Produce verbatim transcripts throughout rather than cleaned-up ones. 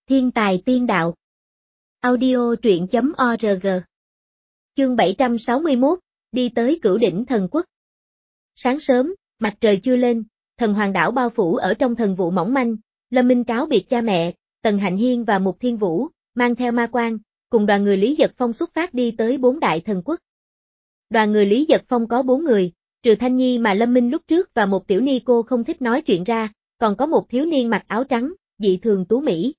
Thiên tài tiên đạo. Audio truyện chấm org. Chương bảy trăm sáu mươi mốt, đi tới Cửu Đỉnh Thần Quốc. Sáng sớm, mặt trời chưa lên, thần hoàng đảo bao phủ ở trong thần vụ mỏng manh, Lâm Minh cáo biệt cha mẹ, Tần Hạnh Hiên và Mục Thiên Vũ, mang theo ma quan, cùng đoàn người Lý Giật Phong xuất phát đi tới bốn đại thần quốc. Đoàn người Lý Giật Phong có bốn người, trừ Thanh Nhi mà Lâm Minh lúc trước và một tiểu ni cô không thích nói chuyện ra, còn có một thiếu niên mặc áo trắng, dị thường tú mỹ.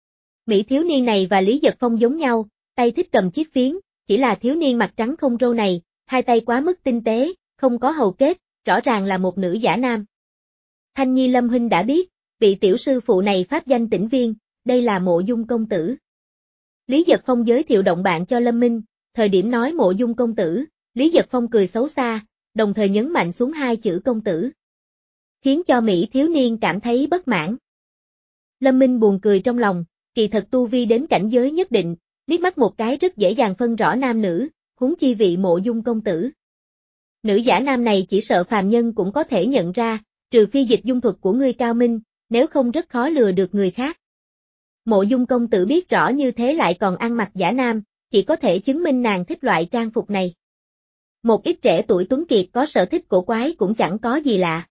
Mỹ thiếu niên này và Lý Giật Phong giống nhau, tay thích cầm chiếc phiến, chỉ là thiếu niên mặt trắng không râu này, hai tay quá mức tinh tế, không có hầu kết, rõ ràng là một nữ giả nam. Thanh Nhi Lâm huynh đã biết, vị tiểu sư phụ này pháp danh Tĩnh Viên, đây là Mộ Dung công tử. Lý Giật Phong giới thiệu động bạn cho Lâm Minh, thời điểm nói Mộ Dung công tử, Lý Giật Phong cười xấu xa, đồng thời nhấn mạnh xuống hai chữ công tử, khiến cho Mỹ thiếu niên cảm thấy bất mãn. Lâm Minh buồn cười trong lòng, kỳ thật tu vi đến cảnh giới nhất định, liếc mắt một cái rất dễ dàng phân rõ nam nữ, huống chi vị Mộ Dung công tử. Nữ giả nam này chỉ sợ phàm nhân cũng có thể nhận ra, trừ phi dịch dung thuật của ngươi cao minh, nếu không rất khó lừa được người khác. Mộ Dung công tử biết rõ như thế lại còn ăn mặc giả nam, chỉ có thể chứng minh nàng thích loại trang phục này. Một ít trẻ tuổi tuấn kiệt có sở thích cổ quái cũng chẳng có gì lạ.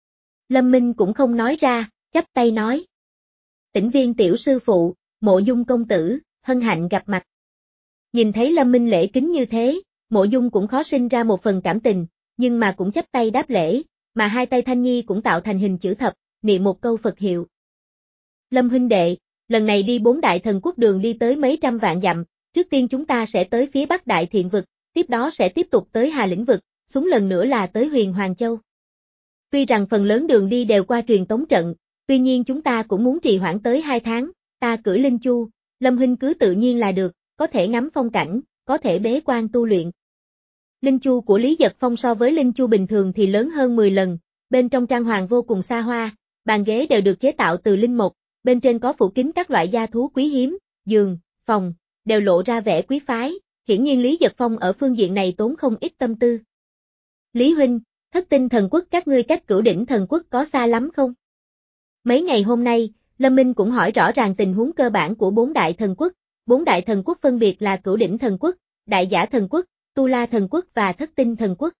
Lâm Minh cũng không nói ra, chắp tay nói. Tĩnh Viên tiểu sư phụ, Mộ Dung công tử, hân hạnh gặp mặt. Nhìn thấy Lâm Minh lễ kính như thế, Mộ Dung cũng khó sinh ra một phần cảm tình, nhưng mà cũng chắp tay đáp lễ, mà hai tay Thanh Nhi cũng tạo thành hình chữ thập, niệm một câu Phật hiệu. Lâm huynh đệ, lần này đi bốn đại thần quốc đường đi tới mấy trăm vạn dặm, trước tiên chúng ta sẽ tới phía Bắc Đại Thiện Vực, tiếp đó sẽ tiếp tục tới Hà Lĩnh Vực, xuống lần nữa là tới Huyền Hoàng Châu. Tuy rằng phần lớn đường đi đều qua truyền tống trận, tuy nhiên chúng ta cũng muốn trì hoãn tới hai tháng, ta cưỡi Linh Chu, Lâm huynh cứ tự nhiên là được, có thể ngắm phong cảnh, có thể bế quan tu luyện. Linh Chu của Lý Giật Phong so với Linh Chu bình thường thì lớn hơn mười lần, bên trong trang hoàng vô cùng xa hoa, bàn ghế đều được chế tạo từ linh mộc, bên trên có phủ kín các loại gia thú quý hiếm, giường, phòng, đều lộ ra vẻ quý phái, hiển nhiên Lý Giật Phong ở phương diện này tốn không ít tâm tư. Lý huynh, Thất Tinh Thần Quốc các ngươi cách Cửu Đỉnh Thần Quốc có xa lắm không? Mấy ngày hôm nay, Lâm Minh cũng hỏi rõ ràng tình huống cơ bản của bốn đại thần quốc, bốn đại thần quốc phân biệt là Cửu Đỉnh Thần Quốc, Đại Giả Thần Quốc, Tu La Thần Quốc và Thất Tinh Thần Quốc.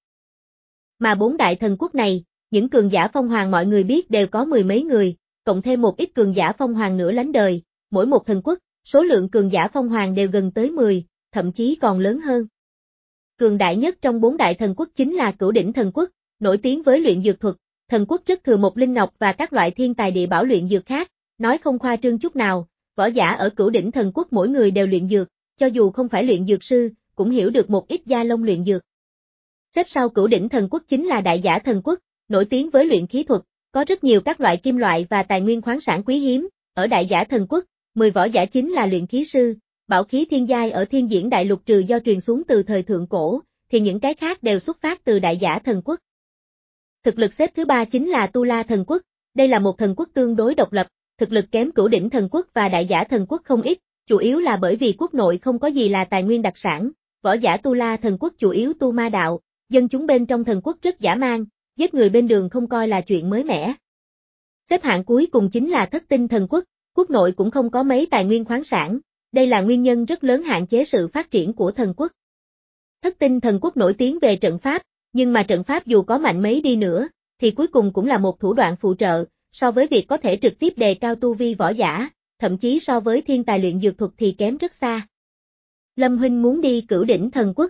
Mà bốn đại thần quốc này, những cường giả phong hoàng mọi người biết đều có mười mấy người, cộng thêm một ít cường giả phong hoàng nửa lánh đời, mỗi một thần quốc, số lượng cường giả phong hoàng đều gần tới mười, thậm chí còn lớn hơn. Cường đại nhất trong bốn đại thần quốc chính là Cửu Đỉnh Thần Quốc, nổi tiếng với luyện dược thuật, thần quốc rất thừa một linh ngọc và các loại thiên tài địa bảo luyện dược khác, nói không khoa trương chút nào, võ giả ở Cửu Đỉnh Thần Quốc mỗi người đều luyện dược, cho dù không phải luyện dược sư, cũng hiểu được một ít gia lông luyện dược. Xếp sau Cửu Đỉnh Thần Quốc chính là Đại Giả Thần Quốc, nổi tiếng với luyện khí thuật, có rất nhiều các loại kim loại và tài nguyên khoáng sản quý hiếm, ở Đại Giả Thần Quốc, mười võ giả chính là luyện khí sư, bảo khí thiên giai ở Thiên Diễn Đại Lục trừ do truyền xuống từ thời thượng cổ, thì những cái khác đều xuất phát từ Đại Giả Thần Quốc. Thực lực xếp thứ ba chính là Tu La Thần Quốc, đây là một thần quốc tương đối độc lập, thực lực kém Cửu Đỉnh Thần Quốc và Đại Giả Thần Quốc không ít, chủ yếu là bởi vì quốc nội không có gì là tài nguyên đặc sản, võ giả Tu La Thần Quốc chủ yếu tu ma đạo, dân chúng bên trong thần quốc rất dã man, giết người bên đường không coi là chuyện mới mẻ. Xếp hạng cuối cùng chính là Thất Tinh Thần Quốc, quốc nội cũng không có mấy tài nguyên khoáng sản, đây là nguyên nhân rất lớn hạn chế sự phát triển của thần quốc. Thất Tinh Thần Quốc nổi tiếng về trận pháp, nhưng mà trận pháp dù có mạnh mấy đi nữa, thì cuối cùng cũng là một thủ đoạn phụ trợ, so với việc có thể trực tiếp đề cao tu vi võ giả, thậm chí so với thiên tài luyện dược thuật thì kém rất xa. Lâm huynh muốn đi Cửu Đỉnh Thần Quốc.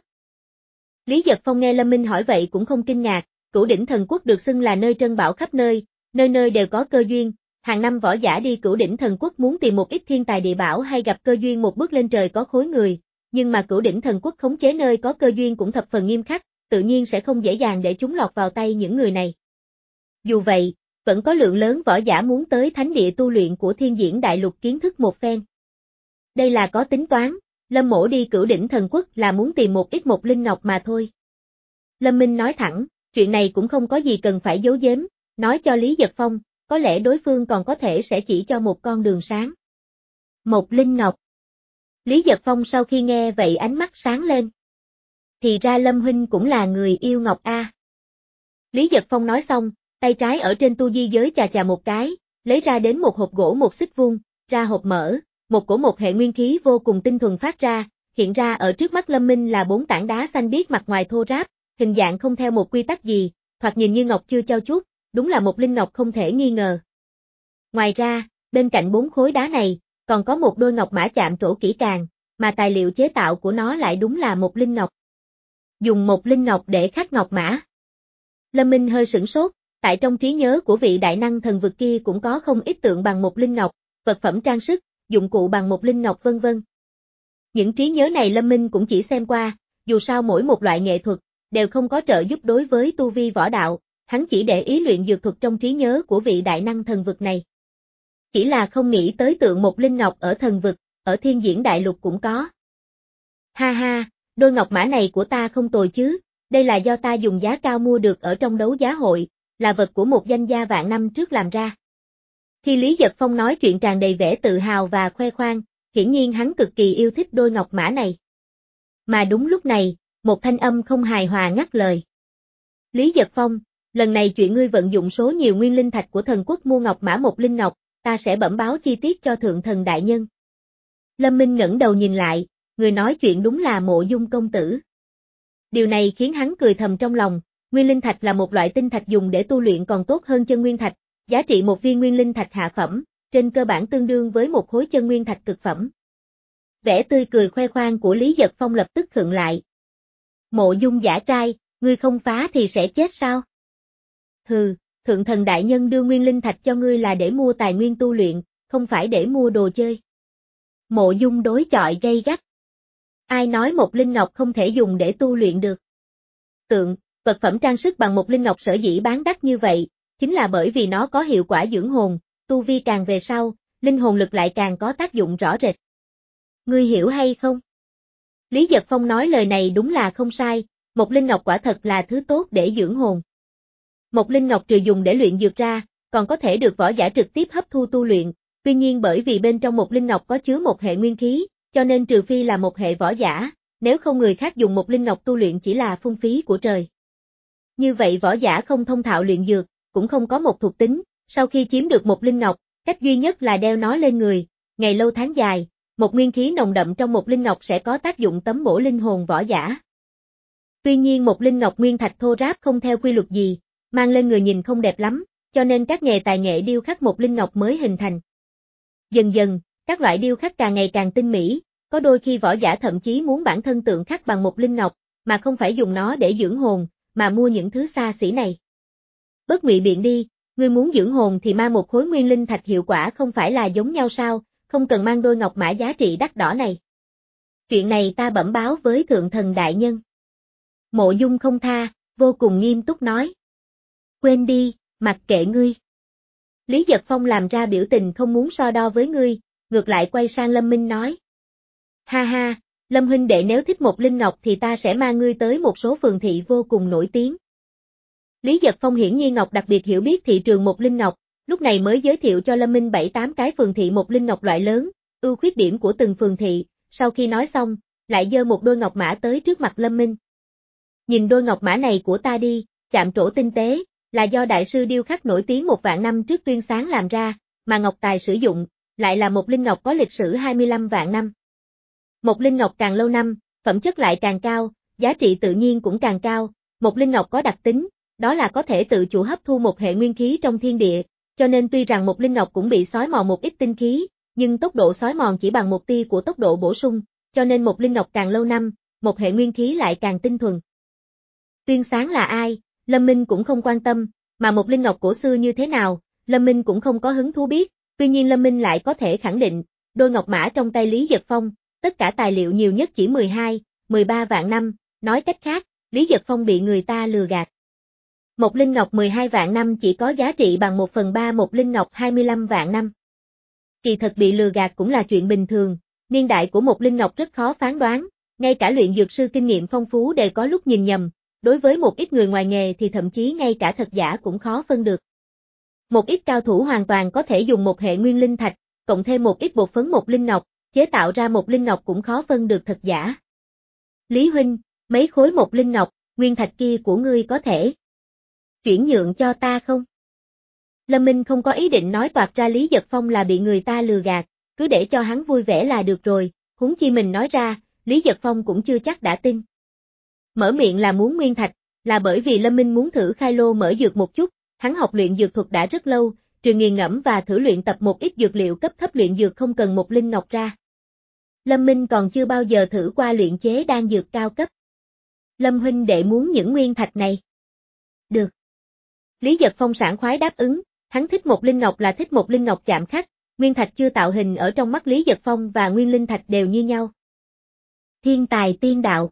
Lý Giật Phong nghe Lâm Minh hỏi vậy cũng không kinh ngạc, Cửu Đỉnh Thần Quốc được xưng là nơi trân bảo khắp nơi, nơi nơi đều có cơ duyên, hàng năm võ giả đi Cửu Đỉnh Thần Quốc muốn tìm một ít thiên tài địa bảo hay gặp cơ duyên một bước lên trời có khối người, nhưng mà Cửu Đỉnh Thần Quốc khống chế nơi có cơ duyên cũng thập phần nghiêm khắc, tự nhiên sẽ không dễ dàng để chúng lọt vào tay những người này. Dù vậy, vẫn có lượng lớn võ giả muốn tới thánh địa tu luyện của Thiên Diễn Đại Lục kiến thức một phen. Đây là có tính toán, Lâm mỗ đi Cửu Đỉnh Thần Quốc là muốn tìm một ít một linh ngọc mà thôi. Lâm Minh nói thẳng, chuyện này cũng không có gì cần phải giấu giếm, nói cho Lý Giật Phong, có lẽ đối phương còn có thể sẽ chỉ cho một con đường sáng. Một linh ngọc. Lý Giật Phong sau khi nghe vậy ánh mắt sáng lên. Thì ra Lâm huynh cũng là người yêu ngọc a. Lý Giật Phong nói xong, tay trái ở trên tu di giới chà chà một cái, lấy ra đến một hộp gỗ một xích vuông, ra hộp mở, một cổ một hệ nguyên khí vô cùng tinh thuần phát ra, hiện ra ở trước mắt Lâm Minh là bốn tảng đá xanh biếc mặt ngoài thô ráp, hình dạng không theo một quy tắc gì, thoạt nhìn như ngọc chưa chau chuốt, đúng là một linh ngọc không thể nghi ngờ. Ngoài ra, bên cạnh bốn khối đá này, còn có một đôi ngọc mã chạm trổ kỹ càng, mà tài liệu chế tạo của nó lại đúng là một linh ngọc. Dùng một linh ngọc để khắc ngọc mã. Lâm Minh hơi sửng sốt, tại trong trí nhớ của vị đại năng thần vực kia cũng có không ít tượng bằng một linh ngọc, vật phẩm trang sức, dụng cụ bằng một linh ngọc vân vân. Những trí nhớ này Lâm Minh cũng chỉ xem qua, dù sao mỗi một loại nghệ thuật, đều không có trợ giúp đối với tu vi võ đạo, hắn chỉ để ý luyện dược thuật trong trí nhớ của vị đại năng thần vực này. Chỉ là không nghĩ tới tượng một linh ngọc ở thần vực, ở thiên diễn đại lục cũng có. Ha ha, đôi ngọc mã này của ta không tồi chứ, đây là do ta dùng giá cao mua được ở trong đấu giá hội, là vật của một danh gia vạn năm trước làm ra. Khi Lý Giật Phong nói chuyện tràn đầy vẻ tự hào và khoe khoang, hiển nhiên hắn cực kỳ yêu thích đôi ngọc mã này. Mà đúng lúc này, một thanh âm không hài hòa ngắt lời. Lý Giật Phong, lần này chuyện ngươi vận dụng số nhiều nguyên linh thạch của thần quốc mua ngọc mã một linh ngọc, ta sẽ bẩm báo chi tiết cho thượng thần đại nhân. Lâm Minh ngẩng đầu nhìn lại, người nói chuyện đúng là Mộ Dung công tử. Điều này khiến hắn cười thầm trong lòng, nguyên linh thạch là một loại tinh thạch dùng để tu luyện còn tốt hơn chân nguyên thạch, giá trị một viên nguyên linh thạch hạ phẩm, trên cơ bản tương đương với một khối chân nguyên thạch cực phẩm. Vẻ tươi cười khoe khoang của Lý Giật Phong lập tức khựng lại. Mộ Dung giả trai, ngươi không phá thì sẽ chết sao? Hừ, thượng thần đại nhân đưa nguyên linh thạch cho ngươi là để mua tài nguyên tu luyện, không phải để mua đồ chơi. Mộ Dung đối chọi gay gắt. Ai nói một linh ngọc không thể dùng để tu luyện được? Tượng, vật phẩm trang sức bằng một linh ngọc sở dĩ bán đắt như vậy, chính là bởi vì nó có hiệu quả dưỡng hồn, tu vi càng về sau, linh hồn lực lại càng có tác dụng rõ rệt. Ngươi hiểu hay không? Lý Giật Phong nói lời này đúng là không sai, một linh ngọc quả thật là thứ tốt để dưỡng hồn. Một linh ngọc trừ dùng để luyện dược ra, còn có thể được võ giả trực tiếp hấp thu tu luyện, tuy nhiên bởi vì bên trong một linh ngọc có chứa một hệ nguyên khí, cho nên trừ phi là một hệ võ giả, nếu không người khác dùng một linh ngọc tu luyện chỉ là phung phí của trời. Như vậy võ giả không thông thạo luyện dược, cũng không có một thuộc tính, sau khi chiếm được một linh ngọc, cách duy nhất là đeo nó lên người, ngày lâu tháng dài, một nguyên khí nồng đậm trong một linh ngọc sẽ có tác dụng tấm bổ linh hồn võ giả. Tuy nhiên một linh ngọc nguyên thạch thô ráp không theo quy luật gì, mang lên người nhìn không đẹp lắm, cho nên các nghề tài nghệ điêu khắc một linh ngọc mới hình thành. Dần dần, các loại điêu khắc càng ngày càng tinh mỹ, có đôi khi võ giả thậm chí muốn bản thân tượng khắc bằng một linh ngọc, mà không phải dùng nó để dưỡng hồn, mà mua những thứ xa xỉ này. Bất ngụy biện đi, ngươi muốn dưỡng hồn thì mang một khối nguyên linh thạch hiệu quả không phải là giống nhau sao, không cần mang đôi ngọc mã giá trị đắt đỏ này. Chuyện này ta bẩm báo với thượng thần đại nhân. Mộ Dung không tha, vô cùng nghiêm túc nói. Quên đi, mặc kệ ngươi. Lý Giật Phong làm ra biểu tình không muốn so đo với ngươi, ngược lại quay sang Lâm Minh nói. Ha ha, Lâm huynh đệ nếu thích một linh ngọc thì ta sẽ mang ngươi tới một số phường thị vô cùng nổi tiếng. Lý Giật Phong hiển nhiên ngọc đặc biệt hiểu biết thị trường một linh ngọc, lúc này mới giới thiệu cho Lâm Minh bảy tám cái phường thị một linh ngọc loại lớn, ưu khuyết điểm của từng phường thị, sau khi nói xong, lại giơ một đôi ngọc mã tới trước mặt Lâm Minh. Nhìn đôi ngọc mã này của ta đi, chạm trổ tinh tế, là do đại sư điêu khắc nổi tiếng một vạn năm trước Tuyên Sáng làm ra, mà ngọc tài sử dụng, lại là một linh ngọc có lịch sử hai mươi lăm vạn năm. Một linh ngọc càng lâu năm, phẩm chất lại càng cao, giá trị tự nhiên cũng càng cao, một linh ngọc có đặc tính, đó là có thể tự chủ hấp thu một hệ nguyên khí trong thiên địa, cho nên tuy rằng một linh ngọc cũng bị xói mòn một ít tinh khí, nhưng tốc độ xói mòn chỉ bằng một tia của tốc độ bổ sung, cho nên một linh ngọc càng lâu năm, một hệ nguyên khí lại càng tinh thuần. Tuyên Sáng là ai, Lâm Minh cũng không quan tâm, mà một linh ngọc cổ xưa như thế nào, Lâm Minh cũng không có hứng thú biết, tuy nhiên Lâm Minh lại có thể khẳng định, đôi ngọc mã trong tay Lý Giật Phong, tất cả tài liệu nhiều nhất chỉ mười hai, mười ba vạn năm, nói cách khác, Lý Giật Phong bị người ta lừa gạt. Một linh ngọc mười hai vạn năm chỉ có giá trị bằng một phần ba một linh ngọc hai mươi lăm vạn năm. Kỳ thật bị lừa gạt cũng là chuyện bình thường, niên đại của một linh ngọc rất khó phán đoán, ngay cả luyện dược sư kinh nghiệm phong phú đều có lúc nhìn nhầm, đối với một ít người ngoài nghề thì thậm chí ngay cả thật giả cũng khó phân được. Một ít cao thủ hoàn toàn có thể dùng một hệ nguyên linh thạch, cộng thêm một ít bột phấn một linh ngọc, chế tạo ra một linh ngọc cũng khó phân được thật giả. Lý huynh, mấy khối một linh ngọc, nguyên thạch kia của ngươi có thể chuyển nhượng cho ta không? Lâm Minh không có ý định nói toạc ra Lý Giật Phong là bị người ta lừa gạt, cứ để cho hắn vui vẻ là được rồi, huống chi mình nói ra, Lý Giật Phong cũng chưa chắc đã tin. Mở miệng là muốn nguyên thạch, là bởi vì Lâm Minh muốn thử khai lô mở dược một chút, hắn học luyện dược thuật đã rất lâu, trừ nghiền ngẫm và thử luyện tập một ít dược liệu cấp thấp luyện dược không cần một linh ngọc ra. Lâm Minh còn chưa bao giờ thử qua luyện chế đan dược cao cấp. Lâm huynh đệ muốn những nguyên thạch này. Được. Lý Giật Phong sảng khoái đáp ứng, hắn thích một linh ngọc là thích một linh ngọc chạm khắc, nguyên thạch chưa tạo hình ở trong mắt Lý Giật Phong và nguyên linh thạch đều như nhau. Thiên tài tiên đạo.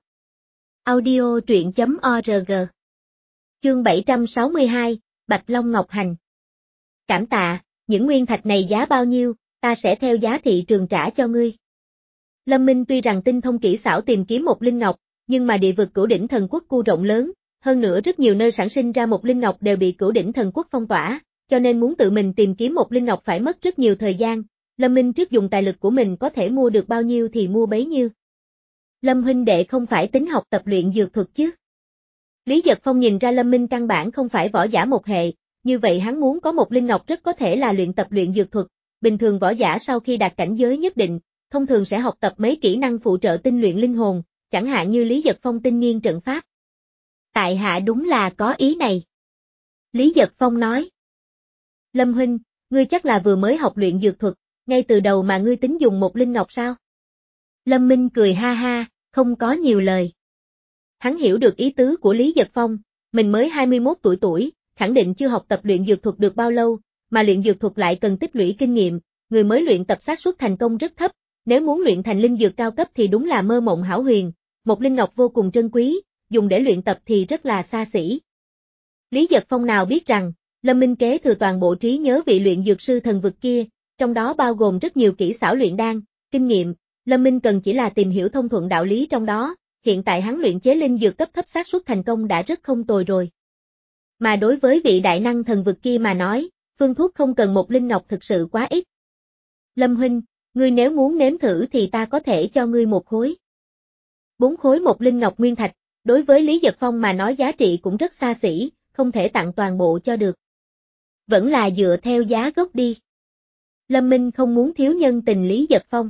Audio truyện.org. Chương bảy trăm sáu mươi hai, Bạch Long Ngọc Hành. Cảm tạ, những nguyên thạch này giá bao nhiêu, ta sẽ theo giá thị trường trả cho ngươi. Lâm Minh tuy rằng tinh thông kỹ xảo tìm kiếm một linh ngọc, nhưng mà địa vực Cửu Đỉnh Thần Quốc cu rộng lớn, hơn nữa rất nhiều nơi sản sinh ra một linh ngọc đều bị Cửu Đỉnh Thần Quốc phong tỏa, cho nên muốn tự mình tìm kiếm một linh ngọc phải mất rất nhiều thời gian. Lâm Minh trước dùng tài lực của mình có thể mua được bao nhiêu thì mua bấy nhiêu. Lâm huynh đệ không phải tính học tập luyện dược thuật chứ? Lý Giật Phong nhìn ra Lâm Minh căn bản không phải võ giả một hệ, như vậy hắn muốn có một linh ngọc rất có thể là luyện tập luyện dược thuật. Bình thường võ giả sau khi đạt cảnh giới nhất định, thông thường sẽ học tập mấy kỹ năng phụ trợ tinh luyện linh hồn, chẳng hạn như Lý Giật Phong tinh nghiên trận pháp. Tại hạ đúng là có ý này. Lý Giật Phong nói. Lâm huynh, ngươi chắc là vừa mới học luyện dược thuật, ngay từ đầu mà ngươi tính dùng một linh ngọc sao? Lâm Minh cười ha ha, không có nhiều lời. Hắn hiểu được ý tứ của Lý Giật Phong, mình mới hai mươi mốt tuổi tuổi, khẳng định chưa học tập luyện dược thuật được bao lâu, mà luyện dược thuật lại cần tích lũy kinh nghiệm, người mới luyện tập xác suất thành công rất thấp, nếu muốn luyện thành linh dược cao cấp thì đúng là mơ mộng hão huyền, một linh ngọc vô cùng trân quý, dùng để luyện tập thì rất là xa xỉ. Lý Giật Phong nào biết rằng, Lâm Minh kế thừa toàn bộ trí nhớ vị luyện dược sư thần vực kia, trong đó bao gồm rất nhiều kỹ xảo luyện đan, kinh nghiệm, Lâm Minh cần chỉ là tìm hiểu thông thuận đạo lý trong đó, hiện tại hắn luyện chế linh dược cấp thấp xác suất thành công đã rất không tồi rồi. Mà đối với vị đại năng thần vực kia mà nói, phương thuốc không cần một linh ngọc thực sự quá ít. Lâm huynh, ngươi nếu muốn nếm thử thì ta có thể cho ngươi một khối. Bốn khối một linh ngọc nguyên thạch, đối với Lý Giật Phong mà nói giá trị cũng rất xa xỉ, không thể tặng toàn bộ cho được. Vẫn là dựa theo giá gốc đi. Lâm Minh không muốn thiếu nhân tình Lý Giật Phong.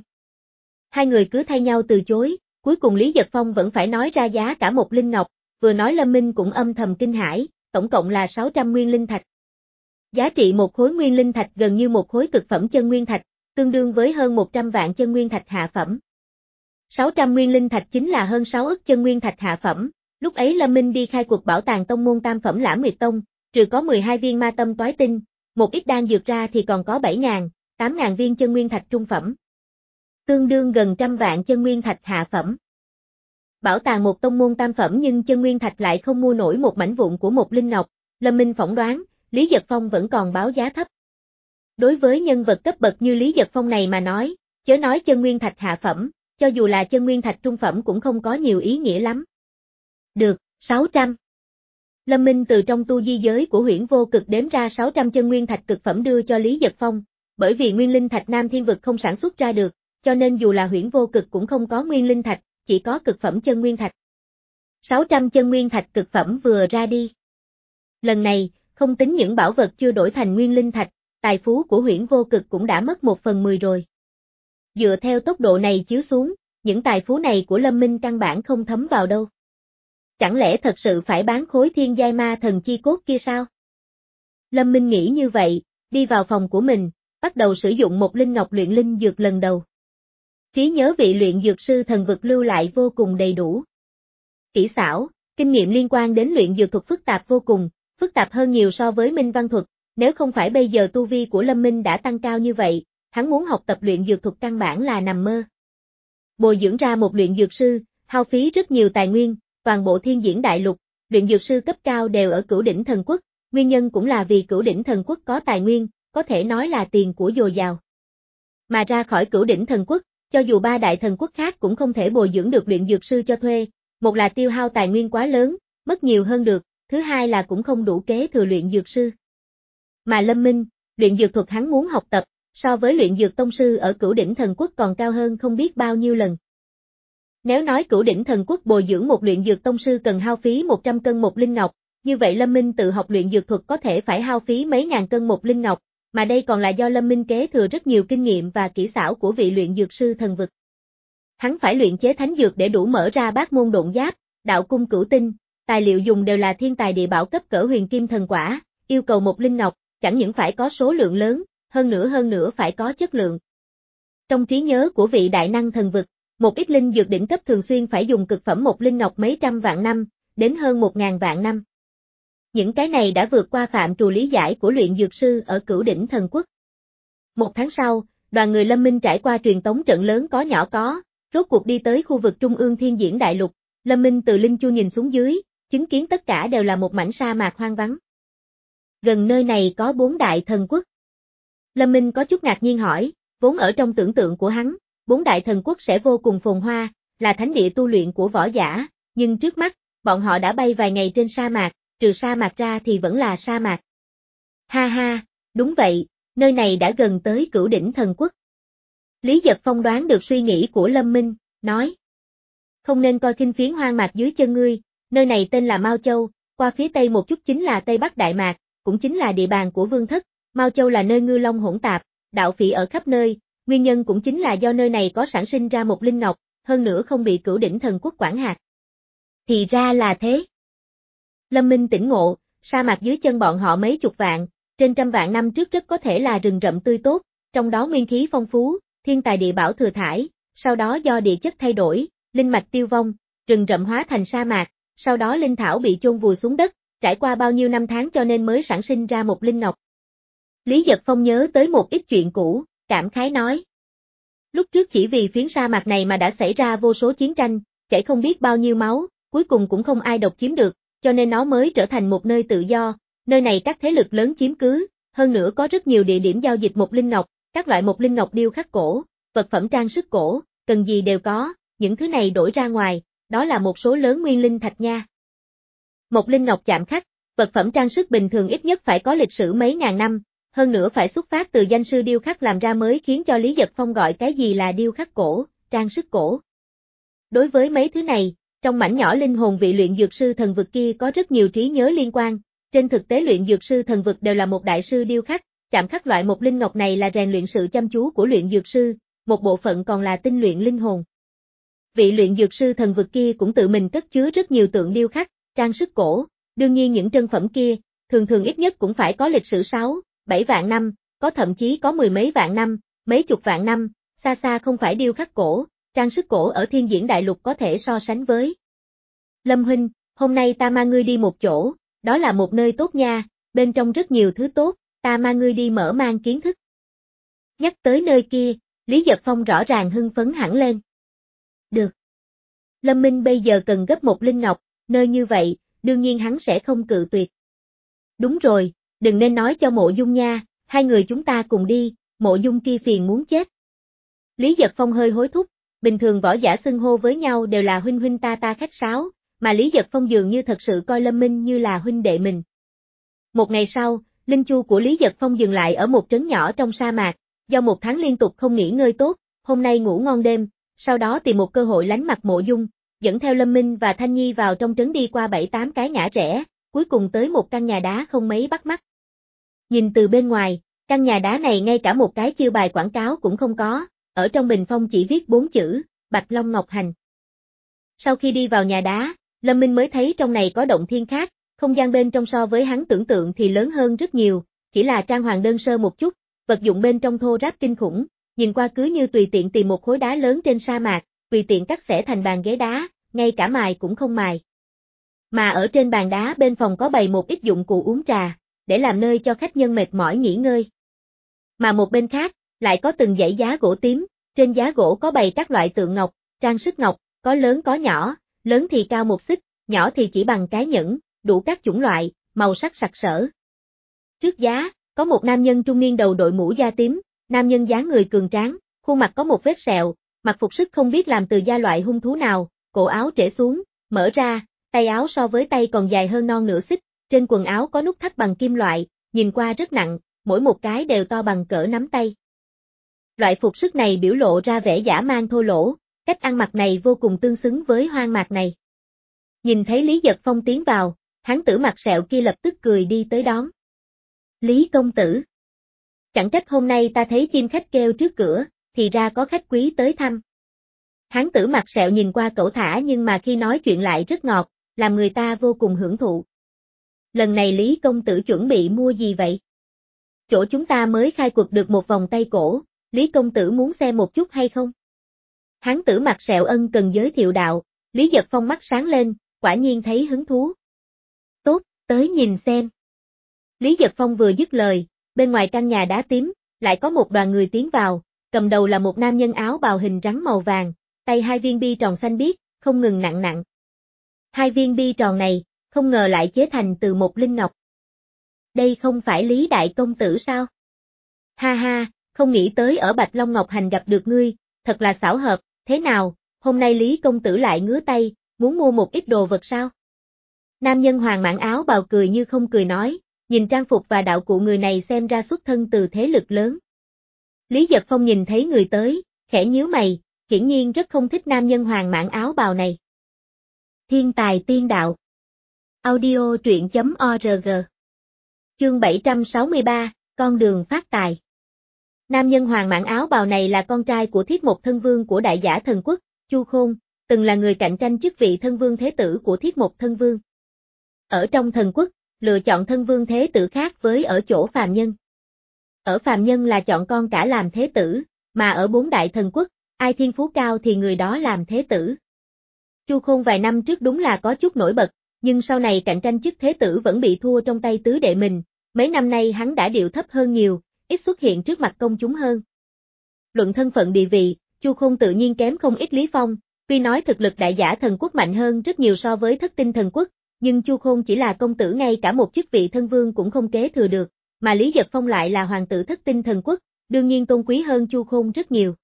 Hai người cứ thay nhau từ chối, cuối cùng Lý Giật Phong vẫn phải nói ra giá cả một linh ngọc, vừa nói Lâm Minh cũng âm thầm kinh hãi, tổng cộng là sáu trăm nguyên linh thạch. Giá trị một khối nguyên linh thạch gần như một khối cực phẩm chân nguyên thạch, tương đương với hơn một trăm vạn chân nguyên thạch hạ phẩm. sáu trăm nguyên linh thạch chính là hơn sáu ức chân nguyên thạch hạ phẩm, lúc ấy Lâm Minh đi khai cuộc bảo tàng tông môn tam phẩm Lãm Nguyệt Tông, trừ có mười hai viên ma tâm toái tinh, một ít đan dược ra thì còn có bảy nghìn, tám nghìn viên chân nguyên thạch trung phẩm. Tương đương gần trăm vạn chân nguyên thạch hạ phẩm. Bảo tàng một tông môn tam phẩm nhưng chân nguyên thạch lại không mua nổi một mảnh vụn của một linh ngọc, Lâm Minh phỏng đoán, Lý Giật Phong vẫn còn báo giá thấp. Đối với nhân vật cấp bậc như Lý Giật Phong này mà nói, chớ nói chân nguyên thạch hạ phẩm, cho dù là chân nguyên thạch trung phẩm cũng không có nhiều ý nghĩa lắm. Được, sáu trăm. Lâm Minh từ trong tu di giới của Huyễn Vô Cực đếm ra sáu trăm chân nguyên thạch cực phẩm đưa cho Lý Giật Phong, bởi vì nguyên linh thạch Nam Thiên Vực không sản xuất ra được, cho nên dù là Huyễn Vô Cực cũng không có nguyên linh thạch, chỉ có cực phẩm chân nguyên thạch. sáu trăm chân nguyên thạch cực phẩm vừa ra đi. Lần này, không tính những bảo vật chưa đổi thành nguyên linh thạch, tài phú của Huyễn Vô Cực cũng đã mất một phần mười rồi. Dựa theo tốc độ này chiếu xuống, những tài phú này của Lâm Minh căn bản không thấm vào đâu. Chẳng lẽ thật sự phải bán khối thiên giai ma thần chi cốt kia sao? Lâm Minh nghĩ như vậy, đi vào phòng của mình, bắt đầu sử dụng một linh ngọc luyện linh dược lần đầu. Trí nhớ vị luyện dược sư thần vực lưu lại vô cùng đầy đủ. Kỹ xảo, kinh nghiệm liên quan đến luyện dược thuật phức tạp vô cùng, phức tạp hơn nhiều so với minh văn thuật, nếu không phải bây giờ tu vi của Lâm Minh đã tăng cao như vậy, hắn muốn học tập luyện dược thuật căn bản là nằm mơ. Bồi dưỡng ra một luyện dược sư, hao phí rất nhiều tài nguyên, toàn bộ thiên diễn đại lục, luyện dược sư cấp cao đều ở Cửu Đỉnh Thần Quốc, nguyên nhân cũng là vì Cửu Đỉnh Thần Quốc có tài nguyên, có thể nói là tiền của dồi dào. Mà ra khỏi Cửu Đỉnh Thần Quốc, cho dù ba đại thần quốc khác cũng không thể bồi dưỡng được luyện dược sư cho thuê, một là tiêu hao tài nguyên quá lớn, mất nhiều hơn được, thứ hai là cũng không đủ kế thừa luyện dược sư. Mà Lâm Minh, luyện dược thuật hắn muốn học tập, so với luyện dược tông sư ở Cửu Đỉnh Thần Quốc còn cao hơn không biết bao nhiêu lần. Nếu nói Cửu Đỉnh Thần Quốc bồi dưỡng một luyện dược tông sư cần hao phí một trăm cân một linh ngọc, như vậy Lâm Minh tự học luyện dược thuật có thể phải hao phí mấy ngàn cân một linh ngọc, mà đây còn là do Lâm Minh kế thừa rất nhiều kinh nghiệm và kỹ xảo của vị luyện dược sư thần vực. Hắn phải luyện chế thánh dược để đủ mở ra bát môn độn giáp, đạo cung cửu tinh, tài liệu dùng đều là thiên tài địa bảo cấp cỡ huyền kim thần quả, yêu cầu một linh ngọc, chẳng những phải có số lượng lớn, hơn nữa hơn nữa phải có chất lượng. Trong trí nhớ của vị đại năng thần vực, một ít linh dược đỉnh cấp thường xuyên phải dùng cực phẩm một linh ngọc mấy trăm vạn năm, đến hơn một ngàn vạn năm. Những cái này đã vượt qua phạm trù lý giải của luyện dược sư ở cửu đỉnh thần quốc. Một tháng sau, đoàn người Lâm Minh trải qua truyền tống trận lớn có nhỏ có, rốt cuộc đi tới khu vực trung ương thiên diễn đại lục. Lâm Minh từ linh chu nhìn xuống dưới, chứng kiến tất cả đều là một mảnh sa mạc hoang vắng. Gần nơi này có bốn đại thần quốc. Lâm Minh có chút ngạc nhiên hỏi, vốn ở trong tưởng tượng của hắn, bốn đại thần quốc sẽ vô cùng phồn hoa, là thánh địa tu luyện của võ giả, nhưng trước mắt, bọn họ đã bay vài ngày trên sa mạc, trừ sa mạc ra thì vẫn là sa mạc. Ha ha, đúng vậy, nơi này đã gần tới cửu đỉnh thần quốc. Lý Giật Phong đoán được suy nghĩ của Lâm Minh, nói. Không nên coi khinh phiến hoang mạc dưới chân ngươi, nơi này tên là Mao Châu, qua phía tây một chút chính là Tây Bắc Đại Mạc, cũng chính là địa bàn của Vương Thất. Mao Châu là nơi ngư long hỗn tạp, đạo phỉ ở khắp nơi, nguyên nhân cũng chính là do nơi này có sản sinh ra một linh ngọc, hơn nữa không bị cửu đỉnh thần quốc quản hạt. Thì ra là thế. Lâm Minh tỉnh ngộ, sa mạc dưới chân bọn họ mấy chục vạn, trên trăm vạn năm trước rất có thể là rừng rậm tươi tốt, trong đó nguyên khí phong phú, thiên tài địa bảo thừa thãi, sau đó do địa chất thay đổi, linh mạch tiêu vong, rừng rậm hóa thành sa mạc, sau đó linh thảo bị chôn vùi xuống đất, trải qua bao nhiêu năm tháng cho nên mới sản sinh ra một linh ngọc. Lý Giật Phong nhớ tới một ít chuyện cũ, cảm khái nói. Lúc trước chỉ vì phiến sa mạc này mà đã xảy ra vô số chiến tranh, chảy không biết bao nhiêu máu, cuối cùng cũng không ai độc chiếm được, cho nên nó mới trở thành một nơi tự do, nơi này các thế lực lớn chiếm cứ, hơn nữa có rất nhiều địa điểm giao dịch một linh ngọc, các loại một linh ngọc điêu khắc cổ, vật phẩm trang sức cổ, cần gì đều có, những thứ này đổi ra ngoài, đó là một số lớn nguyên linh thạch nha. Một linh ngọc chạm khắc, vật phẩm trang sức bình thường ít nhất phải có lịch sử mấy ngàn năm, hơn nữa phải xuất phát từ danh sư điêu khắc làm ra mới khiến cho Lý Giật Phong gọi cái gì là điêu khắc cổ, trang sức cổ. Đối với mấy thứ này, trong mảnh nhỏ linh hồn vị luyện dược sư thần vực kia có rất nhiều trí nhớ liên quan, trên thực tế luyện dược sư thần vực đều là một đại sư điêu khắc, chạm khắc loại một linh ngọc này là rèn luyện sự chăm chú của luyện dược sư, một bộ phận còn là tinh luyện linh hồn. Vị luyện dược sư thần vực kia cũng tự mình cất chứa rất nhiều tượng điêu khắc, trang sức cổ, đương nhiên những trân phẩm kia, thường thường ít nhất cũng phải có lịch sử sáu, bảy vạn năm, có thậm chí có mười mấy vạn năm, mấy chục vạn năm, xa xa không phải điêu khắc cổ, trang sức cổ ở thiên diễn đại lục có thể so sánh với. Lâm huynh, hôm nay ta mang ngươi đi một chỗ, đó là một nơi tốt nha, bên trong rất nhiều thứ tốt, ta mang ngươi đi mở mang kiến thức. Nhắc tới nơi kia, Lý Giật Phong rõ ràng hưng phấn hẳn lên. Được. Lâm Minh bây giờ cần gấp một linh ngọc, nơi như vậy, đương nhiên hắn sẽ không cự tuyệt. Đúng rồi, đừng nên nói cho Mộ Dung nha, hai người chúng ta cùng đi, Mộ Dung kia phiền muốn chết. Lý Giật Phong hơi hối thúc, bình thường võ giả xưng hô với nhau đều là huynh huynh ta ta khách sáo, mà Lý Giật Phong dường như thật sự coi Lâm Minh như là huynh đệ mình. Một ngày sau, linh chu của Lý Giật Phong dừng lại ở một trấn nhỏ trong sa mạc, do một tháng liên tục không nghỉ ngơi tốt, hôm nay ngủ ngon đêm, sau đó tìm một cơ hội lánh mặt Mộ Dung, dẫn theo Lâm Minh và Thanh Nhi vào trong trấn đi qua bảy tám cái ngã rẽ, cuối cùng tới một căn nhà đá không mấy bắt mắt. Nhìn từ bên ngoài, căn nhà đá này ngay cả một cái chiêu bài quảng cáo cũng không có, ở trong bình phong chỉ viết bốn chữ, Bạch Long Ngọc Hành. Sau khi đi vào nhà đá, Lâm Minh mới thấy trong này có động thiên khác, không gian bên trong so với hắn tưởng tượng thì lớn hơn rất nhiều, chỉ là trang hoàng đơn sơ một chút, vật dụng bên trong thô ráp kinh khủng, nhìn qua cứ như tùy tiện tìm một khối đá lớn trên sa mạc, tùy tiện cắt xẻ thành bàn ghế đá, ngay cả mài cũng không mài. Mà ở trên bàn đá bên phòng có bày một ít dụng cụ uống trà, để làm nơi cho khách nhân mệt mỏi nghỉ ngơi. Mà một bên khác, lại có từng dãy giá gỗ tím, trên giá gỗ có bày các loại tượng ngọc, trang sức ngọc, có lớn có nhỏ, lớn thì cao một xích, nhỏ thì chỉ bằng cái nhẫn, đủ các chủng loại, màu sắc sặc sỡ. Trước giá, có một nam nhân trung niên đầu đội mũ da tím, nam nhân dáng người cường tráng, khuôn mặt có một vết sẹo, mặc phục sức không biết làm từ da loại hung thú nào, cổ áo trễ xuống, mở ra, tay áo so với tay còn dài hơn non nửa xích, trên quần áo có nút thắt bằng kim loại, nhìn qua rất nặng, mỗi một cái đều to bằng cỡ nắm tay. Loại phục sức này biểu lộ ra vẻ giả man thô lỗ, cách ăn mặc này vô cùng tương xứng với hoang mạc này. Nhìn thấy Lý Giật Phong tiến vào, hắn tử mặt sẹo kia lập tức cười đi tới đón. Lý công tử. Chẳng trách hôm nay ta thấy chim khách kêu trước cửa, thì ra có khách quý tới thăm. Hán tử mặt sẹo nhìn qua cẩu thả nhưng mà khi nói chuyện lại rất ngọt, làm người ta vô cùng hưởng thụ. Lần này Lý công tử chuẩn bị mua gì vậy? Chỗ chúng ta mới khai quật được một vòng tay cổ, Lý công tử muốn xem một chút hay không? Hán tử mặt sẹo ân cần giới thiệu đạo, Lý Giật Phong mắt sáng lên, quả nhiên thấy hứng thú. Tốt, tới nhìn xem. Lý Giật Phong vừa dứt lời, bên ngoài căn nhà đá tím, lại có một đoàn người tiến vào, cầm đầu là một nam nhân áo bào hình rắn màu vàng, tay hai viên bi tròn xanh biếc, không ngừng nặng nặng. Hai viên bi tròn này, không ngờ lại chế thành từ một linh ngọc. Đây không phải Lý đại công tử sao? Ha ha, không nghĩ tới ở Bạch Long Ngọc Hành gặp được ngươi, thật là xảo hợp, thế nào, hôm nay Lý công tử lại ngứa tay, muốn mua một ít đồ vật sao? Nam nhân hoàng mãn áo bào cười như không cười nói, nhìn trang phục và đạo cụ người này xem ra xuất thân từ thế lực lớn. Lý Giật Phong nhìn thấy người tới, khẽ nhíu mày, hiển nhiên rất không thích nam nhân hoàng mãn áo bào này. Thiên tài tiên đạo. Audio truyện chấm org. Chương bảy trăm sáu mươi ba, con đường phát tài. Nam nhân hoàng mãn áo bào này là con trai của Thiết Một Thân Vương của Đại Giả Thần Quốc, Chu Khôn, từng là người cạnh tranh chức vị thân vương thế tử của Thiết Một Thân Vương. Ở trong thần quốc, lựa chọn thân vương thế tử khác với ở chỗ phàm nhân. Ở phàm nhân là chọn con cả làm thế tử, mà ở bốn đại thần quốc, ai thiên phú cao thì người đó làm thế tử. Chu Khôn vài năm trước đúng là có chút nổi bật, nhưng sau này cạnh tranh chức thế tử vẫn bị thua trong tay tứ đệ mình, mấy năm nay hắn đã điệu thấp hơn nhiều, ít xuất hiện trước mặt công chúng hơn. Luận thân phận địa vị, Chu Khôn tự nhiên kém không ít Lý Phong, tuy nói thực lực Đại Giả Thần Quốc mạnh hơn rất nhiều so với Thất Tinh Thần Quốc, nhưng Chu Khôn chỉ là công tử, ngay cả một chức vị thân vương cũng không kế thừa được, mà Lý Giật Phong lại là hoàng tử Thất Tinh Thần Quốc, đương nhiên tôn quý hơn Chu Khôn rất nhiều.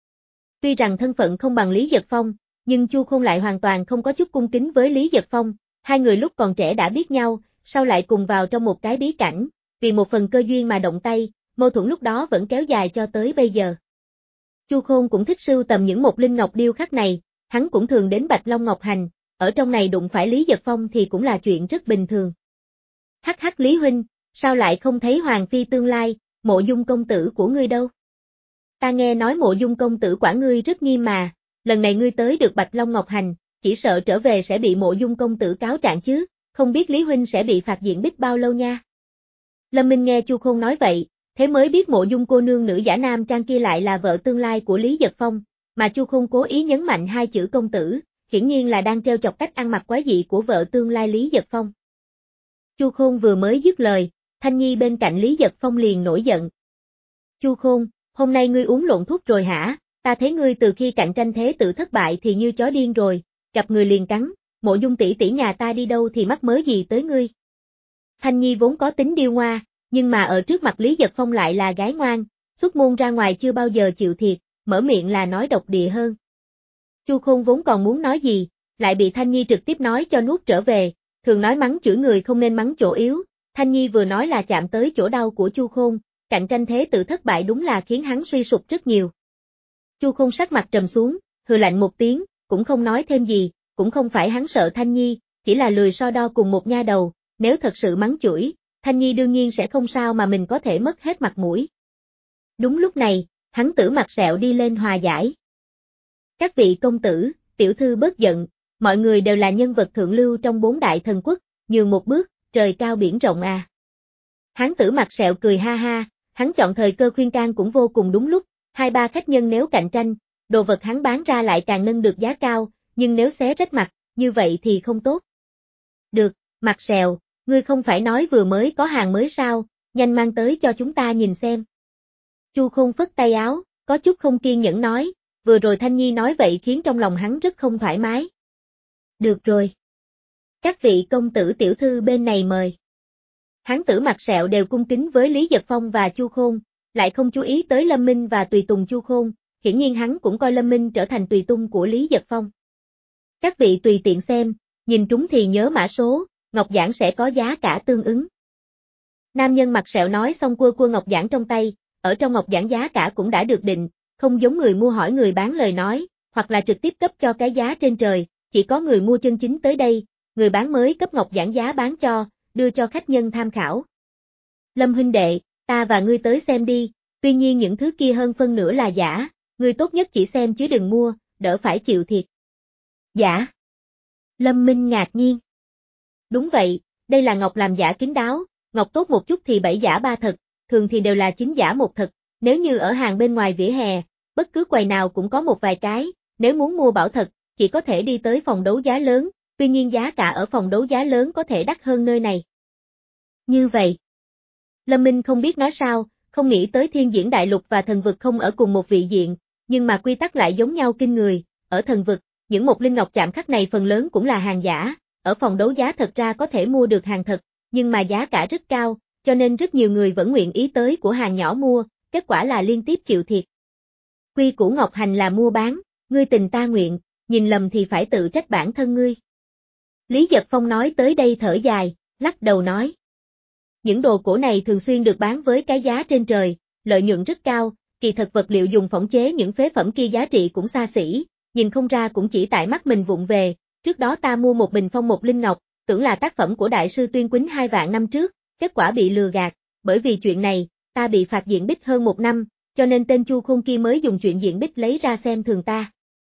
Tuy rằng thân phận không bằng Lý Giật Phong, nhưng Chu Khôn lại hoàn toàn không có chút cung kính với Lý Giật Phong, hai người lúc còn trẻ đã biết nhau, sau lại cùng vào trong một cái bí cảnh, vì một phần cơ duyên mà động tay, mâu thuẫn lúc đó vẫn kéo dài cho tới bây giờ. Chu Khôn cũng thích sưu tầm những một linh ngọc điêu khắc này, hắn cũng thường đến Bạch Long Ngọc Hành, ở trong này đụng phải Lý Giật Phong thì cũng là chuyện rất bình thường. Hắc hắc Lý huynh, sao lại không thấy hoàng phi tương lai, Mộ Dung công tử của ngươi đâu? Ta nghe nói Mộ Dung công tử quản ngươi rất nghiêm mà, lần này ngươi tới được Bạch Long Ngọc Hành, chỉ sợ trở về sẽ bị Mộ Dung công tử cáo trạng chứ, không biết Lý huynh sẽ bị phạt diện bích bao lâu nha. Lâm Minh nghe Chu Khôn nói vậy, thế mới biết Mộ Dung cô nương nữ giả nam trang kia lại là vợ tương lai của Lý Giật Phong, mà Chu Khôn cố ý nhấn mạnh hai chữ công tử, hiển nhiên là đang trêu chọc cách ăn mặc quái dị của vợ tương lai Lý Giật Phong. Chu Khôn vừa mới dứt lời, Thanh Nhi bên cạnh Lý Giật Phong liền nổi giận. Chu Khôn, hôm nay ngươi uống lộn thuốc rồi hả? Ta thấy ngươi từ khi cạnh tranh thế tử thất bại thì như chó điên rồi, gặp người liền cắn, Mộ Dung tỷ tỷ nhà ta đi đâu thì mắc mớ gì tới ngươi. Thanh Nhi vốn có tính điêu ngoa, nhưng mà ở trước mặt Lý Giật Phong lại là gái ngoan, xuất môn ra ngoài chưa bao giờ chịu thiệt, mở miệng là nói độc địa hơn. Chu Khôn vốn còn muốn nói gì, lại bị Thanh Nhi trực tiếp nói cho nuốt trở về, thường nói mắng chửi người không nên mắng chỗ yếu, Thanh Nhi vừa nói là chạm tới chỗ đau của Chu Khôn, cạnh tranh thế tử thất bại đúng là khiến hắn suy sụp rất nhiều. Chu Khôn sắc mặt trầm xuống, hừ lạnh một tiếng, cũng không nói thêm gì, cũng không phải hắn sợ Thanh Nhi, chỉ là lười so đo cùng một nha đầu, nếu thật sự mắng chửi, Thanh Nhi đương nhiên sẽ không sao mà mình có thể mất hết mặt mũi. Đúng lúc này, hắn tử mặt sẹo đi lên hòa giải. Các vị công tử, tiểu thư bớt giận, mọi người đều là nhân vật thượng lưu trong bốn đại thần quốc, nhường một bước, trời cao biển rộng à. Hắn tử mặt sẹo cười ha ha, hắn chọn thời cơ khuyên can cũng vô cùng đúng lúc, hai ba khách nhân nếu cạnh tranh, đồ vật hắn bán ra lại càng nâng được giá cao, nhưng nếu xé rách mặt, như vậy thì không tốt. Được, mặt sẹo, ngươi không phải nói vừa mới có hàng mới sao, nhanh mang tới cho chúng ta nhìn xem. Chu Khôn phất tay áo, có chút không kiên nhẫn nói, vừa rồi Thanh Nhi nói vậy khiến trong lòng hắn rất không thoải mái. Được rồi. Các vị công tử tiểu thư bên này mời. Hán tử mặt sẹo đều cung kính với Lý Giật Phong và Chu Khôn, lại không chú ý tới Lâm Minh và tùy tùng Chu Khôn, hiển nhiên hắn cũng coi Lâm Minh trở thành tùy tung của Lý Giật Phong. Các vị tùy tiện xem, nhìn trúng thì nhớ mã số, ngọc giản sẽ có giá cả tương ứng. Nam nhân mặt sẹo nói xong cua cua ngọc giản trong tay, ở trong ngọc giản giá cả cũng đã được định, không giống người mua hỏi người bán lời nói, hoặc là trực tiếp cấp cho cái giá trên trời, chỉ có người mua chân chính tới đây, người bán mới cấp ngọc giản giá bán cho, đưa cho khách nhân tham khảo. Lâm huynh đệ, ta và ngươi tới xem đi, tuy nhiên những thứ kia hơn phân nửa là giả, ngươi tốt nhất chỉ xem chứ đừng mua, đỡ phải chịu thiệt. Giả? Lâm Minh ngạc nhiên. Đúng vậy, đây là ngọc làm giả kín đáo, ngọc tốt một chút thì bảy giả ba thật, thường thì đều là chín giả một thật, nếu như ở hàng bên ngoài vỉa hè, bất cứ quầy nào cũng có một vài cái, nếu muốn mua bảo thật, chỉ có thể đi tới phòng đấu giá lớn, tuy nhiên giá cả ở phòng đấu giá lớn có thể đắt hơn nơi này. Như vậy, Lâm Minh không biết nói sao, không nghĩ tới thiên diễn đại lục và thần vực không ở cùng một vị diện, nhưng mà quy tắc lại giống nhau kinh người, ở thần vực, những một linh ngọc chạm khắc này phần lớn cũng là hàng giả, ở phòng đấu giá thật ra có thể mua được hàng thật, nhưng mà giá cả rất cao, cho nên rất nhiều người vẫn nguyện ý tới của hàng nhỏ mua, kết quả là liên tiếp chịu thiệt. Quy củ ngọc hành là mua bán, ngươi tình ta nguyện, nhìn lầm thì phải tự trách bản thân ngươi. Lý Giật Phong nói tới đây thở dài, lắc đầu nói. Những đồ cổ này thường xuyên được bán với cái giá trên trời, lợi nhuận rất cao, kỳ thật vật liệu dùng phỏng chế những phế phẩm kia giá trị cũng xa xỉ, nhìn không ra cũng chỉ tại mắt mình vụng về, trước đó ta mua một bình phong một linh ngọc, tưởng là tác phẩm của đại sư Tuyên Quýnh hai vạn năm trước, kết quả bị lừa gạt, bởi vì chuyện này, ta bị phạt diện bích hơn một năm, cho nên tên Chu Khôn kia mới dùng chuyện diện bích lấy ra xem thường ta.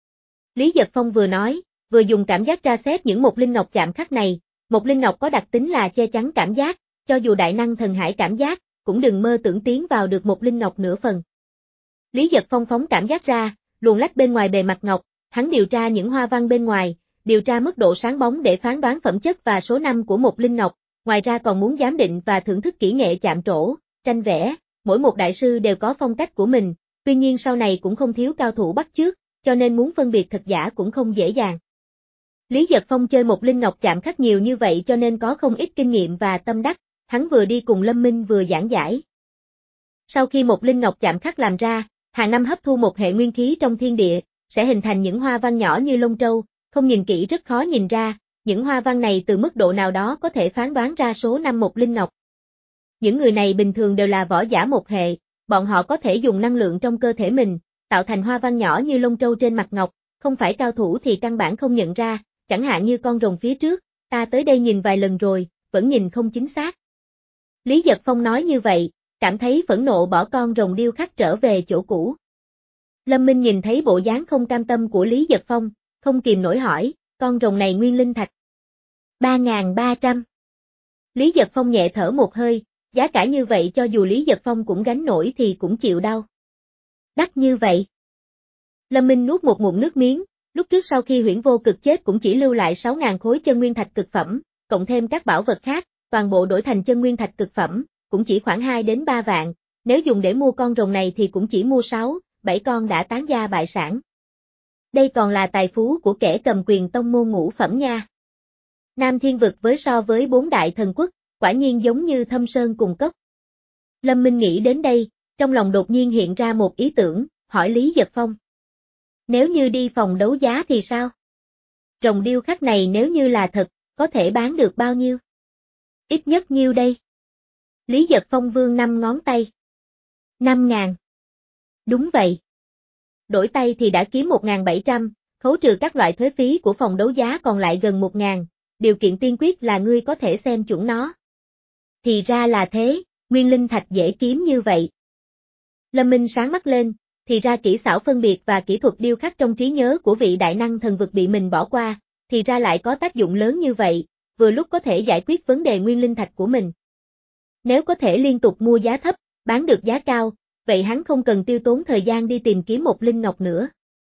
Lý Giật Phong vừa nói, vừa dùng cảm giác tra xét những một linh ngọc chạm khắc này, một linh ngọc có đặc tính là che chắn cảm giác, cho dù đại năng thần hải cảm giác, cũng đừng mơ tưởng tiến vào được một linh ngọc nửa phần. Lý Giật Phong phóng cảm giác ra, luồn lách bên ngoài bề mặt ngọc, hắn điều tra những hoa văn bên ngoài, điều tra mức độ sáng bóng để phán đoán phẩm chất và số năm của một linh ngọc, ngoài ra còn muốn giám định và thưởng thức kỹ nghệ chạm trổ, tranh vẽ, mỗi một đại sư đều có phong cách của mình, tuy nhiên sau này cũng không thiếu cao thủ bắt chước, cho nên muốn phân biệt thật giả cũng không dễ dàng. Lý Giật Phong chơi một linh ngọc chạm khắc nhiều như vậy cho nên có không ít kinh nghiệm và tâm đắc, hắn vừa đi cùng Lâm Minh vừa giảng giải. Sau khi một linh ngọc chạm khắc làm ra, hàng năm hấp thu một hệ nguyên khí trong thiên địa, sẽ hình thành những hoa văn nhỏ như lông trâu, không nhìn kỹ rất khó nhìn ra, những hoa văn này từ mức độ nào đó có thể phán đoán ra số năm một linh ngọc. Những người này bình thường đều là võ giả một hệ, bọn họ có thể dùng năng lượng trong cơ thể mình, tạo thành hoa văn nhỏ như lông trâu trên mặt ngọc, không phải cao thủ thì căn bản không nhận ra, chẳng hạn như con rồng phía trước, ta tới đây nhìn vài lần rồi, vẫn nhìn không chính xác. Lý Giật Phong nói như vậy, cảm thấy phẫn nộ bỏ con rồng điêu khắc trở về chỗ cũ. Lâm Minh nhìn thấy bộ dáng không cam tâm của Lý Giật Phong, không kìm nổi hỏi, con rồng này nguyên linh thạch. ba nghìn ba trăm. Lý Giật Phong nhẹ thở một hơi, giá cả như vậy cho dù Lý Giật Phong cũng gánh nổi thì cũng chịu đau. Đắt như vậy. Lâm Minh nuốt một ngụm nước miếng, lúc trước sau khi Huyễn Vô Cực chết cũng chỉ lưu lại sáu nghìn khối chân nguyên thạch cực phẩm, cộng thêm các bảo vật khác, toàn bộ đổi thành chân nguyên thạch cực phẩm, cũng chỉ khoảng hai đến ba vạn, nếu dùng để mua con rồng này thì cũng chỉ mua sáu, bảy con đã tán gia bại sản. Đây còn là tài phú của kẻ cầm quyền tông môn ngũ phẩm nha. Nam Thiên Vực với so với bốn đại thần quốc, quả nhiên giống như thâm sơn cùng cốc. Lâm Minh nghĩ đến đây, trong lòng đột nhiên hiện ra một ý tưởng, hỏi Lý Giật Phong. Nếu như đi phòng đấu giá thì sao? Rồng điêu khắc này nếu như là thật, có thể bán được bao nhiêu? Ít nhất nhiêu đây? Lý Giật Phong vươn năm ngón tay. Năm ngàn. Đúng vậy. Đổi tay thì đã kiếm một nghìn bảy trăm, khấu trừ các loại thuế phí của phòng đấu giá còn lại gần một nghìn, điều kiện tiên quyết là ngươi có thể xem chuẩn nó. Thì ra là thế, nguyên linh thạch dễ kiếm như vậy. Lâm Minh sáng mắt lên, thì ra kỹ xảo phân biệt và kỹ thuật điêu khắc trong trí nhớ của vị đại năng thần vực bị mình bỏ qua, thì ra lại có tác dụng lớn như vậy, vừa lúc có thể giải quyết vấn đề nguyên linh thạch của mình. Nếu có thể liên tục mua giá thấp, bán được giá cao, vậy hắn không cần tiêu tốn thời gian đi tìm kiếm một linh ngọc nữa.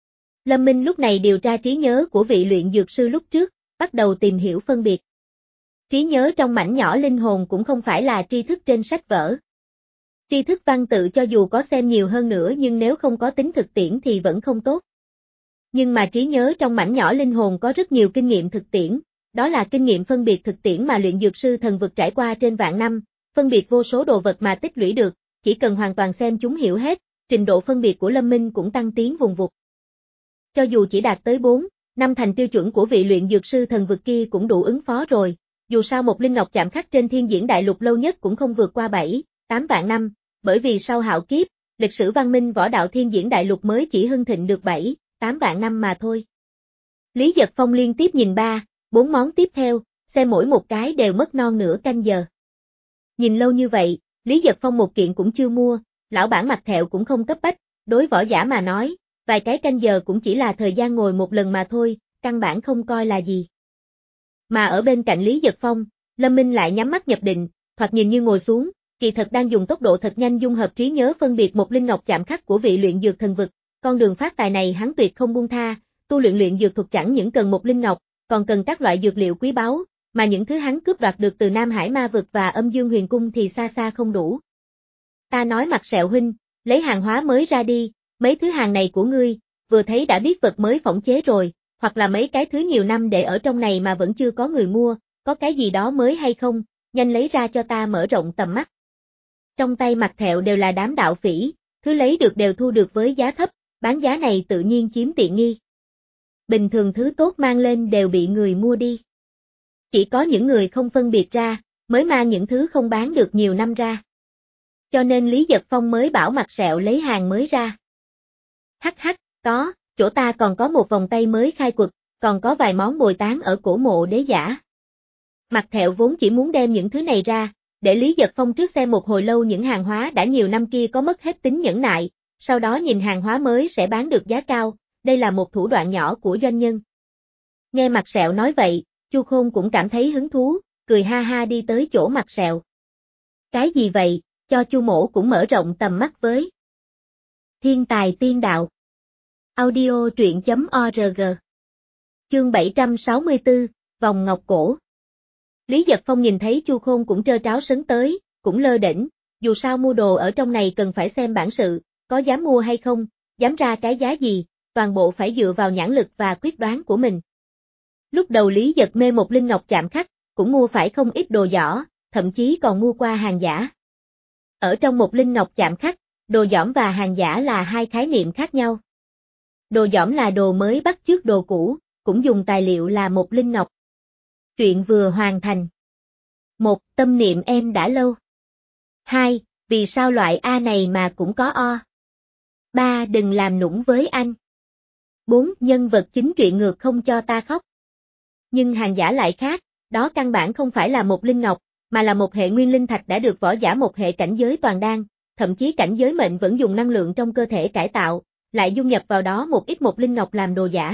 Lâm Minh lúc này điều tra trí nhớ của vị luyện dược sư lúc trước, bắt đầu tìm hiểu phân biệt. Trí nhớ trong mảnh nhỏ linh hồn cũng không phải là tri thức trên sách vở. Tri thức văn tự cho dù có xem nhiều hơn nữa nhưng nếu không có tính thực tiễn thì vẫn không tốt. Nhưng mà trí nhớ trong mảnh nhỏ linh hồn có rất nhiều kinh nghiệm thực tiễn, đó là kinh nghiệm phân biệt thực tiễn mà luyện dược sư thần vực trải qua trên vạn năm, phân biệt vô số đồ vật mà tích lũy được, chỉ cần hoàn toàn xem chúng hiểu hết, trình độ phân biệt của Lâm Minh cũng tăng tiến vùng vụt. Cho dù chỉ đạt tới bốn, năm thành tiêu chuẩn của vị luyện dược sư thần vực kia cũng đủ ứng phó rồi, dù sao một linh ngọc chạm khắc trên thiên diễn đại lục lâu nhất cũng không vượt qua bảy, tám vạn năm, bởi vì sau hạo kiếp, lịch sử văn minh võ đạo thiên diễn đại lục mới chỉ hưng thịnh được bảy, tám vạn năm mà thôi. Lý Giật Phong liên tiếp nhìn ba, bốn món tiếp theo, xem mỗi một cái đều mất non nửa canh giờ. Nhìn lâu như vậy, Lý Giật Phong một kiện cũng chưa mua, lão bản Mặt Thẹo cũng không cấp bách, đối võ giả mà nói, vài cái canh giờ cũng chỉ là thời gian ngồi một lần mà thôi, căn bản không coi là gì. Mà ở bên cạnh Lý Giật Phong, Lâm Minh lại nhắm mắt nhập định, thoạt nhìn như ngồi xuống, kỳ thật đang dùng tốc độ thật nhanh dung hợp trí nhớ phân biệt một linh ngọc chạm khắc của vị luyện dược thần vực, con đường phát tài này hắn tuyệt không buông tha, tu luyện luyện dược thuật chẳng những cần một linh ngọc, còn cần các loại dược liệu quý báu, mà những thứ hắn cướp đoạt được từ Nam Hải Ma vực và Âm Dương Huyền Cung thì xa xa không đủ. Ta nói Mặt Sẹo huynh, lấy hàng hóa mới ra đi, mấy thứ hàng này của ngươi, vừa thấy đã biết vật mới phỏng chế rồi, hoặc là mấy cái thứ nhiều năm để ở trong này mà vẫn chưa có người mua, có cái gì đó mới hay không, nhanh lấy ra cho ta mở rộng tầm mắt. Trong tay Mặt Thẹo đều là đám đạo phỉ, thứ lấy được đều thu được với giá thấp, bán giá này tự nhiên chiếm tiện nghi. Bình thường thứ tốt mang lên đều bị người mua đi. Chỉ có những người không phân biệt ra, mới mang những thứ không bán được nhiều năm ra. Cho nên Lý Giật Phong mới bảo Mặt Sẹo lấy hàng mới ra. Hắc hắc, có, chỗ ta còn có một vòng tay mới khai quật, còn có vài món bồi tán ở cổ mộ đế giả. Mặt Thẹo vốn chỉ muốn đem những thứ này ra, để Lý Giật Phong trước xem một hồi lâu những hàng hóa đã nhiều năm kia có mất hết tính nhẫn nại, sau đó nhìn hàng hóa mới sẽ bán được giá cao, đây là một thủ đoạn nhỏ của doanh nhân. Nghe Mặt Sẹo nói vậy, Chu Khôn cũng cảm thấy hứng thú, cười ha ha đi tới chỗ Mặt Sẹo. Cái gì vậy, cho Chu mỗ cũng mở rộng tầm mắt với. Thiên tài tiên đạo. Audio truyện chấm org. Chương bảy trăm sáu mươi tư, vòng ngọc cổ. Lý Giật Phong nhìn thấy Chu Khôn cũng trơ tráo sấn tới, cũng lơ đễnh, dù sao mua đồ ở trong này cần phải xem bản sự, có dám mua hay không, dám ra cái giá gì, toàn bộ phải dựa vào nhãn lực và quyết đoán của mình. Lúc đầu Lý Giật mê một linh ngọc chạm khắc, cũng mua phải không ít đồ giỏ, thậm chí còn mua qua hàng giả. Ở trong một linh ngọc chạm khắc, đồ giỏm và hàng giả là hai khái niệm khác nhau. Đồ giỏm là đồ mới bắt chước đồ cũ, cũng dùng tài liệu là một linh ngọc. Chuyện vừa hoàn thành. một. Tâm niệm em đã lâu. hai. Vì sao loại A này mà cũng có O. ba. Đừng làm nũng với anh. bốn. Nhân vật chính truyện ngược không cho ta khóc. Nhưng hàng giả lại khác, đó căn bản không phải là một linh ngọc, mà là một hệ nguyên linh thạch đã được võ giả một hệ cảnh giới toàn đan, thậm chí cảnh giới mệnh vẫn dùng năng lượng trong cơ thể cải tạo, lại dung nhập vào đó một ít một linh ngọc làm đồ giả.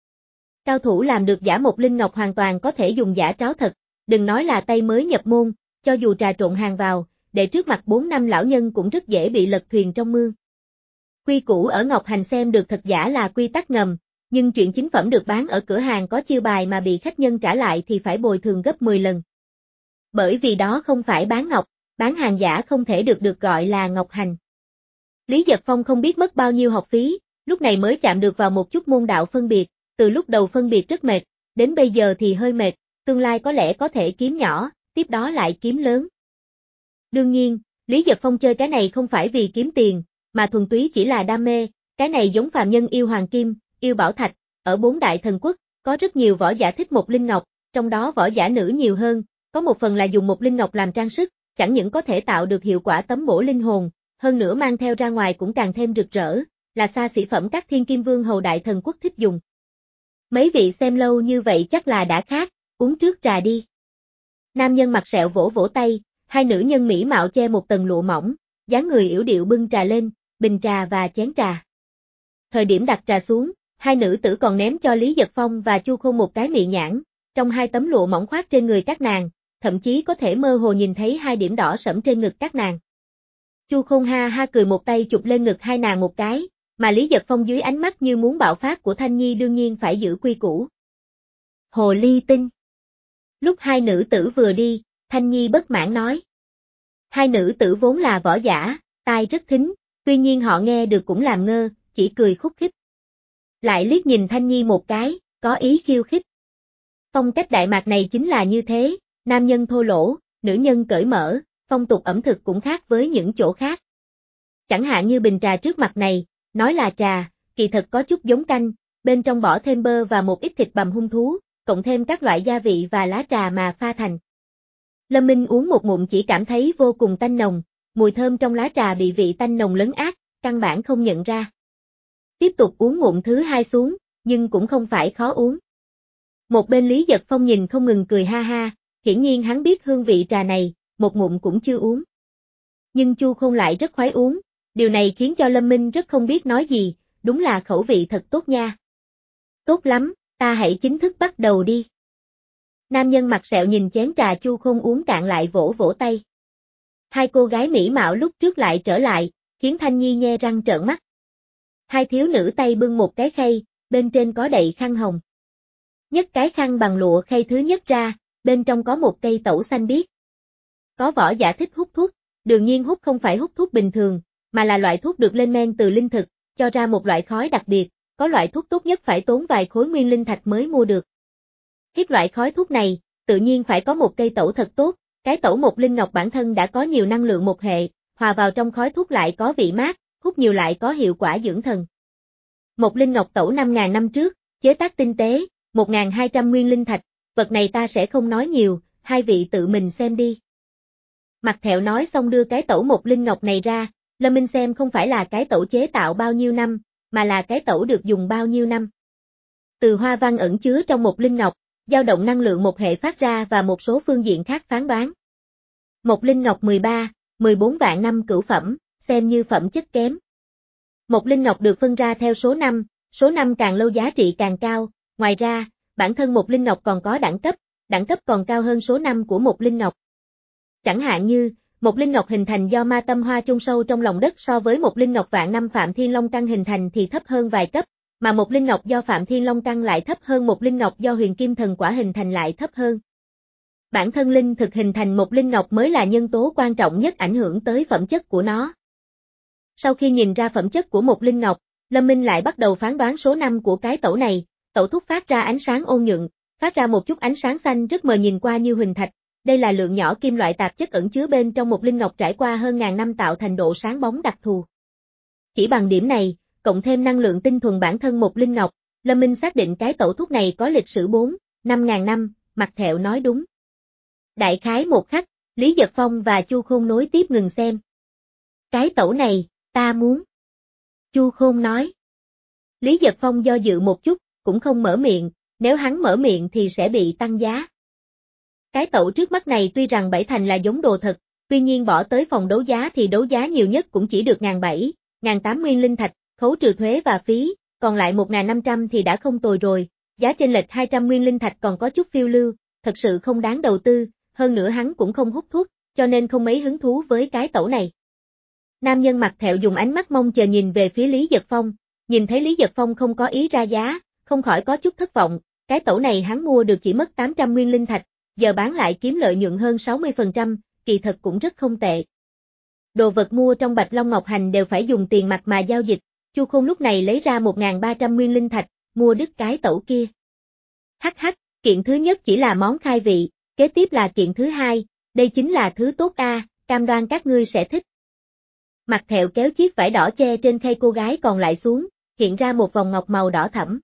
Cao thủ làm được giả một linh ngọc hoàn toàn có thể dùng giả tráo thật, đừng nói là tay mới nhập môn, cho dù trà trộn hàng vào, để trước mặt bốn năm lão nhân cũng rất dễ bị lật thuyền trong mương. Quy củ ở Ngọc Hành xem được thật giả là quy tắc ngầm, nhưng chuyện chính phẩm được bán ở cửa hàng có chiêu bài mà bị khách nhân trả lại thì phải bồi thường gấp mười lần. Bởi vì đó không phải bán ngọc, bán hàng giả không thể được được gọi là Ngọc Hành. Lý Giật Phong không biết mất bao nhiêu học phí, lúc này mới chạm được vào một chút môn đạo phân biệt, từ lúc đầu phân biệt rất mệt, đến bây giờ thì hơi mệt, tương lai có lẽ có thể kiếm nhỏ, tiếp đó lại kiếm lớn. Đương nhiên, Lý Giật Phong chơi cái này không phải vì kiếm tiền, mà thuần túy chỉ là đam mê, cái này giống phàm nhân yêu hoàng kim, yêu bảo thạch, ở bốn đại thần quốc, có rất nhiều võ giả thích một linh ngọc, trong đó võ giả nữ nhiều hơn, có một phần là dùng một linh ngọc làm trang sức, chẳng những có thể tạo được hiệu quả tấm bổ linh hồn, hơn nữa mang theo ra ngoài cũng càng thêm rực rỡ, là xa xỉ phẩm các thiên kim vương hầu đại thần quốc thích dùng. Mấy vị xem lâu như vậy chắc là đã khát, uống trước trà đi. Nam nhân mặt sẹo vỗ vỗ tay, hai nữ nhân mỹ mạo che một tầng lụa mỏng, dáng người yểu điệu bưng trà lên, bình trà và chén trà. Thời điểm đặt trà xuống, hai nữ tử còn ném cho Lý Giật Phong và Chu Khôn một cái mị nhãn, trong hai tấm lụa mỏng khoác trên người các nàng, thậm chí có thể mơ hồ nhìn thấy hai điểm đỏ sẫm trên ngực các nàng. Chu Khôn ha ha cười một tay chụp lên ngực hai nàng một cái, mà Lý Giật Phong dưới ánh mắt như muốn bạo phát của Thanh Nhi đương nhiên phải giữ quy củ. Hồ ly tinh. Lúc hai nữ tử vừa đi, Thanh Nhi bất mãn nói. Hai nữ tử vốn là võ giả, tai rất thính, tuy nhiên họ nghe được cũng làm ngơ, chỉ cười khúc khích. Lại liếc nhìn Thanh Nhi một cái, có ý khiêu khích. Phong cách Đại Mạc này chính là như thế, nam nhân thô lỗ, nữ nhân cởi mở, phong tục ẩm thực cũng khác với những chỗ khác. Chẳng hạn như bình trà trước mặt này, nói là trà, kỳ thật có chút giống canh, bên trong bỏ thêm bơ và một ít thịt bằm hung thú, cộng thêm các loại gia vị và lá trà mà pha thành. Lâm Minh uống một ngụm chỉ cảm thấy vô cùng tanh nồng, mùi thơm trong lá trà bị vị tanh nồng lấn át, căn bản không nhận ra. Tiếp tục uống ngụm thứ hai xuống, nhưng cũng không phải khó uống. Một bên Lý Giật Phong nhìn không ngừng cười ha ha, hiển nhiên hắn biết hương vị trà này, một ngụm cũng chưa uống. Nhưng Chu Khôn lại rất khoái uống, điều này khiến cho Lâm Minh rất không biết nói gì, đúng là khẩu vị thật tốt nha. Tốt lắm, ta hãy chính thức bắt đầu đi. Nam nhân mặt sẹo nhìn chén trà Chu Khôn uống cạn lại vỗ vỗ tay. Hai cô gái mỹ mạo lúc trước lại trở lại, khiến Thanh Nhi nhe răng trợn mắt. Hai thiếu nữ tay bưng một cái khay, bên trên có đậy khăn hồng. Nhấc cái khăn bằng lụa khay thứ nhất ra, bên trong có một cây tẩu xanh biếc. Có võ giả thích hút thuốc, đương nhiên hút không phải hút thuốc bình thường, mà là loại thuốc được lên men từ linh thực, cho ra một loại khói đặc biệt, có loại thuốc tốt nhất phải tốn vài khối nguyên linh thạch mới mua được. Hít loại khói thuốc này, tự nhiên phải có một cây tẩu thật tốt, cái tẩu một linh ngọc bản thân đã có nhiều năng lượng một hệ, hòa vào trong khói thuốc lại có vị mát, hút nhiều lại có hiệu quả dưỡng thần. Một linh ngọc tẩu năm nghìn năm trước, chế tác tinh tế, một nghìn hai trăm nguyên linh thạch, vật này ta sẽ không nói nhiều, hai vị tự mình xem đi. Mặt Thẹo nói xong đưa cái tẩu một linh ngọc này ra, Lâm Minh xem không phải là cái tẩu chế tạo bao nhiêu năm, mà là cái tẩu được dùng bao nhiêu năm. Từ hoa văn ẩn chứa trong một linh ngọc, dao động năng lượng một hệ phát ra và một số phương diện khác phán đoán. Một linh ngọc mười ba, mười bốn vạn năm cửu phẩm, xem như phẩm chất kém. Một linh ngọc được phân ra theo số năm, số năm càng lâu giá trị càng cao, ngoài ra, bản thân một linh ngọc còn có đẳng cấp, đẳng cấp còn cao hơn số năm của một linh ngọc. Chẳng hạn như, một linh ngọc hình thành do ma tâm hoa chôn sâu trong lòng đất so với một linh ngọc vạn năm Phạm Thiên Long Căn hình thành thì thấp hơn vài cấp, mà một linh ngọc do Phạm Thiên Long Căn lại thấp hơn một linh ngọc do Huyền Kim Thần Quả hình thành lại thấp hơn. Bản thân linh thực hình thành một linh ngọc mới là nhân tố quan trọng nhất ảnh hưởng tới phẩm chất của nó. Sau khi nhìn ra phẩm chất của một linh ngọc, Lâm Minh lại bắt đầu phán đoán số năm của cái tẩu này, tẩu thuốc phát ra ánh sáng ôn nhuận, phát ra một chút ánh sáng xanh rất mờ nhìn qua như huỳnh thạch, đây là lượng nhỏ kim loại tạp chất ẩn chứa bên trong một linh ngọc trải qua hơn ngàn năm tạo thành độ sáng bóng đặc thù. Chỉ bằng điểm này, cộng thêm năng lượng tinh thuần bản thân một linh ngọc, Lâm Minh xác định cái tẩu thuốc này có lịch sử bốn, năm ngàn năm, Mặt Thẹo nói đúng. Đại khái một khắc, Lý Giật Phong và Chu Khôn nối tiếp ngừng xem. Cái tẩu này, ta muốn. Chu Khôn nói. Lý Giật Phong do dự một chút, cũng không mở miệng, nếu hắn mở miệng thì sẽ bị tăng giá. Cái tẩu trước mắt này tuy rằng bảy thành là giống đồ thật, tuy nhiên bỏ tới phòng đấu giá thì đấu giá nhiều nhất cũng chỉ được ngàn bảy, ngàn tám nguyên linh thạch, khấu trừ thuế và phí, còn lại một ngàn năm trăm thì đã không tồi rồi, giá chênh lệch hai trăm nguyên linh thạch còn có chút phiêu lưu, thật sự không đáng đầu tư, hơn nữa hắn cũng không hút thuốc, cho nên không mấy hứng thú với cái tẩu này. Nam nhân Mặt Thẹo dùng ánh mắt mong chờ nhìn về phía Lý Giật Phong, nhìn thấy Lý Giật Phong không có ý ra giá, không khỏi có chút thất vọng, cái tẩu này hắn mua được chỉ mất tám trăm nguyên linh thạch, giờ bán lại kiếm lợi nhuận hơn sáu mươi phần trăm, kỳ thật cũng rất không tệ. Đồ vật mua trong Bạch Long Ngọc Hành đều phải dùng tiền mặt mà giao dịch, Chu Khôn lúc này lấy ra một nghìn ba trăm nguyên linh thạch, mua đứt cái tẩu kia. Hắc hắc, kiện thứ nhất chỉ là món khai vị, kế tiếp là kiện thứ hai, đây chính là thứ tốt a, cam đoan các ngươi sẽ thích. Mặt Thẹo kéo chiếc vải đỏ che trên khay cô gái còn lại xuống, hiện ra một vòng ngọc màu đỏ thẫm.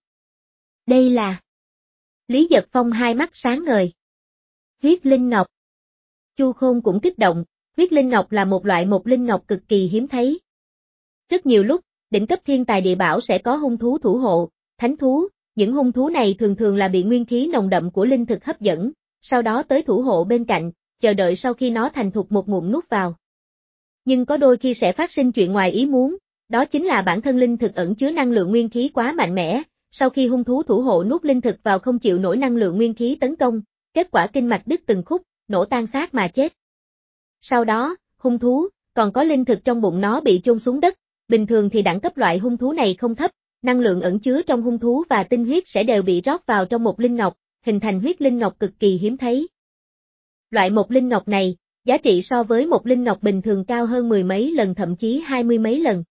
Đây là... Lý Giật Phong hai mắt sáng ngời. Huyết linh ngọc. Chu Khôn cũng kích động, huyết linh ngọc là một loại một linh ngọc cực kỳ hiếm thấy. Rất nhiều lúc, đỉnh cấp thiên tài địa bảo sẽ có hung thú thủ hộ, thánh thú, những hung thú này thường thường là bị nguyên khí nồng đậm của linh thực hấp dẫn, sau đó tới thủ hộ bên cạnh, chờ đợi sau khi nó thành thục một ngụm nuốt vào. Nhưng có đôi khi sẽ phát sinh chuyện ngoài ý muốn, đó chính là bản thân linh thực ẩn chứa năng lượng nguyên khí quá mạnh mẽ, sau khi hung thú thủ hộ nuốt linh thực vào không chịu nổi năng lượng nguyên khí tấn công, kết quả kinh mạch đứt từng khúc, nổ tan xác mà chết. Sau đó, hung thú, còn có linh thực trong bụng nó bị chôn xuống đất, bình thường thì đẳng cấp loại hung thú này không thấp, năng lượng ẩn chứa trong hung thú và tinh huyết sẽ đều bị rót vào trong một linh ngọc, hình thành huyết linh ngọc cực kỳ hiếm thấy. Loại một linh ngọc này, giá trị so với một linh ngọc bình thường cao hơn mười mấy lần thậm chí hai mươi mấy lần.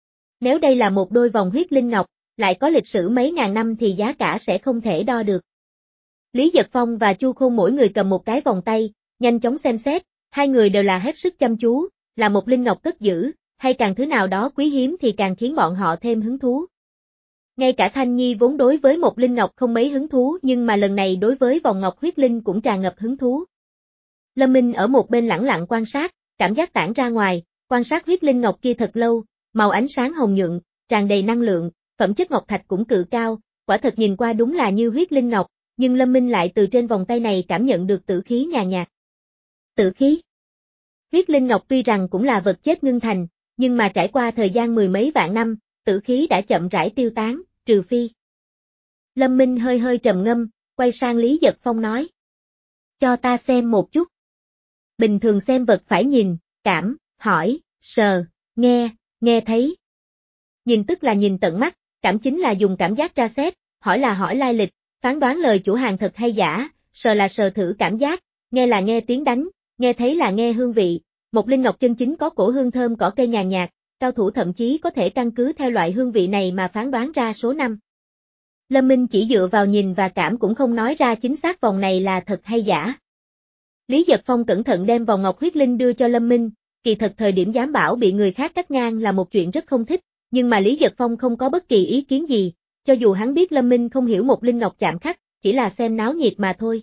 Nếu đây là một đôi vòng huyết linh ngọc, lại có lịch sử mấy ngàn năm thì giá cả sẽ không thể đo được. Lý Giật Phong và Chu Khôn mỗi người cầm một cái vòng tay, nhanh chóng xem xét, hai người đều là hết sức chăm chú, là một linh ngọc cất giữ, hay càng thứ nào đó quý hiếm thì càng khiến bọn họ thêm hứng thú. Ngay cả Thanh Nhi vốn đối với một linh ngọc không mấy hứng thú nhưng mà lần này đối với vòng ngọc huyết linh cũng tràn ngập hứng thú. Lâm Minh ở một bên lẳng lặng quan sát, cảm giác tản ra ngoài, quan sát huyết linh ngọc kia thật lâu, màu ánh sáng hồng nhuận, tràn đầy năng lượng, phẩm chất ngọc thạch cũng cự cao, quả thật nhìn qua đúng là như huyết linh ngọc, nhưng Lâm Minh lại từ trên vòng tay này cảm nhận được tử khí nhàn nhạt. Tử khí? Huyết linh ngọc tuy rằng cũng là vật chết ngưng thành, nhưng mà trải qua thời gian mười mấy vạn năm, tử khí đã chậm rãi tiêu tán, trừ phi. Lâm Minh hơi hơi trầm ngâm, quay sang Lý Giật Phong nói. Cho ta xem một chút. Bình thường xem vật phải nhìn, cảm, hỏi, sờ, nghe, nghe thấy. Nhìn tức là nhìn tận mắt, cảm chính là dùng cảm giác tra xét, hỏi là hỏi lai lịch, phán đoán lời chủ hàng thật hay giả, sờ là sờ thử cảm giác, nghe là nghe tiếng đánh, nghe thấy là nghe hương vị. Một linh ngọc chân chính có cổ hương thơm cỏ cây nhàn nhạt, cao thủ thậm chí có thể căn cứ theo loại hương vị này mà phán đoán ra số năm. Lâm Minh chỉ dựa vào nhìn và cảm cũng không nói ra chính xác vòng này là thật hay giả. Lý Giật Phong cẩn thận đem vòng ngọc huyết linh đưa cho Lâm Minh, kỳ thật thời điểm giám bảo bị người khác cắt ngang là một chuyện rất không thích, nhưng mà Lý Giật Phong không có bất kỳ ý kiến gì, cho dù hắn biết Lâm Minh không hiểu một linh ngọc chạm khắc, chỉ là xem náo nhiệt mà thôi.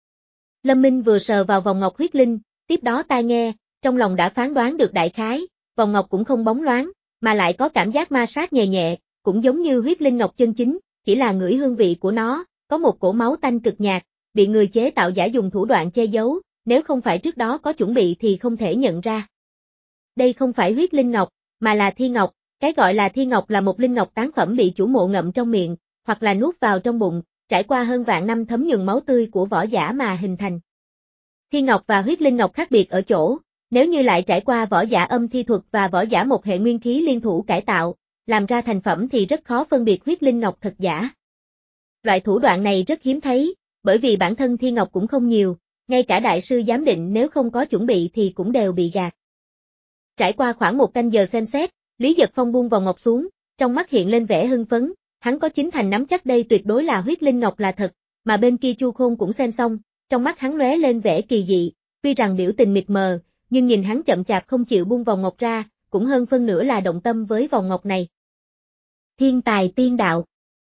Lâm Minh vừa sờ vào vòng ngọc huyết linh, tiếp đó tai nghe, trong lòng đã phán đoán được đại khái, vòng ngọc cũng không bóng loáng, mà lại có cảm giác ma sát nhẹ nhẹ, cũng giống như huyết linh ngọc chân chính, chỉ là ngửi hương vị của nó, có một cổ máu tanh cực nhạt, bị người chế tạo giả dùng thủ đoạn che giấu, nếu không phải trước đó có chuẩn bị thì không thể nhận ra. Đây không phải huyết linh ngọc, mà là thi ngọc, cái gọi là thi ngọc là một linh ngọc tán phẩm bị chủ mộ ngậm trong miệng, hoặc là nuốt vào trong bụng, trải qua hơn vạn năm thấm nhuần máu tươi của võ giả mà hình thành. Thi ngọc và huyết linh ngọc khác biệt ở chỗ, nếu như lại trải qua võ giả âm thi thuật và võ giả một hệ nguyên khí liên thủ cải tạo, làm ra thành phẩm thì rất khó phân biệt huyết linh ngọc thật giả. Loại thủ đoạn này rất hiếm thấy, bởi vì bản thân thi ngọc cũng không nhiều, ngay cả đại sư giám định nếu không có chuẩn bị thì cũng đều bị gạt. Trải qua khoảng một canh giờ xem xét, Lý Giật Phong buông vòng ngọc xuống, trong mắt hiện lên vẻ hưng phấn, hắn có chín thành nắm chắc đây tuyệt đối là huyết linh ngọc là thật, mà bên kia Chu Khôn cũng xem xong, trong mắt hắn lóe lên vẻ kỳ dị, tuy rằng biểu tình mịt mờ, nhưng nhìn hắn chậm chạp không chịu buông vòng ngọc ra, cũng hơn phân nửa là động tâm với vòng ngọc này. Thiên tài tiên đạo.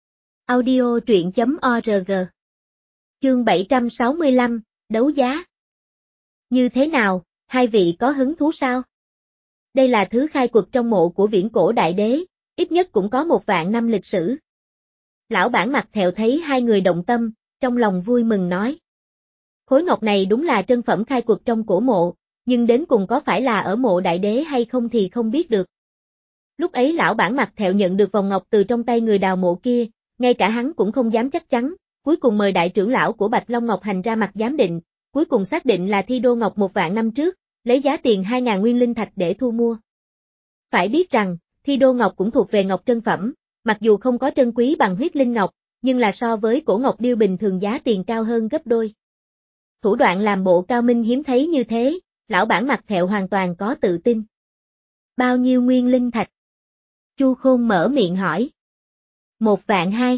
Audio truyện chấm org. Chương bảy trăm sáu mươi lăm, đấu giá. Như thế nào, hai vị có hứng thú sao? Đây là thứ khai quật trong mộ của viễn cổ đại đế, ít nhất cũng có một vạn năm lịch sử. Lão bản mặt thẹo thấy hai người động tâm, trong lòng vui mừng nói. Khối ngọc này đúng là trân phẩm khai quật trong cổ mộ, nhưng đến cùng có phải là ở mộ đại đế hay không thì không biết được. Lúc ấy lão bản mặt thẹo nhận được vòng ngọc từ trong tay người đào mộ kia, ngay cả hắn cũng không dám chắc chắn, cuối cùng mời đại trưởng lão của Bạch Long Ngọc Hành ra mặt giám định, cuối cùng xác định là thi đô ngọc một vạn năm trước, lấy giá tiền hai ngàn nguyên linh thạch để thu mua. Phải biết rằng, thi đô ngọc cũng thuộc về ngọc trân phẩm, mặc dù không có trân quý bằng huyết linh ngọc, nhưng là so với cổ ngọc điêu bình thường giá tiền cao hơn gấp đôi. Thủ đoạn làm bộ cao minh hiếm thấy như thế, lão bản mặt thẹo hoàn toàn có tự tin. Bao nhiêu nguyên linh thạch? Chu Khôn mở miệng hỏi. Một vạn hai.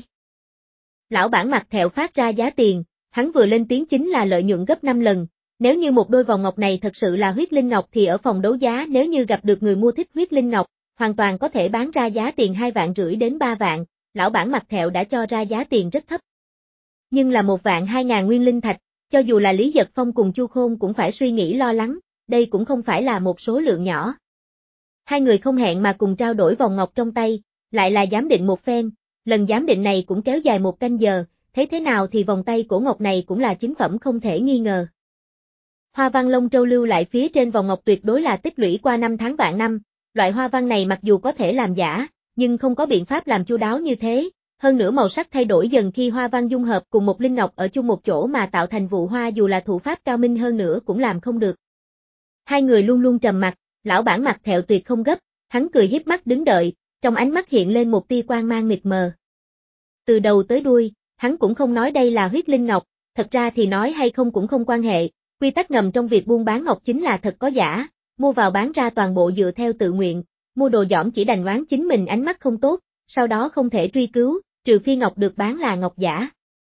Lão bản mặt thẹo phát ra giá tiền, hắn vừa lên tiếng chính là lợi nhuận gấp năm lần. Nếu như một đôi vòng ngọc này thật sự là huyết linh ngọc thì ở phòng đấu giá nếu như gặp được người mua thích huyết linh ngọc, hoàn toàn có thể bán ra giá tiền hai vạn rưỡi đến ba vạn, lão bản mặt thẹo đã cho ra giá tiền rất thấp. Nhưng là một vạn hai ngàn nguyên linh thạch, cho dù là Lý Giật Phong cùng Chu Khôn cũng phải suy nghĩ lo lắng, đây cũng không phải là một số lượng nhỏ. Hai người không hẹn mà cùng trao đổi vòng ngọc trong tay, lại là giám định một phen, lần giám định này cũng kéo dài một canh giờ, thấy thế nào thì vòng tay cổ ngọc này cũng là chính phẩm không thể nghi ngờ. Hoa văn lông trâu lưu lại phía trên vòng ngọc tuyệt đối là tích lũy qua năm tháng vạn năm, loại hoa văn này mặc dù có thể làm giả, nhưng không có biện pháp làm chu đáo như thế, hơn nữa màu sắc thay đổi dần khi hoa văn dung hợp cùng một linh ngọc ở chung một chỗ mà tạo thành vụ hoa dù là thủ pháp cao minh hơn nữa cũng làm không được. Hai người luôn luôn trầm mặc, lão bản mặt thẹo tuyệt không gấp, hắn cười hiếp mắt đứng đợi, trong ánh mắt hiện lên một tia quang mang mịt mờ. Từ đầu tới đuôi, hắn cũng không nói đây là huyết linh ngọc, thật ra thì nói hay không cũng không quan hệ, quy tắc ngầm trong việc buôn bán ngọc chính là thật có giả, mua vào bán ra toàn bộ dựa theo tự nguyện, mua đồ dỏm chỉ đành oán chính mình ánh mắt không tốt, sau đó không thể truy cứu, trừ phi ngọc được bán là ngọc giả.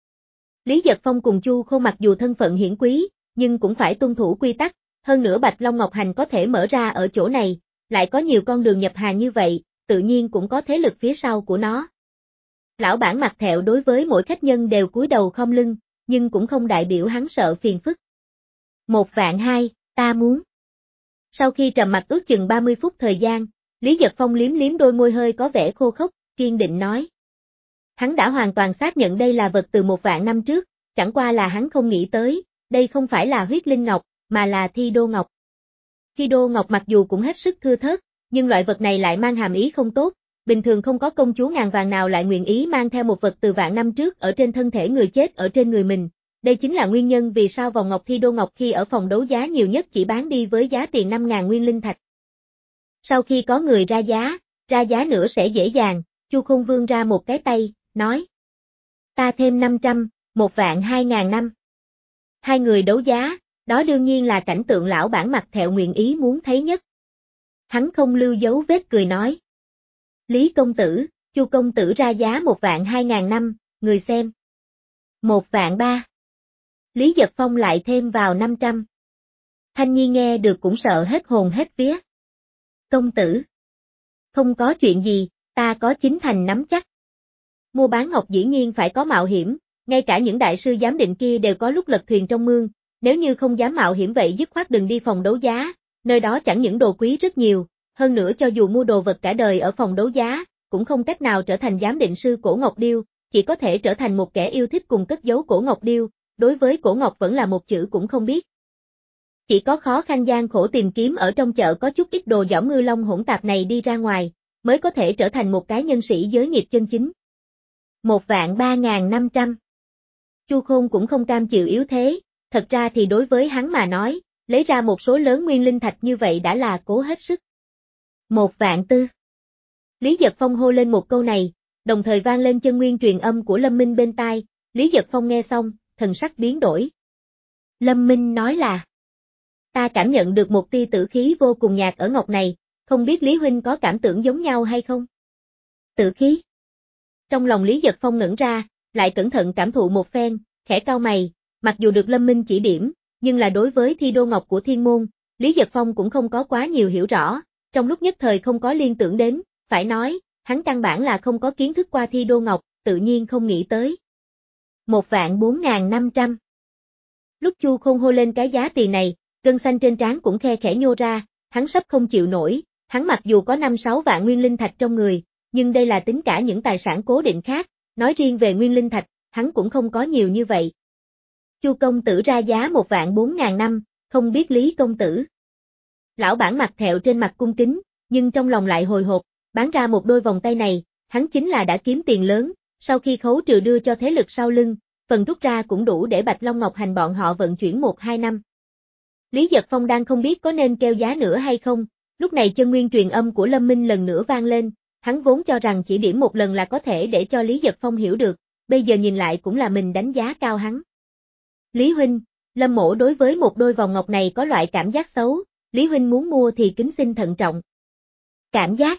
Lý Giật Phong cùng Chu Khôn mặc dù thân phận hiển quý, nhưng cũng phải tuân thủ quy tắc, hơn nữa Bạch Long Ngọc Hành có thể mở ra ở chỗ này, lại có nhiều con đường nhập hàng như vậy, tự nhiên cũng có thế lực phía sau của nó. Lão bản mặt thẹo đối với mỗi khách nhân đều cúi đầu khom lưng, nhưng cũng không đại biểu hắn sợ phiền phức. Một vạn hai, ta muốn. Sau khi trầm mặc ước chừng ba mươi phút thời gian, Lý Giật Phong liếm liếm đôi môi hơi có vẻ khô khốc, kiên định nói. Hắn đã hoàn toàn xác nhận đây là vật từ một vạn năm trước, chẳng qua là hắn không nghĩ tới, đây không phải là huyết linh ngọc, mà là thi đô ngọc. Thi đô ngọc mặc dù cũng hết sức thưa thớt, nhưng loại vật này lại mang hàm ý không tốt, bình thường không có công chúa ngàn vàng nào lại nguyện ý mang theo một vật từ vạn năm trước ở trên thân thể người chết ở trên người mình. Đây chính là nguyên nhân vì sao vòng ngọc thi đô ngọc khi ở phòng đấu giá nhiều nhất chỉ bán đi với giá tiền năm ngàn nguyên linh thạch. Sau khi có người ra giá, ra giá nữa sẽ dễ dàng, Chu Khôn vươn ra một cái tay, nói. Ta thêm năm trăm, một vạn hai ngàn năm. Hai người đấu giá, đó đương nhiên là cảnh tượng lão bản mặt thẹo nguyện ý muốn thấy nhất. Hắn không lưu dấu vết cười nói. Lý công tử, Chu công tử ra giá một vạn hai ngàn năm, người xem. Một vạn ba. Lý Giật Phong lại thêm vào năm trăm. Thanh Nhi nghe được cũng sợ hết hồn hết vía. Công tử. Không có chuyện gì, ta có chính thành nắm chắc. Mua bán ngọc dĩ nhiên phải có mạo hiểm, ngay cả những đại sư giám định kia đều có lúc lật thuyền trong mương, nếu như không dám mạo hiểm vậy dứt khoát đừng đi phòng đấu giá, nơi đó chẳng những đồ quý rất nhiều, hơn nữa cho dù mua đồ vật cả đời ở phòng đấu giá, cũng không cách nào trở thành giám định sư cổ ngọc điêu, chỉ có thể trở thành một kẻ yêu thích cùng cất giấu cổ ngọc điêu, đối với cổ ngọc vẫn là một chữ cũng không biết. Chỉ có khó khăn gian khổ tìm kiếm ở trong chợ có chút ít đồ giỏm ngư long hỗn tạp này đi ra ngoài, mới có thể trở thành một cái nhân sĩ giới nghiệp chân chính. Một vạn ba ngàn năm trăm. Chu Khôn cũng không cam chịu yếu thế, thật ra thì đối với hắn mà nói, lấy ra một số lớn nguyên linh thạch như vậy đã là cố hết sức. Một vạn tư. Lý Giật Phong hô lên một câu này, đồng thời vang lên chân nguyên truyền âm của Lâm Minh bên tai, Lý Giật Phong nghe xong, thần sắc biến đổi. Lâm Minh nói là, ta cảm nhận được một tia tử khí vô cùng nhạt ở ngọc này, không biết Lý Huynh có cảm tưởng giống nhau hay không? Tử khí. Trong lòng Lý Giật Phong ngẩn ra, lại cẩn thận cảm thụ một phen, khẽ cau mày, mặc dù được Lâm Minh chỉ điểm, nhưng là đối với thi đô ngọc của thiên môn, Lý Giật Phong cũng không có quá nhiều hiểu rõ, trong lúc nhất thời không có liên tưởng đến, phải nói, hắn căn bản là không có kiến thức qua thi đô ngọc, tự nhiên không nghĩ tới. Một vạn bốn ngàn năm trăm. Lúc Chu Khôn hô lên cái giá tiền này, gân xanh trên trán cũng khe khẽ nhô ra, hắn sắp không chịu nổi, hắn mặc dù có năm sáu vạn nguyên linh thạch trong người, nhưng đây là tính cả những tài sản cố định khác, nói riêng về nguyên linh thạch, hắn cũng không có nhiều như vậy. Chu công tử ra giá một vạn bốn ngàn năm, không biết Lý công tử. Lão bản mặt thẹo trên mặt cung kính, nhưng trong lòng lại hồi hộp, bán ra một đôi vòng tay này, hắn chính là đã kiếm tiền lớn, sau khi khấu trừ đưa cho thế lực sau lưng, phần rút ra cũng đủ để Bạch Long Ngọc Hành bọn họ vận chuyển một hai năm. Lý Giật Phong đang không biết có nên kêu giá nữa hay không, lúc này chân nguyên truyền âm của Lâm Minh lần nữa vang lên, hắn vốn cho rằng chỉ điểm một lần là có thể để cho Lý Giật Phong hiểu được, bây giờ nhìn lại cũng là mình đánh giá cao hắn. Lý Huynh, Lâm mỗ đối với một đôi vòng ngọc này có loại cảm giác xấu, Lý Huynh muốn mua thì kính xin thận trọng. Cảm giác.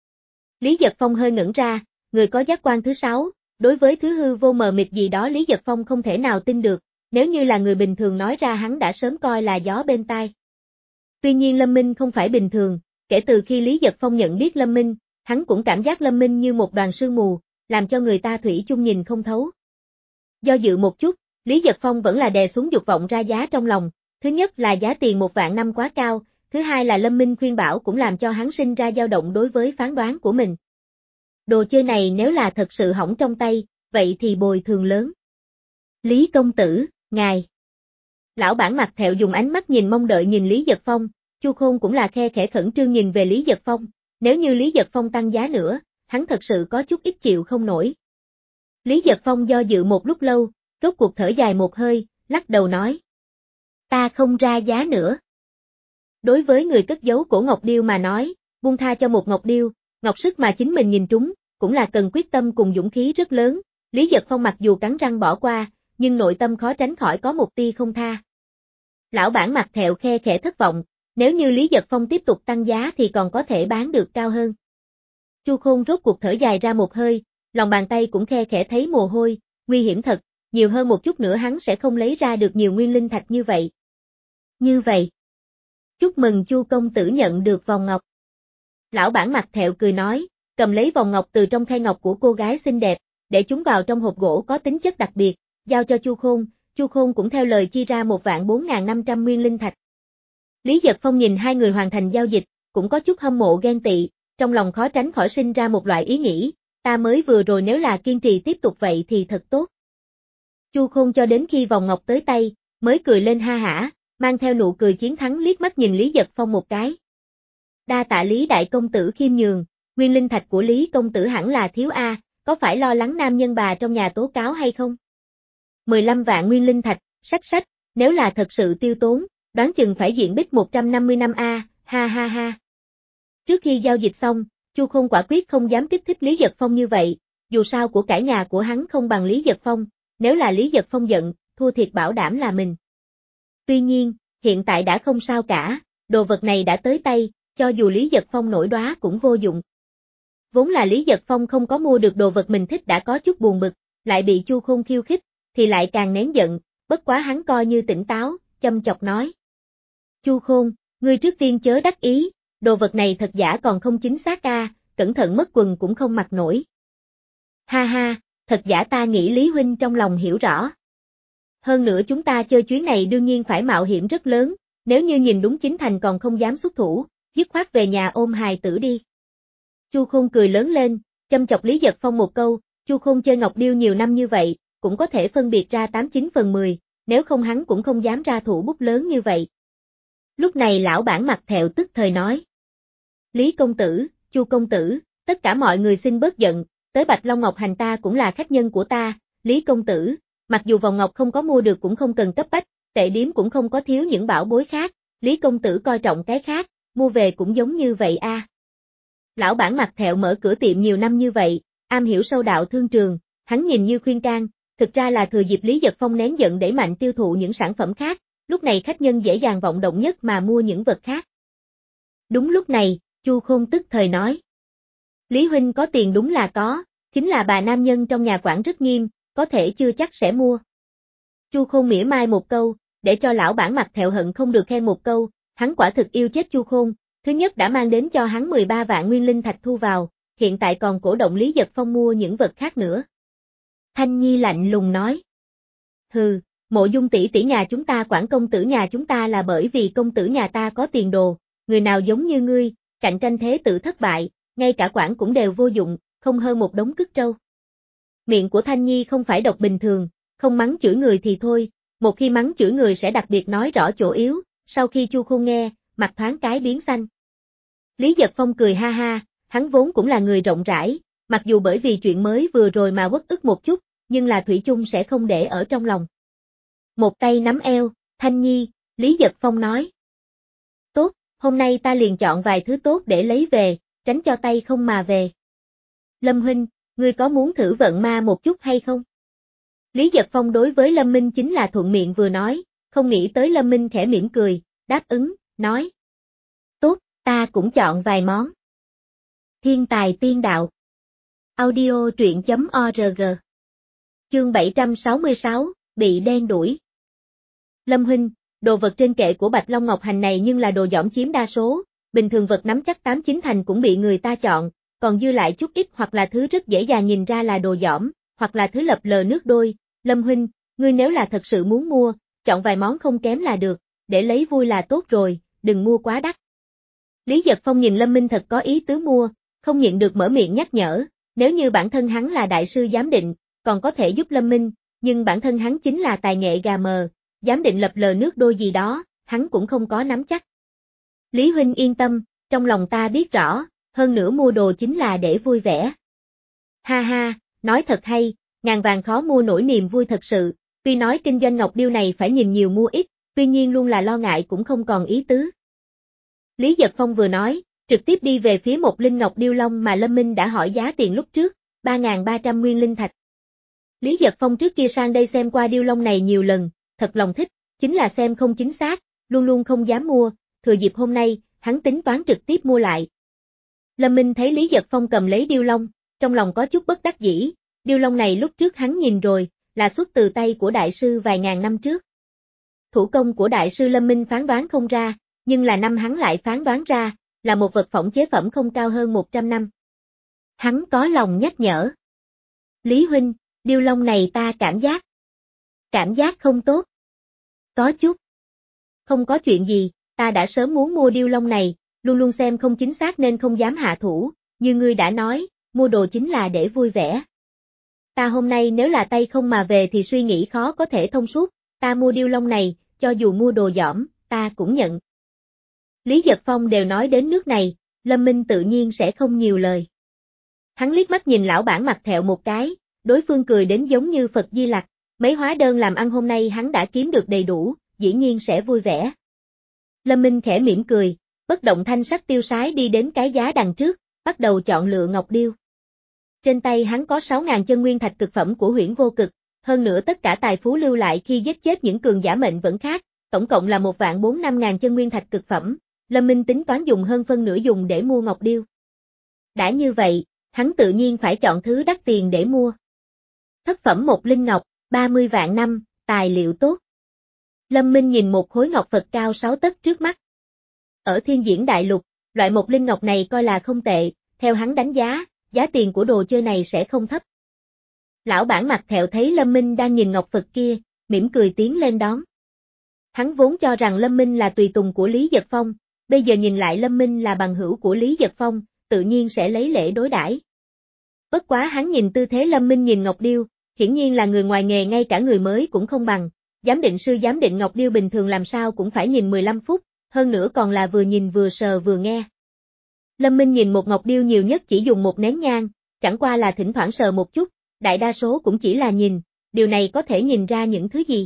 Lý Giật Phong hơi ngẩn ra, người có giác quan thứ sáu, đối với thứ hư vô mờ mịt gì đó Lý Giật Phong không thể nào tin được, nếu như là người bình thường nói ra hắn đã sớm coi là gió bên tai. Tuy nhiên Lâm Minh không phải bình thường, kể từ khi Lý Giật Phong nhận biết Lâm Minh, hắn cũng cảm giác Lâm Minh như một đoàn sương mù, làm cho người ta thủy chung nhìn không thấu. Do dự một chút, Lý Giật Phong vẫn là đè xuống dục vọng ra giá trong lòng, thứ nhất là giá tiền một vạn năm quá cao, thứ hai là Lâm Minh khuyên bảo cũng làm cho hắn sinh ra dao động đối với phán đoán của mình. Đồ chơi này nếu là thật sự hỏng trong tay, vậy thì bồi thường lớn. Lý công tử, ngài. Lão bản mặt thẹo dùng ánh mắt nhìn mong đợi nhìn Lý Giật Phong, Chu Khôn cũng là khe khẽ khẩn trương nhìn về Lý Giật Phong, nếu như Lý Giật Phong tăng giá nữa, hắn thật sự có chút ít chịu không nổi. Lý Giật Phong do dự một lúc lâu, rốt cuộc thở dài một hơi, lắc đầu nói. Ta không ra giá nữa. Đối với người cất giấu cổ ngọc điêu mà nói, buông tha cho một ngọc điêu, ngọc sức mà chính mình nhìn trúng, cũng là cần quyết tâm cùng dũng khí rất lớn, Lý Giật Phong mặc dù cắn răng bỏ qua, nhưng nội tâm khó tránh khỏi có một tia không tha. Lão bản mặt thẹo khe khẽ thất vọng, nếu như Lý Giật Phong tiếp tục tăng giá thì còn có thể bán được cao hơn. Chu Khôn rốt cuộc thở dài ra một hơi, lòng bàn tay cũng khe khẽ thấy mồ hôi, nguy hiểm thật, nhiều hơn một chút nữa hắn sẽ không lấy ra được nhiều nguyên linh thạch như vậy. Như vậy. Chúc mừng Chu công tử nhận được vòng ngọc. Lão bản mặt thẹo cười nói, cầm lấy vòng ngọc từ trong khay ngọc của cô gái xinh đẹp, để chúng vào trong hộp gỗ có tính chất đặc biệt, giao cho Chu Khôn, Chu Khôn cũng theo lời chi ra một vạn bốn ngàn năm trăm nguyên linh thạch. Lý Giật Phong nhìn hai người hoàn thành giao dịch, cũng có chút hâm mộ ghen tị, trong lòng khó tránh khỏi sinh ra một loại ý nghĩ, ta mới vừa rồi nếu là kiên trì tiếp tục vậy thì thật tốt. Chu Khôn cho đến khi vòng ngọc tới tay, mới cười lên ha hả, mang theo nụ cười chiến thắng liếc mắt nhìn Lý Giật Phong một cái. Đa tạ Lý đại công tử khiêm nhường, nguyên linh thạch của Lý công tử hẳn là thiếu a, có phải lo lắng nam nhân bà trong nhà tố cáo hay không? mười lăm vạn nguyên linh thạch, sách sách, nếu là thật sự tiêu tốn, đoán chừng phải diện bích một trăm năm mươi năm a, ha ha ha. Trước khi giao dịch xong, Chu Khôn quả quyết không dám kích thích Lý Giật Phong như vậy, dù sao của cải nhà của hắn không bằng Lý Giật Phong, nếu là Lý Giật Phong giận, thua thiệt bảo đảm là mình. Tuy nhiên, hiện tại đã không sao cả, đồ vật này đã tới tay, cho dù Lý Giật Phong nổi đoá cũng vô dụng. Vốn là Lý Giật Phong không có mua được đồ vật mình thích đã có chút buồn bực, lại bị Chu Khôn khiêu khích, thì lại càng nén giận, bất quá hắn coi như tỉnh táo, châm chọc nói. Chu Khôn, ngươi trước tiên chớ đắc ý, đồ vật này thật giả còn không chính xác a, cẩn thận mất quần cũng không mặc nổi. Ha ha, thật giả ta nghĩ Lý huynh trong lòng hiểu rõ. Hơn nữa chúng ta chơi chuyến này đương nhiên phải mạo hiểm rất lớn, nếu như nhìn đúng chính thành còn không dám xuất thủ, dứt khoát về nhà ôm hài tử đi. Chu Khôn cười lớn lên, châm chọc Lý Giật Phong một câu, Chu Khôn chơi ngọc điêu nhiều năm như vậy, cũng có thể phân biệt ra tám chín phần mười, nếu không hắn cũng không dám ra thủ bút lớn như vậy. Lúc này lão bản mặt thẹo tức thời nói. Lý công tử, Chu công tử, tất cả mọi người xin bớt giận, tới Bạch Long Ngọc Hành ta cũng là khách nhân của ta, Lý công tử, mặc dù vòng ngọc không có mua được cũng không cần cấp bách, tệ điếm cũng không có thiếu những bảo bối khác, Lý công tử coi trọng cái khác, mua về cũng giống như vậy a. À. Lão bản mặt thẹo mở cửa tiệm nhiều năm như vậy, am hiểu sâu đạo thương trường, hắn nhìn như khuyên can, thực ra là thừa dịp Lý Giật Phong nén giận đẩy mạnh tiêu thụ những sản phẩm khác, lúc này khách nhân dễ dàng vọng động nhất mà mua những vật khác. Đúng lúc này, Chu Khôn tức thời nói. Lý huynh có tiền đúng là có, chính là bà nam nhân trong nhà quản rất nghiêm, có thể chưa chắc sẽ mua. Chu Khôn mỉa mai một câu, để cho lão bản mặt thẹo hận không được khen một câu, hắn quả thực yêu chết Chu Khôn, thứ nhất đã mang đến cho hắn mười ba vạn nguyên linh thạch thu vào, hiện tại còn cổ động Lý Giật Phong mua những vật khác nữa. Thanh Nhi lạnh lùng nói. Hừ, Mộ Dung tỷ tỷ nhà chúng ta quản công tử nhà chúng ta là bởi vì công tử nhà ta có tiền đồ, người nào giống như ngươi, cạnh tranh thế tử thất bại, ngay cả quản cũng đều vô dụng, không hơn một đống cứt trâu. Miệng của Thanh Nhi không phải độc bình thường, không mắng chửi người thì thôi, một khi mắng chửi người sẽ đặc biệt nói rõ chỗ yếu, sau khi Chu Khôn nghe, mặt thoáng cái biến xanh. Lý Giật Phong cười ha ha, hắn vốn cũng là người rộng rãi, mặc dù bởi vì chuyện mới vừa rồi mà uất ức một chút, nhưng là thủy chung sẽ không để ở trong lòng. Một tay nắm eo, Thanh Nhi, Lý Giật Phong nói. Tốt, hôm nay ta liền chọn vài thứ tốt để lấy về, tránh cho tay không mà về. Lâm huynh, ngươi có muốn thử vận ma một chút hay không? Lý Giật Phong đối với Lâm Minh chính là thuận miệng vừa nói, không nghĩ tới Lâm Minh khẽ mỉm cười, đáp ứng, nói. Tốt, ta cũng chọn vài món. Thiên tài tiên đạo. Audio truyện chấm org. Chương bảy trăm sáu mươi sáu, bị đen đuổi. Lâm huynh, đồ vật trên kệ của Bạch Long Ngọc Hành này nhưng là đồ dỏm chiếm đa số, bình thường vật nắm chắc tám chín thành cũng bị người ta chọn, còn dư lại chút ít hoặc là thứ rất dễ dàng nhìn ra là đồ dỏm, hoặc là thứ lập lờ nước đôi. Lâm huynh, ngươi nếu là thật sự muốn mua, chọn vài món không kém là được, để lấy vui là tốt rồi, đừng mua quá đắt. Lý Giật Phong nhìn Lâm Minh thật có ý tứ mua, không nhịn được mở miệng nhắc nhở, nếu như bản thân hắn là đại sư giám định, còn có thể giúp Lâm Minh, nhưng bản thân hắn chính là tài nghệ gà mờ, giám định lập lờ nước đôi gì đó, hắn cũng không có nắm chắc. Lý huynh yên tâm, trong lòng ta biết rõ, hơn nữa mua đồ chính là để vui vẻ. Ha ha, nói thật hay, ngàn vàng khó mua nổi niềm vui thật sự, tuy nói kinh doanh ngọc điêu này phải nhìn nhiều mua ít, tuy nhiên luôn là lo ngại cũng không còn ý tứ. Lý Giật Phong vừa nói, trực tiếp đi về phía một linh ngọc điêu long mà Lâm Minh đã hỏi giá tiền lúc trước, ba nghìn ba trăm nguyên linh thạch. Lý Giật Phong trước kia sang đây xem qua điêu long này nhiều lần, thật lòng thích, chính là xem không chính xác, luôn luôn không dám mua, thừa dịp hôm nay, hắn tính toán trực tiếp mua lại. Lâm Minh thấy Lý Giật Phong cầm lấy điêu long, trong lòng có chút bất đắc dĩ, điêu long này lúc trước hắn nhìn rồi, là xuất từ tay của đại sư vài ngàn năm trước. Thủ công của đại sư Lâm Minh phán đoán không ra, nhưng là năm hắn lại phán đoán ra, là một vật phẩm chế phẩm không cao hơn một trăm năm. Hắn có lòng nhắc nhở. Lý huynh, điêu long này ta cảm giác. Cảm giác không tốt. Có chút. Không có chuyện gì, ta đã sớm muốn mua điêu long này, luôn luôn xem không chính xác nên không dám hạ thủ, như ngươi đã nói, mua đồ chính là để vui vẻ. Ta hôm nay nếu là tay không mà về thì suy nghĩ khó có thể thông suốt, ta mua điêu long này, cho dù mua đồ dỏm, ta cũng nhận. Lý Giật Phong đều nói đến nước này, Lâm Minh tự nhiên sẽ không nhiều lời. Hắn liếc mắt nhìn lão bản mặt thẹo một cái, đối phương cười đến giống như Phật Di Lặc, mấy hóa đơn làm ăn hôm nay hắn đã kiếm được đầy đủ, dĩ nhiên sẽ vui vẻ. Lâm Minh khẽ mỉm cười, bất động thanh sắc tiêu sái đi đến cái giá đằng trước, bắt đầu chọn lựa ngọc điêu. Trên tay hắn có sáu nghìn chân nguyên thạch cực phẩm của Huyễn Vô Cực, hơn nữa tất cả tài phú lưu lại khi giết chết những cường giả mệnh vẫn khác, tổng cộng là một vạn bốn năm ngàn chân nguyên thạch cực phẩm, Lâm Minh tính toán dùng hơn phân nửa dùng để mua ngọc điêu. Đã như vậy, hắn tự nhiên phải chọn thứ đắt tiền để mua. Thất phẩm một linh ngọc, ba mươi vạn năm, tài liệu tốt. Lâm Minh nhìn một khối ngọc Phật cao sáu tấc trước mắt. Ở Thiên Diễn Đại Lục, loại một linh ngọc này coi là không tệ, theo hắn đánh giá, giá tiền của đồ chơi này sẽ không thấp. Lão bản mặt thẹo thấy Lâm Minh đang nhìn ngọc Phật kia, mỉm cười tiến lên đón. Hắn vốn cho rằng Lâm Minh là tùy tùng của Lý Giật Phong, bây giờ nhìn lại Lâm Minh là bằng hữu của Lý Giật Phong, tự nhiên sẽ lấy lễ đối đãi. Bất quá hắn nhìn tư thế Lâm Minh nhìn ngọc điêu, hiển nhiên là người ngoài nghề, ngay cả người mới cũng không bằng, giám định sư giám định ngọc điêu bình thường làm sao cũng phải nhìn mười lăm phút, hơn nữa còn là vừa nhìn vừa sờ vừa nghe. Lâm Minh nhìn một ngọc điêu nhiều nhất chỉ dùng một nén nhang, chẳng qua là thỉnh thoảng sờ một chút, đại đa số cũng chỉ là nhìn, điều này có thể nhìn ra những thứ gì.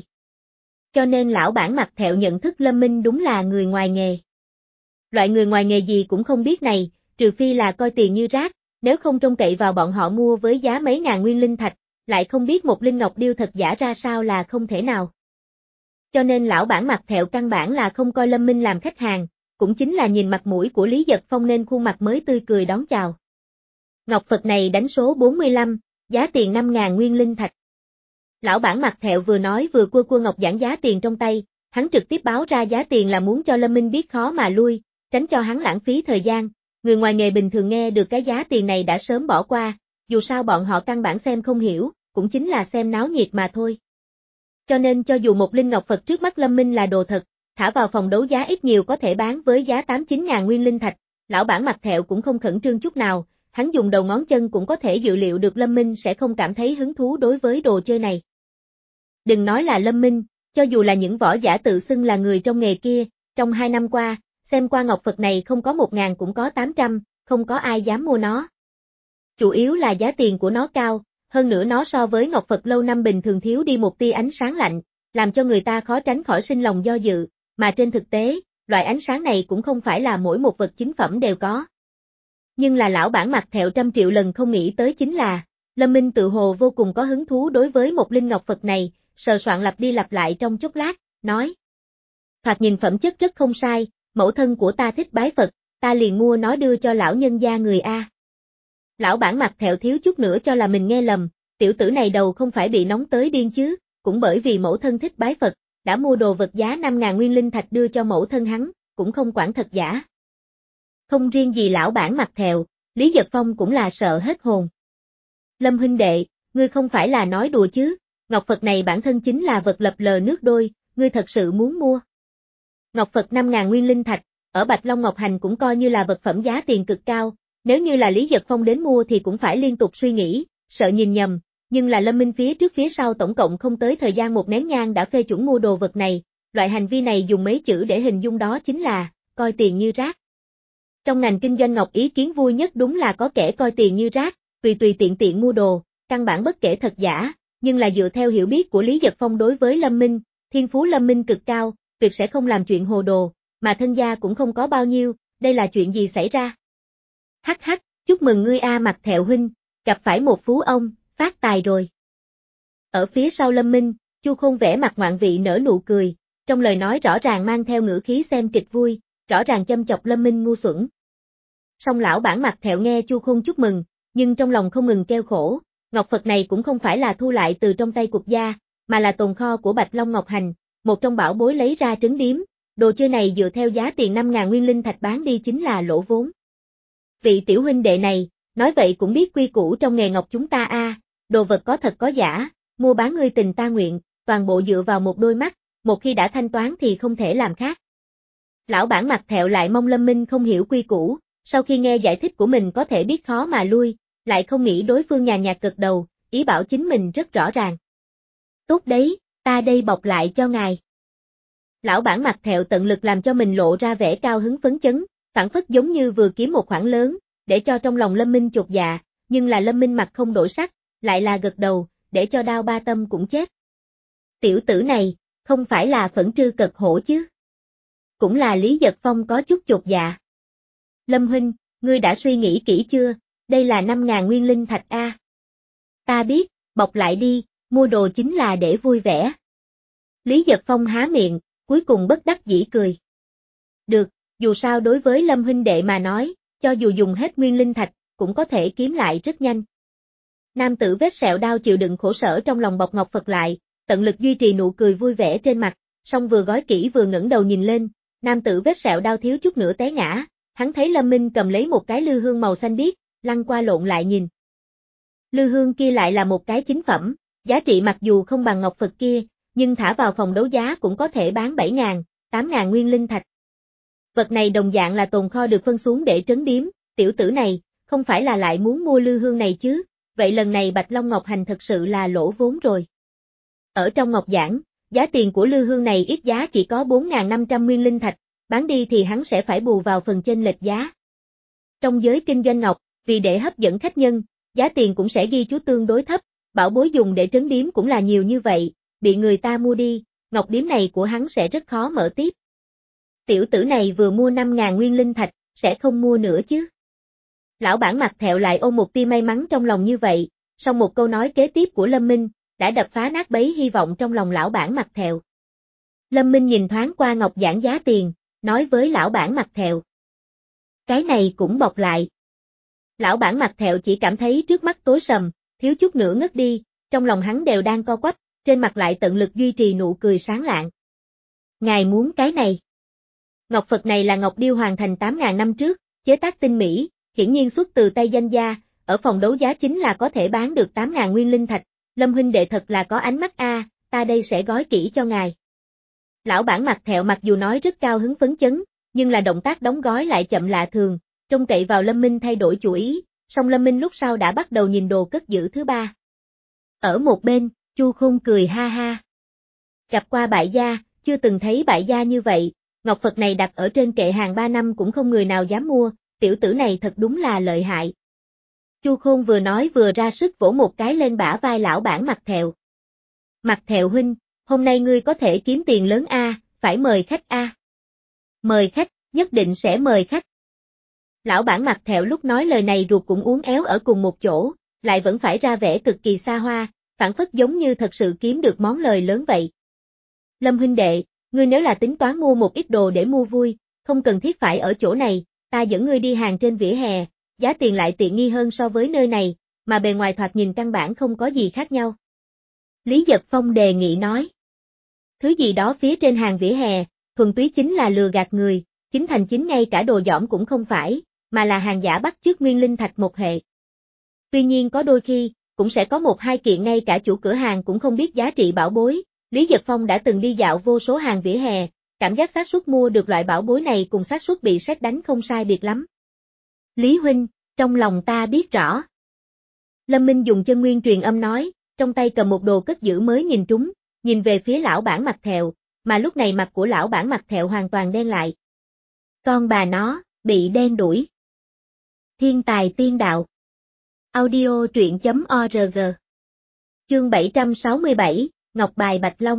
Cho nên lão bản mặt thẹo nhận thức Lâm Minh đúng là người ngoài nghề. Loại người ngoài nghề gì cũng không biết này, trừ phi là coi tiền như rác, nếu không trông cậy vào bọn họ mua với giá mấy ngàn nguyên linh thạch, lại không biết một linh ngọc điêu thật giả ra sao là không thể nào. Cho nên lão bản mặt thẹo căn bản là không coi Lâm Minh làm khách hàng, cũng chính là nhìn mặt mũi của Lý Giật Phong nên khuôn mặt mới tươi cười đón chào. Ngọc Phật này đánh số bốn mươi lăm, giá tiền năm ngàn nguyên linh thạch. Lão bản mặt thẹo vừa nói vừa cua cua ngọc giản giá tiền trong tay, hắn trực tiếp báo ra giá tiền là muốn cho Lâm Minh biết khó mà lui, tránh cho hắn lãng phí thời gian. Người ngoài nghề bình thường nghe được cái giá tiền này đã sớm bỏ qua, dù sao bọn họ căn bản xem không hiểu, cũng chính là xem náo nhiệt mà thôi. Cho nên cho dù một linh ngọc Phật trước mắt Lâm Minh là đồ thật, thả vào phòng đấu giá ít nhiều có thể bán với giá tám chín ngàn nguyên linh thạch, lão bản mặt thẹo cũng không khẩn trương chút nào, hắn dùng đầu ngón chân cũng có thể dự liệu được Lâm Minh sẽ không cảm thấy hứng thú đối với đồ chơi này. Đừng nói là Lâm Minh, cho dù là những võ giả tự xưng là người trong nghề kia, trong hai năm qua, xem qua ngọc Phật này không có một ngàn cũng có tám trăm, không có ai dám mua nó. Chủ yếu là giá tiền của nó cao, hơn nữa nó so với ngọc Phật lâu năm bình thường thiếu đi một tia ánh sáng lạnh, làm cho người ta khó tránh khỏi sinh lòng do dự, mà trên thực tế, loại ánh sáng này cũng không phải là mỗi một vật chính phẩm đều có. Nhưng là lão bản mặt thẹo trăm triệu lần không nghĩ tới chính là, Lâm Minh tự hồ vô cùng có hứng thú đối với một linh ngọc Phật này, sờ soạn lặp đi lặp lại trong chốc lát, nói. Thoạt nhìn phẩm chất rất không sai, mẫu thân của ta thích bái Phật, ta liền mua nó đưa cho lão nhân gia người A. Lão bản mặt thẹo thiếu chút nữa cho là mình nghe lầm, tiểu tử này đầu không phải bị nóng tới điên chứ, cũng bởi vì mẫu thân thích bái Phật, đã mua đồ vật giá năm ngàn nguyên linh thạch đưa cho mẫu thân hắn, cũng không quản thật giả. Không riêng gì lão bản mặt thẹo, Lý Giật Phong cũng là sợ hết hồn. Lâm huynh đệ, ngươi không phải là nói đùa chứ, ngọc Phật này bản thân chính là vật lập lờ nước đôi, ngươi thật sự muốn mua. Ngọc Phật năm ngàn nguyên linh thạch, ở Bạch Long Ngọc Hành cũng coi như là vật phẩm giá tiền cực cao, nếu như là Lý Giật Phong đến mua thì cũng phải liên tục suy nghĩ, sợ nhìn nhầm, nhưng là Lâm Minh phía trước phía sau tổng cộng không tới thời gian một nén nhang đã phê chuẩn mua đồ vật này, loại hành vi này dùng mấy chữ để hình dung đó chính là, coi tiền như rác. Trong ngành kinh doanh ngọc ý kiến vui nhất đúng là có kẻ coi tiền như rác, tùy tùy tiện tiện mua đồ, căn bản bất kể thật giả, nhưng là dựa theo hiểu biết của Lý Giật Phong đối với Lâm Minh, thiên phú Lâm Minh cực cao, tuyệt sẽ không làm chuyện hồ đồ, mà thân gia cũng không có bao nhiêu, đây là chuyện gì xảy ra? Hắc hắc, chúc mừng ngươi a mặt thẹo huynh, gặp phải một phú ông, phát tài rồi. Ở phía sau Lâm Minh, Chu Khôn vẻ mặt ngoạn vị nở nụ cười, trong lời nói rõ ràng mang theo ngữ khí xem kịch vui, rõ ràng châm chọc Lâm Minh ngu xuẩn. Song lão bản mặt thẹo nghe Chu Khôn chúc mừng, nhưng trong lòng không ngừng kêu khổ, ngọc Phật này cũng không phải là thu lại từ trong tay cuộc gia, mà là tồn kho của Bạch Long Ngọc Hành, một trong bảo bối lấy ra trấn điếm, đồ chơi này dựa theo giá tiền năm ngàn nguyên linh thạch bán đi chính là lỗ vốn. Vị tiểu huynh đệ này, nói vậy cũng biết quy củ trong nghề ngọc chúng ta a, đồ vật có thật có giả, mua bán ngươi tình ta nguyện, toàn bộ dựa vào một đôi mắt, một khi đã thanh toán thì không thể làm khác. Lão bản mặt thẹo lại mong Lâm Minh không hiểu quy củ, sau khi nghe giải thích của mình có thể biết khó mà lui, lại không nghĩ đối phương nhàn nhạt gật đầu, ý bảo chính mình rất rõ ràng. Tốt đấy, ta đây bọc lại cho ngài. Lão bản mặt thẹo tận lực làm cho mình lộ ra vẻ cao hứng phấn chấn, phảng phất giống như vừa kiếm một khoản lớn, để cho trong lòng Lâm Minh chột dạ, nhưng là Lâm Minh mặt không đổi sắc, lại là gật đầu, để cho Đao Ba Tâm cũng chết. Tiểu tử này, không phải là phẫn trư cật hổ chứ? Cũng là Lý Giật Phong có chút chột dạ. Lâm huynh, ngươi đã suy nghĩ kỹ chưa, đây là năm ngàn nguyên linh thạch a. Ta biết, bọc lại đi, mua đồ chính là để vui vẻ. Lý Giật Phong há miệng, cuối cùng bất đắc dĩ cười. Được, dù sao đối với Lâm huynh đệ mà nói, cho dù dùng hết nguyên linh thạch, cũng có thể kiếm lại rất nhanh. Nam tử vết sẹo đau chịu đựng khổ sở trong lòng bọc ngọc Phật lại, tận lực duy trì nụ cười vui vẻ trên mặt, song vừa gói kỹ vừa ngẩng đầu nhìn lên, nam tử vết sẹo đau thiếu chút nữa té ngã, hắn thấy Lâm Minh cầm lấy một cái lư hương màu xanh biếc, lăn qua lộn lại nhìn. Lư hương kia lại là một cái chính phẩm, giá trị mặc dù không bằng ngọc Phật kia, nhưng thả vào phòng đấu giá cũng có thể bán bảy ngàn, tám ngàn nguyên linh thạch. Vật này đồng dạng là tồn kho được phân xuống để trấn điếm, tiểu tử này, không phải là lại muốn mua lư hương này chứ, vậy lần này Bạch Long Ngọc Hành thật sự là lỗ vốn rồi. Ở trong ngọc giảng, giá tiền của lư hương này ít giá chỉ có bốn ngàn năm trăm nguyên linh thạch, bán đi thì hắn sẽ phải bù vào phần chênh lệch giá. Trong giới kinh doanh ngọc, vì để hấp dẫn khách nhân, giá tiền cũng sẽ ghi chú tương đối thấp, bảo bối dùng để trấn điếm cũng là nhiều như vậy, bị người ta mua đi, ngọc điếm này của hắn sẽ rất khó mở tiếp. Tiểu tử này vừa mua năm ngàn nguyên linh thạch, sẽ không mua nữa chứ. Lão bản mặt thẹo lại ôm một tia may mắn trong lòng như vậy, song một câu nói kế tiếp của Lâm Minh, đã đập phá nát bấy hy vọng trong lòng lão bản mặt thẹo. Lâm Minh nhìn thoáng qua ngọc giảng giá tiền, nói với lão bản mặt thẹo. Cái này cũng bọc lại. Lão bản mặt thẹo chỉ cảm thấy trước mắt tối sầm, thiếu chút nữa ngất đi, trong lòng hắn đều đang co quắp, trên mặt lại tận lực duy trì nụ cười sáng lạng. Ngài muốn cái này. Ngọc Phật này là ngọc điêu hoàn thành tám ngàn năm trước, chế tác tinh mỹ, hiển nhiên xuất từ tay danh gia, ở phòng đấu giá chính là có thể bán được tám ngàn nguyên linh thạch, Lâm huynh đệ thật là có ánh mắt a, ta đây sẽ gói kỹ cho ngài. Lão bản mặt thẹo mặc dù nói rất cao hứng phấn chấn, nhưng là động tác đóng gói lại chậm lạ thường, trông cậy vào Lâm Minh thay đổi chủ ý, song Lâm Minh lúc sau đã bắt đầu nhìn đồ cất giữ thứ ba. Ở một bên, Chu Khôn cười ha ha. Gặp qua bại gia, chưa từng thấy bại gia như vậy, ngọc Phật này đặt ở trên kệ hàng ba năm cũng không người nào dám mua, tiểu tử này thật đúng là lợi hại. Chu Khôn vừa nói vừa ra sức vỗ một cái lên bả vai lão bản mặt thẹo. Mặt thẹo huynh, hôm nay ngươi có thể kiếm tiền lớn a, phải mời khách a. Mời khách, nhất định sẽ mời khách. Lão bản mặt thẹo lúc nói lời này ruột cũng uốn éo ở cùng một chỗ, lại vẫn phải ra vẻ cực kỳ xa hoa, phản phất giống như thật sự kiếm được món lời lớn vậy. Lâm huynh đệ, ngươi nếu là tính toán mua một ít đồ để mua vui, không cần thiết phải ở chỗ này, ta dẫn ngươi đi hàng trên vỉa hè, giá tiền lại tiện nghi hơn so với nơi này, mà bề ngoài thoạt nhìn căn bản không có gì khác nhau. Lý Giật Phong đề nghị nói. Thứ gì đó phía trên hàng vỉa hè, thuần túy chính là lừa gạt người, chính thành chính ngay cả đồ dỏm cũng không phải, mà là hàng giả bắt chước nguyên linh thạch một hệ. Tuy nhiên có đôi khi, cũng sẽ có một hai kiện ngay cả chủ cửa hàng cũng không biết giá trị bảo bối, Lý Giật Phong đã từng đi dạo vô số hàng vỉa hè, cảm giác xác suất mua được loại bảo bối này cùng xác suất bị sét đánh không sai biệt lắm. Lý huynh, trong lòng ta biết rõ. Lâm Minh dùng chân nguyên truyền âm nói, trong tay cầm một đồ cất giữ mới nhìn trúng, nhìn về phía lão bản mặt thẹo, mà lúc này mặt của lão bản mặt thẹo hoàn toàn đen lại. Con bà nó, bị đen đuổi. Thiên tài tiên đạo. Audio truyện chấm org. Chương bảy trăm sáu mươi bảy, Ngọc bài Bạch Long.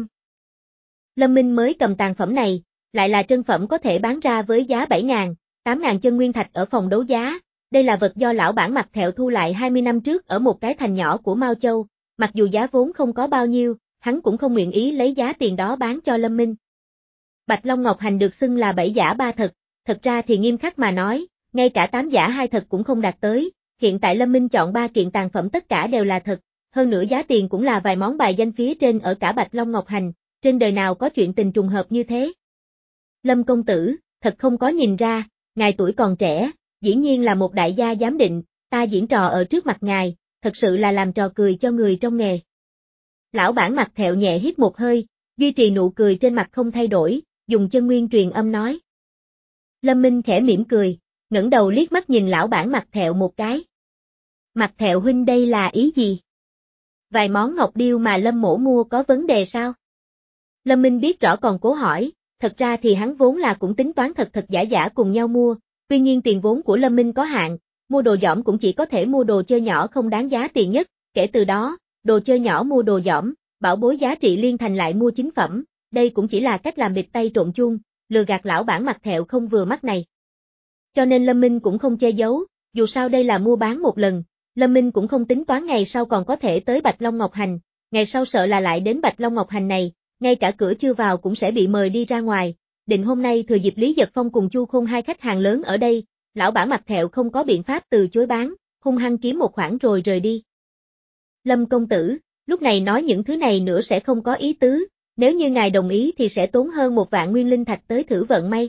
Lâm Minh mới cầm tàn phẩm này, lại là trân phẩm có thể bán ra với giá bảy ngàn, tám ngàn chân nguyên thạch ở phòng đấu giá. Đây là vật do lão bản mặt thẹo thu lại hai mươi năm trước ở một cái thành nhỏ của Mao Châu, mặc dù giá vốn không có bao nhiêu, hắn cũng không nguyện ý lấy giá tiền đó bán cho Lâm Minh. Bạch Long Ngọc Hành được xưng là bảy giả ba thật, thật ra thì nghiêm khắc mà nói, ngay cả tám giả hai thật cũng không đạt tới, hiện tại Lâm Minh chọn ba kiện tàn phẩm tất cả đều là thật, hơn nữa giá tiền cũng là vài món bài danh phía trên ở cả Bạch Long Ngọc Hành, trên đời nào có chuyện tình trùng hợp như thế. Lâm công tử, thật không có nhìn ra, ngài tuổi còn trẻ, dĩ nhiên là một đại gia giám định, ta diễn trò ở trước mặt ngài, thật sự là làm trò cười cho người trong nghề. Lão bản mặt thẹo nhẹ hít một hơi, duy trì nụ cười trên mặt không thay đổi, dùng chân nguyên truyền âm nói. Lâm Minh khẽ mỉm cười, ngẩng đầu liếc mắt nhìn lão bản mặt thẹo một cái. Mặt thẹo huynh đây là ý gì? Vài món ngọc điêu mà Lâm mổ mua có vấn đề sao? Lâm Minh biết rõ còn cố hỏi, thật ra thì hắn vốn là cũng tính toán thật thật giả giả cùng nhau mua, tuy nhiên tiền vốn của Lâm Minh có hạn, mua đồ dỏm cũng chỉ có thể mua đồ chơi nhỏ không đáng giá tiền nhất, kể từ đó, đồ chơi nhỏ mua đồ dỏm, bảo bối giá trị liên thành lại mua chính phẩm, đây cũng chỉ là cách làm bịt tay trộn chung, lừa gạt lão bản mặt thẹo không vừa mắt này. Cho nên Lâm Minh cũng không che giấu, dù sao đây là mua bán một lần, Lâm Minh cũng không tính toán ngày sau còn có thể tới Bạch Long Ngọc Hành, ngày sau sợ là lại đến Bạch Long Ngọc Hành này, ngay cả cửa chưa vào cũng sẽ bị mời đi ra ngoài, định hôm nay thừa dịp Lý Giật Phong cùng Chu Khôn hai khách hàng lớn ở đây, lão bản mặt thẹo không có biện pháp từ chối bán, hung hăng kiếm một khoản rồi rời đi. Lâm công tử, lúc này nói những thứ này nữa sẽ không có ý tứ, nếu như ngài đồng ý thì sẽ tốn hơn một vạn nguyên linh thạch tới thử vận may.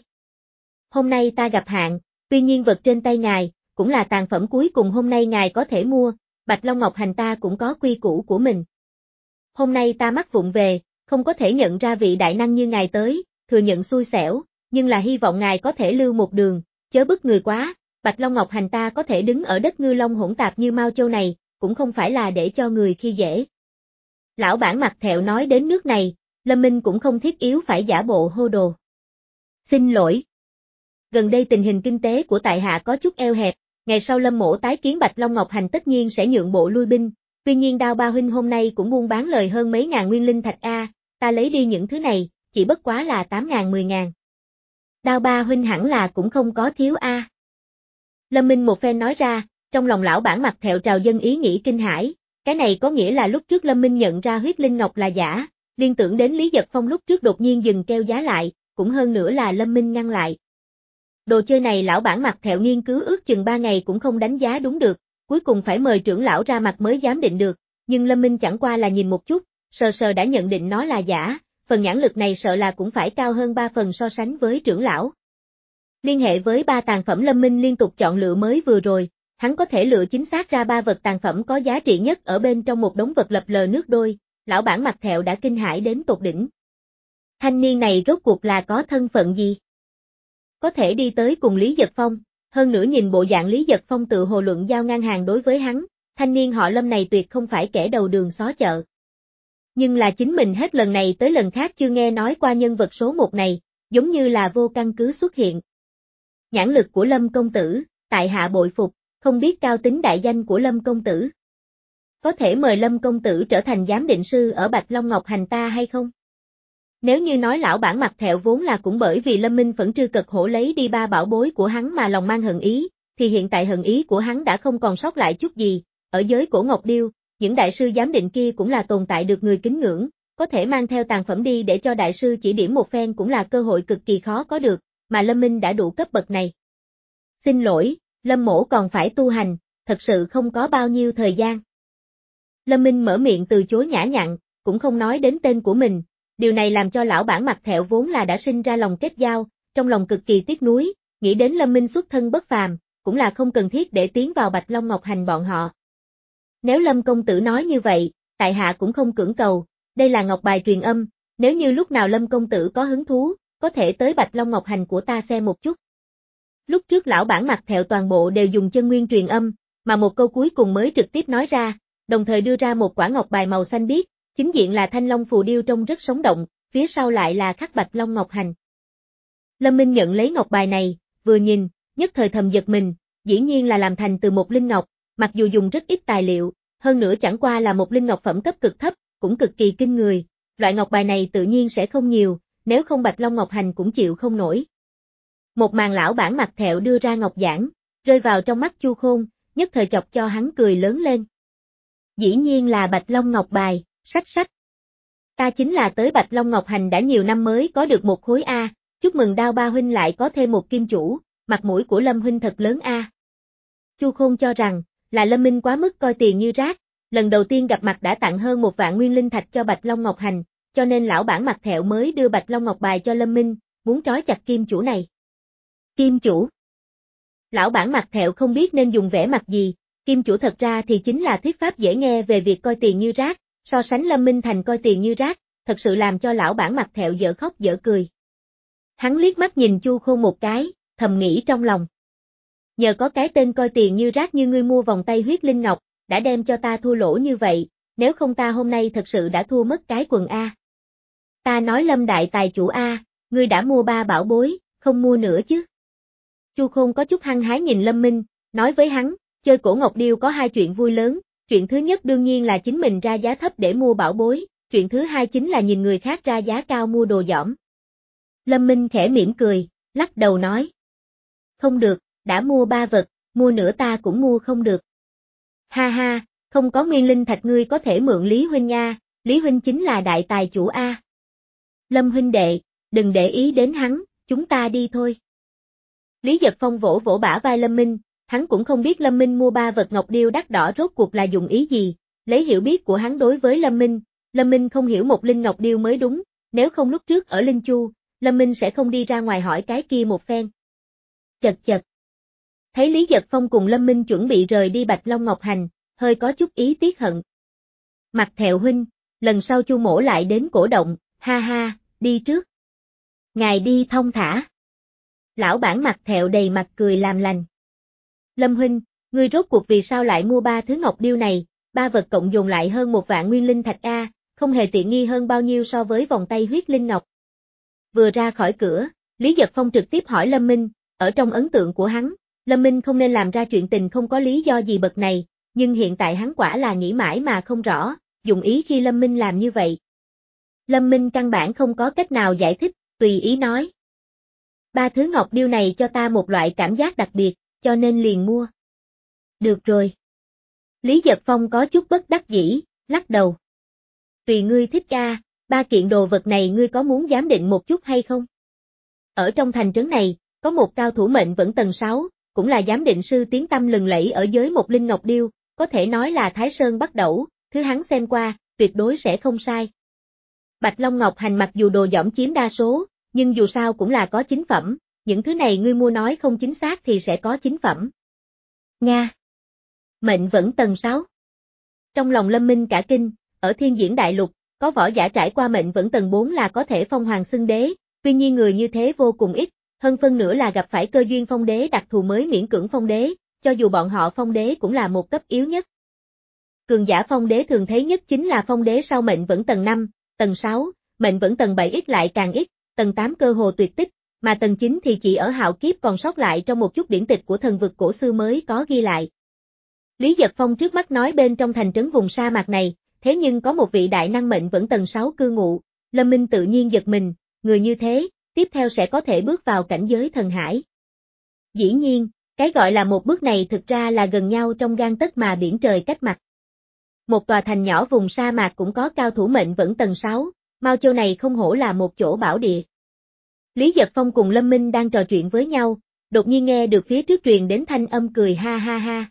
Hôm nay ta gặp hạn, tuy nhiên vật trên tay ngài, cũng là tàn phẩm cuối cùng hôm nay ngài có thể mua, Bạch Long Ngọc Hành ta cũng có quy củ của mình. Hôm nay ta mắc vụng về, không có thể nhận ra vị đại năng như ngài tới, thừa nhận xui xẻo, nhưng là hy vọng ngài có thể lưu một đường, chớ bức người quá, Bạch Long Ngọc Hành ta có thể đứng ở đất ngư long hỗn tạp như Mao Châu này, cũng không phải là để cho người khi dễ. Lão bản mặt thẹo nói đến nước này, Lâm Minh cũng không thiết yếu phải giả bộ hô đồ. Xin lỗi. Gần đây tình hình kinh tế của tại hạ có chút eo hẹp, ngày sau Lâm mỗ tái kiến Bạch Long Ngọc Hành tất nhiên sẽ nhượng bộ lui binh, tuy nhiên Đao Ba huynh hôm nay cũng buôn bán lời hơn mấy ngàn nguyên linh thạch a, ta lấy đi những thứ này, chỉ bất quá là tám ngàn mười ngàn. Đao Ba huynh hẳn là cũng không có thiếu a. Lâm Minh một phen nói ra, trong lòng lão bản mặt thẹo trào dâng ý nghĩ kinh hãi, cái này có nghĩa là lúc trước Lâm Minh nhận ra huyết linh ngọc là giả, liên tưởng đến Lý Giật Phong lúc trước đột nhiên dừng kêu giá lại, cũng hơn nữa là Lâm Minh ngăn lại. Đồ chơi này lão bản mặt thẹo nghiên cứu ước chừng ba ngày cũng không đánh giá đúng được, cuối cùng phải mời trưởng lão ra mặt mới dám định được, nhưng Lâm Minh chẳng qua là nhìn một chút, sờ sờ đã nhận định nó là giả, phần nhãn lực này sợ là cũng phải cao hơn ba phần so sánh với trưởng lão. Liên hệ với ba tàn phẩm Lâm Minh liên tục chọn lựa mới vừa rồi, hắn có thể lựa chính xác ra ba vật tàn phẩm có giá trị nhất ở bên trong một đống vật lập lờ nước đôi, lão bản mặt thẹo đã kinh hãi đến tột đỉnh. Thanh niên này rốt cuộc là có thân phận gì? Có thể đi tới cùng Lý Giật Phong, hơn nữa nhìn bộ dạng Lý Giật Phong tự hồ luận giao ngang hàng đối với hắn, thanh niên họ Lâm này tuyệt không phải kẻ đầu đường xó chợ. Nhưng là chính mình hết lần này tới lần khác chưa nghe nói qua nhân vật số một này, giống như là vô căn cứ xuất hiện. Nhãn lực của Lâm công tử, tại hạ bội phục, không biết cao tính đại danh của Lâm công tử. Có thể mời Lâm công tử trở thành giám định sư ở Bạch Long Ngọc Hành ta hay không? Nếu như nói lão bản mặt thẹo vốn là cũng bởi vì Lâm Minh Phẫn trư cực hổ lấy đi ba bảo bối của hắn mà lòng mang hận ý, thì hiện tại hận ý của hắn đã không còn sót lại chút gì, ở giới cổ Ngọc Điêu, những đại sư giám định kia cũng là tồn tại được người kính ngưỡng, có thể mang theo tàn phẩm đi để cho đại sư chỉ điểm một phen cũng là cơ hội cực kỳ khó có được, mà Lâm Minh đã đủ cấp bậc này. Xin lỗi, Lâm mỗ còn phải tu hành, thật sự không có bao nhiêu thời gian. Lâm Minh mở miệng từ chối nhã nhặn, cũng không nói đến tên của mình, điều này làm cho lão bản mặt thẹo vốn là đã sinh ra lòng kết giao, trong lòng cực kỳ tiếc nuối, nghĩ đến Lâm Minh xuất thân bất phàm, cũng là không cần thiết để tiến vào Bạch Long Ngọc Hành bọn họ. Nếu Lâm công tử nói như vậy, tại hạ cũng không cưỡng cầu, đây là ngọc bài truyền âm, nếu như lúc nào Lâm công tử có hứng thú, có thể tới Bạch Long Ngọc Hành của ta xem một chút. Lúc trước lão bản mặt thẹo toàn bộ đều dùng chân nguyên truyền âm, mà một câu cuối cùng mới trực tiếp nói ra, đồng thời đưa ra một quả ngọc bài màu xanh biếc, chính diện là thanh long phù điêu trông rất sống động, phía sau lại là khắc Bạch Long Ngọc Hành. Lâm Minh nhận lấy ngọc bài này, vừa nhìn, nhất thời thầm giật mình, dĩ nhiên là làm thành từ một linh ngọc, mặc dù dùng rất ít tài liệu, hơn nữa chẳng qua là một linh ngọc phẩm cấp cực thấp, cũng cực kỳ kinh người, loại ngọc bài này tự nhiên sẽ không nhiều, nếu không Bạch Long Ngọc Hành cũng chịu không nổi. Một màn lão bản mặt thẹo đưa ra ngọc giản, rơi vào trong mắt Chu Khôn, nhất thời chọc cho hắn cười lớn lên. Dĩ nhiên là Bạch Long Ngọc bài, sách sách. Ta chính là tới Bạch Long Ngọc Hành đã nhiều năm mới có được một khối A, chúc mừng Đao Ba huynh lại có thêm một kim chủ, mặt mũi của Lâm huynh thật lớn A. Chu Khôn cho rằng, là Lâm Minh quá mức coi tiền như rác, lần đầu tiên gặp mặt đã tặng hơn một vạn nguyên linh thạch cho Bạch Long Ngọc Hành, cho nên lão bản mặt thẹo mới đưa Bạch Long Ngọc bài cho Lâm Minh, muốn trói chặt kim chủ này. Kim chủ. Lão bản mặt thẹo không biết nên dùng vẻ mặt gì, kim chủ thật ra thì chính là thuyết pháp dễ nghe về việc coi tiền như rác, so sánh Lâm Minh Thành coi tiền như rác, thật sự làm cho lão bản mặt thẹo dở khóc dở cười. Hắn liếc mắt nhìn Chu Khôn một cái, thầm nghĩ trong lòng. Nhờ có cái tên coi tiền như rác như ngươi mua vòng tay huyết linh ngọc, đã đem cho ta thua lỗ như vậy, nếu không ta hôm nay thật sự đã thua mất cái quần A. Ta nói Lâm đại tài chủ A, ngươi đã mua ba bảo bối, không mua nữa chứ? Chu Khôn có chút hăng hái nhìn Lâm Minh, nói với hắn, chơi cổ ngọc điêu có hai chuyện vui lớn, chuyện thứ nhất đương nhiên là chính mình ra giá thấp để mua bảo bối, chuyện thứ hai chính là nhìn người khác ra giá cao mua đồ dỏm. Lâm Minh khẽ mỉm cười, lắc đầu nói. Không được, đã mua ba vật, mua nữa ta cũng mua không được. Ha ha, không có nguyên linh thạch ngươi có thể mượn Lý Huynh nha, Lý Huynh chính là đại tài chủ A. Lâm huynh đệ, đừng để ý đến hắn, chúng ta đi thôi. Lý Giật Phong vỗ vỗ bả vai Lâm Minh, hắn cũng không biết Lâm Minh mua ba vật ngọc điêu đắt đỏ rốt cuộc là dùng ý gì, lấy hiểu biết của hắn đối với Lâm Minh, Lâm Minh không hiểu một linh ngọc điêu mới đúng, nếu không lúc trước ở Linh Chu, Lâm Minh sẽ không đi ra ngoài hỏi cái kia một phen. Chật chật. Thấy Lý Giật Phong cùng Lâm Minh chuẩn bị rời đi Bạch Long Ngọc Hành, hơi có chút ý tiếc hận. Mặt Thẹo huynh, lần sau Chu mỗ lại đến cổ động, ha ha, đi trước. Ngài đi thông thả. Lão bản Mặt Thẹo đầy mặt cười làm lành. Lâm huynh, ngươi rốt cuộc vì sao lại mua ba thứ ngọc điêu này, ba vật cộng dồn lại hơn một vạn nguyên linh thạch A, không hề tiện nghi hơn bao nhiêu so với vòng tay huyết linh ngọc. Vừa ra khỏi cửa, Lý Giật Phong trực tiếp hỏi Lâm Minh, ở trong ấn tượng của hắn, Lâm Minh không nên làm ra chuyện tình không có lý do gì bậc này, nhưng hiện tại hắn quả là nghĩ mãi mà không rõ, dụng ý khi Lâm Minh làm như vậy. Lâm Minh căn bản không có cách nào giải thích, tùy ý nói. Ba thứ ngọc điêu này cho ta một loại cảm giác đặc biệt, cho nên liền mua. Được rồi. Lý Giật Phong có chút bất đắc dĩ, lắc đầu. Tùy ngươi thích ca, ba kiện đồ vật này ngươi có muốn giám định một chút hay không? Ở trong thành trấn này, có một cao thủ mệnh vẫn tầng sáu, cũng là giám định sư tiếng tăm lừng lẫy ở giới một linh ngọc điêu, có thể nói là Thái Sơn bắt đẩu, thứ hắn xem qua, tuyệt đối sẽ không sai. Bạch Long Ngọc Hành mặc dù đồ dỏm chiếm đa số, nhưng dù sao cũng là có chính phẩm, những thứ này ngươi mua nói không chính xác thì sẽ có chính phẩm. Nga. Mệnh vẫn tầng sáu. Trong lòng Lâm Minh cả kinh, ở Thiên Diễn Đại Lục, có võ giả trải qua mệnh vẫn tầng bốn là có thể phong hoàng xưng đế, tuy nhiên người như thế vô cùng ít, hơn phân nửa là gặp phải cơ duyên phong đế đặc thù mới miễn cưỡng phong đế, cho dù bọn họ phong đế cũng là một cấp yếu nhất. Cường giả phong đế thường thấy nhất chính là phong đế sau mệnh vẫn tầng năm, tầng sáu, mệnh vẫn tầng bảy ít lại càng ít, tầng tám cơ hồ tuyệt tích, mà tầng chín thì chỉ ở hạo kiếp còn sót lại trong một chút điển tịch của thần vực cổ xưa mới có ghi lại. Lý Giật Phong trước mắt nói bên trong thành trấn vùng sa mạc này, thế nhưng có một vị đại năng mệnh vẫn tầng sáu cư ngụ, Lâm Minh tự nhiên giật mình, người như thế, tiếp theo sẽ có thể bước vào cảnh giới thần hải. Dĩ nhiên, cái gọi là một bước này thực ra là gần nhau trong gang tấc mà biển trời cách mặt. Một tòa thành nhỏ vùng sa mạc cũng có cao thủ mệnh vẫn tầng sáu, Mao Châu này không hổ là một chỗ bảo địa. Lý Giật Phong cùng Lâm Minh đang trò chuyện với nhau, đột nhiên nghe được phía trước truyền đến thanh âm cười ha ha ha.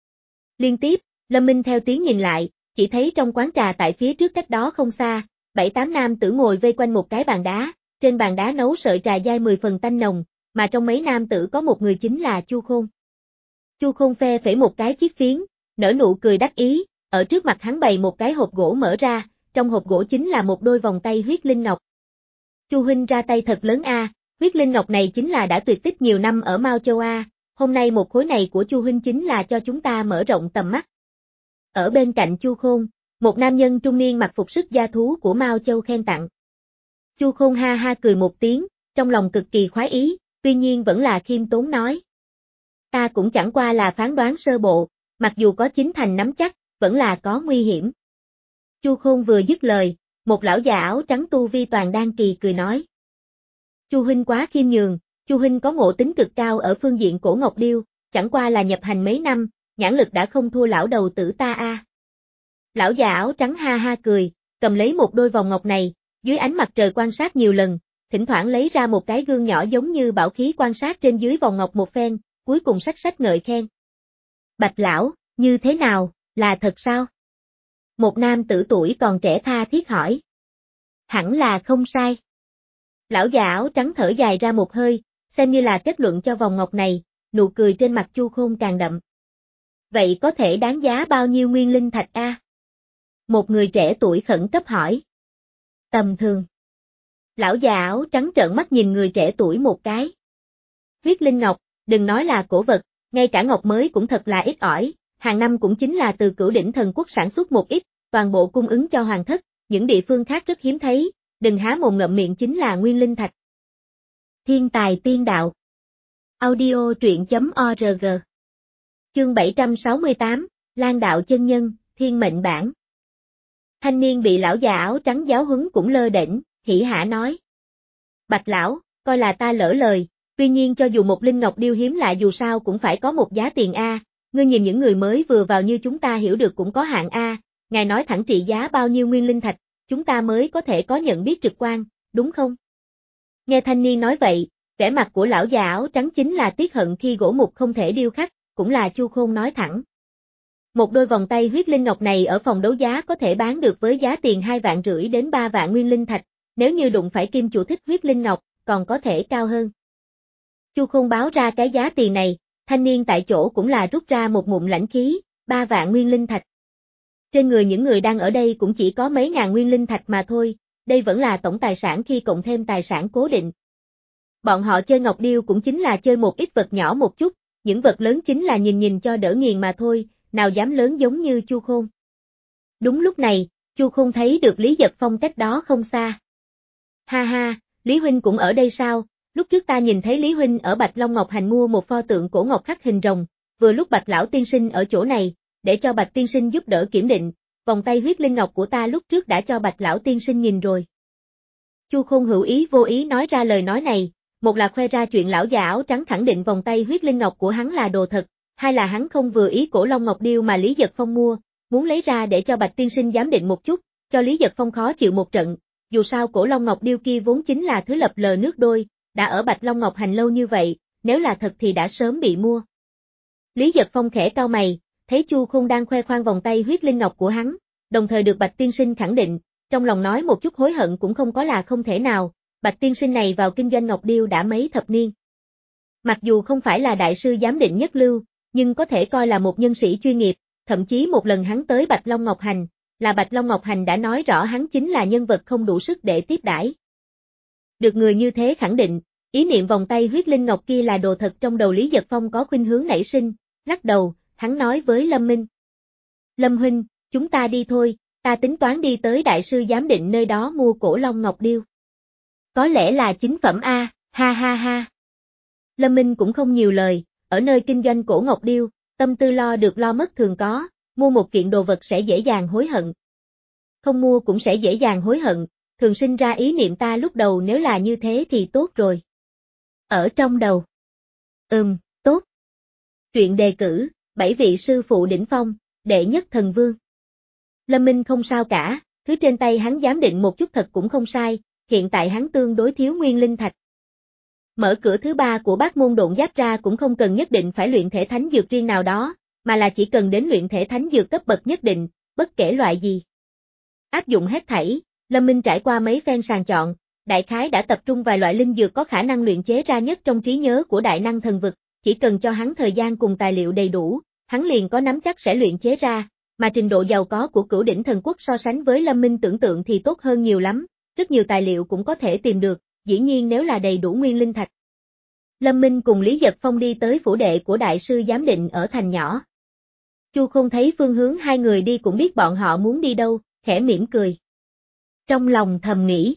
Liên tiếp, Lâm Minh theo tiếng nhìn lại, chỉ thấy trong quán trà tại phía trước cách đó không xa, bảy tám nam tử ngồi vây quanh một cái bàn đá, trên bàn đá nấu sợi trà dai mười phần tanh nồng, mà trong mấy nam tử có một người chính là Chu Khôn. Chu Khôn phe phẩy một cái chiếc phiến, nở nụ cười đắc ý, ở trước mặt hắn bày một cái hộp gỗ mở ra, trong hộp gỗ chính là một đôi vòng tay huyết linh ngọc. Chu huynh ra tay thật lớn a, huyết linh ngọc này chính là đã tuyệt tích nhiều năm ở Mao Châu a, hôm nay một khối này của Chu huynh chính là cho chúng ta mở rộng tầm mắt. Ở bên cạnh Chu Khôn, một nam nhân trung niên mặc phục sức gia thú của Mao Châu khen tặng. Chu Khôn ha ha cười một tiếng, trong lòng cực kỳ khoái ý, tuy nhiên vẫn là khiêm tốn nói. Ta cũng chẳng qua là phán đoán sơ bộ, mặc dù có chín thành nắm chắc, vẫn là có nguy hiểm. Chu Khôn vừa dứt lời, một lão già áo trắng tu vi toàn đan kỳ cười nói. Chu huynh quá khiêm nhường, Chu huynh có ngộ tính cực cao ở phương diện cổ ngọc điêu, chẳng qua là nhập hành mấy năm, nhãn lực đã không thua lão đầu tử ta a. Lão già áo trắng ha ha cười, cầm lấy một đôi vòng ngọc này, dưới ánh mặt trời quan sát nhiều lần, thỉnh thoảng lấy ra một cái gương nhỏ giống như bảo khí quan sát trên dưới vòng ngọc một phen, cuối cùng sách sách ngợi khen. Bạch lão, như thế nào, là thật sao? Một nam tử tuổi còn trẻ tha thiết hỏi. Hẳn là không sai. Lão già áo trắng thở dài ra một hơi, xem như là kết luận cho vòng ngọc này, nụ cười trên mặt Chu Khôn càng đậm. Vậy có thể đáng giá bao nhiêu nguyên linh thạch a? Một người trẻ tuổi khẩn cấp hỏi. Tầm thường. Lão già áo trắng trợn mắt nhìn người trẻ tuổi một cái. Huyết linh ngọc, đừng nói là cổ vật, ngay cả ngọc mới cũng thật là ít ỏi, hàng năm cũng chính là từ Cửu Đỉnh Thần Quốc sản xuất một ít, toàn bộ cung ứng cho hoàng thất, những địa phương khác rất hiếm thấy, đừng há mồm ngậm miệng chính là nguyên linh thạch. Thiên tài tiên đạo. Audio truyện chấm org. Chương bảy trăm sáu mươi tám, Lan đạo chân nhân, thiên mệnh bản. Thanh niên bị lão già áo trắng giáo huấn cũng lơ đễnh, hỉ hả nói. Bạch lão, coi là ta lỡ lời, tuy nhiên cho dù một linh ngọc điêu hiếm lạ dù sao cũng phải có một giá tiền A, ngươi nhìn những người mới vừa vào như chúng ta hiểu được cũng có hạn A, ngài nói thẳng trị giá bao nhiêu nguyên linh thạch, chúng ta mới có thể có nhận biết trực quan, đúng không? Nghe thanh niên nói vậy, vẻ mặt của lão già áo trắng chính là tiếc hận khi gỗ mục không thể điêu khắc, cũng là Chu Khôn nói thẳng. Một đôi vòng tay huyết linh ngọc này ở phòng đấu giá có thể bán được với giá tiền hai vạn rưỡi đến ba vạn nguyên linh thạch, nếu như đụng phải kim chủ thích huyết linh ngọc, còn có thể cao hơn. Chu Khôn báo ra cái giá tiền này, thanh niên tại chỗ cũng là rút ra một ngụm lãnh khí, ba vạn nguyên linh thạch. Trên người những người đang ở đây cũng chỉ có mấy ngàn nguyên linh thạch mà thôi, đây vẫn là tổng tài sản khi cộng thêm tài sản cố định. Bọn họ chơi ngọc điêu cũng chính là chơi một ít vật nhỏ một chút, những vật lớn chính là nhìn nhìn cho đỡ nghiền mà thôi, nào dám lớn giống như Chu Khôn. Đúng lúc này, Chu Khôn thấy được Lý Giật Phong cách đó không xa. Ha ha, Lý Huynh cũng ở đây sao? Lúc trước ta nhìn thấy Lý Huynh ở Bạch Long Ngọc Hành mua một pho tượng cổ ngọc khắc hình rồng, vừa lúc Bạch Lão Tiên Sinh ở chỗ này, để cho Bạch Tiên Sinh giúp đỡ kiểm định, vòng tay huyết linh ngọc của ta lúc trước đã cho Bạch Lão Tiên Sinh nhìn rồi. Chu Khôn hữu ý vô ý nói ra lời nói này, một là khoe ra chuyện lão già áo trắng khẳng định vòng tay huyết linh ngọc của hắn là đồ thật, hai là hắn không vừa ý cổ long ngọc điêu mà Lý Giật Phong mua, muốn lấy ra để cho Bạch Tiên Sinh giám định một chút, cho Lý Giật Phong khó chịu một trận, dù sao cổ long ngọc điêu kia vốn chính là thứ lập lờ nước đôi, đã ở Bạch Long Ngọc Hành lâu như vậy, nếu là thật thì đã sớm bị mua. Lý Giật Phong khẽ cau mày, thấy Chu Khôn đang khoe khoang vòng tay huyết linh ngọc của hắn, đồng thời được Bạch Tiên Sinh khẳng định, trong lòng nói một chút hối hận cũng không có là không thể nào, Bạch Tiên Sinh này vào kinh doanh ngọc điêu đã mấy thập niên. Mặc dù không phải là đại sư giám định nhất lưu, nhưng có thể coi là một nhân sĩ chuyên nghiệp, thậm chí một lần hắn tới Bạch Long Ngọc Hành, là Bạch Long Ngọc Hành đã nói rõ hắn chính là nhân vật không đủ sức để tiếp đãi. Được người như thế khẳng định, ý niệm vòng tay huyết linh ngọc kia là đồ thật trong đầu Lý Giật Phong có khuynh hướng nảy sinh, lắc đầu, hắn nói với Lâm Minh. Lâm huynh, chúng ta đi thôi, ta tính toán đi tới đại sư giám định nơi đó mua cổ long ngọc điêu. Có lẽ là chính phẩm A, ha ha ha. Lâm Minh cũng không nhiều lời, ở nơi kinh doanh cổ ngọc điêu, tâm tư lo được lo mất thường có, mua một kiện đồ vật sẽ dễ dàng hối hận. Không mua cũng sẽ dễ dàng hối hận, thường sinh ra ý niệm ta lúc đầu nếu là như thế thì tốt rồi. Ở trong đầu. Ừm, tốt. Truyện đề cử, bảy vị sư phụ đỉnh phong, đệ nhất thần vương. Lâm Minh không sao cả, thứ trên tay hắn giám định một chút thật cũng không sai, hiện tại hắn tương đối thiếu nguyên linh thạch. Mở cửa thứ ba của bát môn độn giáp ra cũng không cần nhất định phải luyện thể thánh dược riêng nào đó, mà là chỉ cần đến luyện thể thánh dược cấp bậc nhất định, bất kể loại gì. Áp dụng hết thảy, Lâm Minh trải qua mấy phen sàng chọn, đại khái đã tập trung vài loại linh dược có khả năng luyện chế ra nhất trong trí nhớ của đại năng thần vực, chỉ cần cho hắn thời gian cùng tài liệu đầy đủ, hắn liền có nắm chắc sẽ luyện chế ra, mà trình độ giàu có của Cửu Đỉnh Thần Quốc so sánh với Lâm Minh tưởng tượng thì tốt hơn nhiều lắm, rất nhiều tài liệu cũng có thể tìm được, dĩ nhiên nếu là đầy đủ nguyên linh thạch. Lâm Minh cùng Lý Giật Phong đi tới phủ đệ của đại sư giám định ở thành nhỏ. Chu Khôn thấy phương hướng hai người đi cũng biết bọn họ muốn đi đâu, khẽ mỉm cười. Trong lòng thầm nghĩ.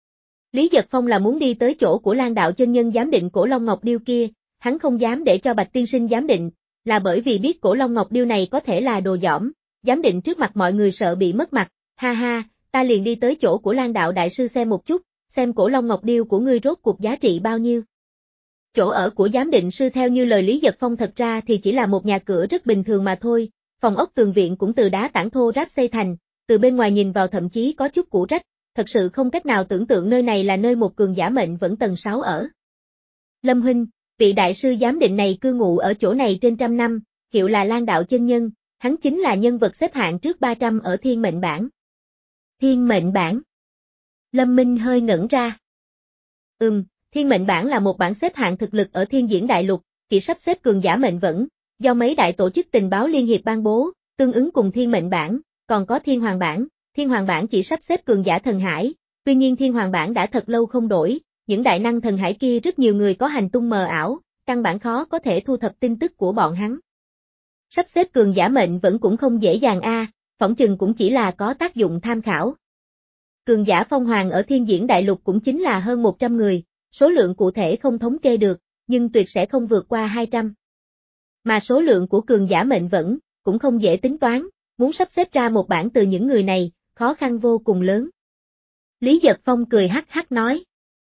Lý Giật Phong là muốn đi tới chỗ của Lan đạo chân nhân giám định cổ long ngọc điêu kia, hắn không dám để cho Bạch Tiên Sinh giám định, là bởi vì biết cổ long ngọc điêu này có thể là đồ dỏm, giám định trước mặt mọi người sợ bị mất mặt, ha ha, ta liền đi tới chỗ của Lan đạo đại sư xem một chút, xem cổ long ngọc điêu của ngươi rốt cuộc giá trị bao nhiêu. Chỗ ở của giám định sư theo như lời Lý Giật Phong thật ra thì chỉ là một nhà cửa rất bình thường mà thôi, phòng ốc tường viện cũng từ đá tảng thô ráp xây thành, từ bên ngoài nhìn vào thậm chí có chút cũ rách, thật sự không cách nào tưởng tượng nơi này là nơi một cường giả mệnh vẫn tầng sáu ở. Lâm huynh, vị đại sư giám định này cư ngụ ở chỗ này trên trăm năm, hiệu là Lan đạo chân nhân, hắn chính là nhân vật xếp hạng trước ba trăm ở thiên mệnh bảng. Thiên mệnh bảng. Lâm Minh hơi ngẩn ra. Ừm, thiên mệnh bảng là một bảng xếp hạng thực lực ở thiên diễn đại lục, chỉ sắp xếp cường giả mệnh vẫn, do mấy đại tổ chức tình báo liên hiệp ban bố, tương ứng cùng thiên mệnh bảng, còn có thiên hoàng bảng, thiên hoàng bảng chỉ sắp xếp cường giả thần hải, tuy nhiên thiên hoàng bảng đã thật lâu không đổi, những đại năng thần hải kia rất nhiều người có hành tung mờ ảo, căn bản khó có thể thu thập tin tức của bọn hắn. Sắp xếp cường giả mệnh vẫn cũng không dễ dàng a, à, phỏng chừng cũng chỉ là có tác dụng tham khảo. Cường giả phong hoàng ở thiên diễn đại lục cũng chính là hơn một trăm người, số lượng cụ thể không thống kê được, nhưng tuyệt sẽ không vượt qua hai trăm. Mà số lượng của cường giả mệnh vẫn, cũng không dễ tính toán, muốn sắp xếp ra một bảng từ những người này, khó khăn vô cùng lớn. Lý Giật Phong cười hắc hắc nói.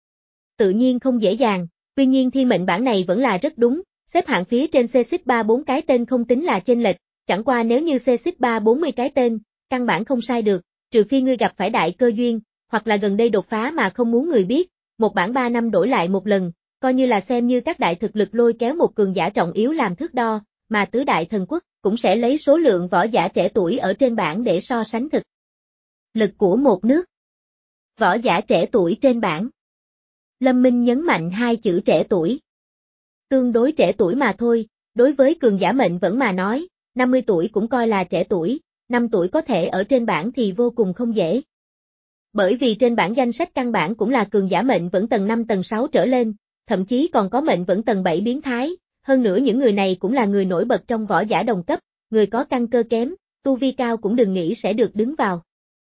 Tự nhiên không dễ dàng, tuy nhiên thiên mệnh bảng này vẫn là rất đúng, xếp hạng phía trên xê xê ba bốn cái tên không tính là chênh lệch, chẳng qua nếu như xê xê ba bốn mươi cái tên, căn bản không sai được, trừ phi ngươi gặp phải đại cơ duyên, hoặc là gần đây đột phá mà không muốn người biết, một bảng ba năm đổi lại một lần, coi như là xem như các đại thực lực lôi kéo một cường giả trọng yếu làm thước đo, mà tứ đại thần quốc cũng sẽ lấy số lượng võ giả trẻ tuổi ở trên bảng để so sánh thực lực của một nước. Võ giả trẻ tuổi trên bảng. Lâm Minh nhấn mạnh hai chữ trẻ tuổi. Tương đối trẻ tuổi mà thôi, đối với cường giả mệnh vẫn mà nói, năm mươi tuổi cũng coi là trẻ tuổi, năm tuổi có thể ở trên bảng thì vô cùng không dễ. Bởi vì trên bảng danh sách căn bản cũng là cường giả mệnh vẫn tầng năm tầng sáu trở lên, thậm chí còn có mệnh vẫn tầng bảy biến thái, hơn nữa những người này cũng là người nổi bật trong võ giả đồng cấp, người có căn cơ kém, tu vi cao cũng đừng nghĩ sẽ được đứng vào.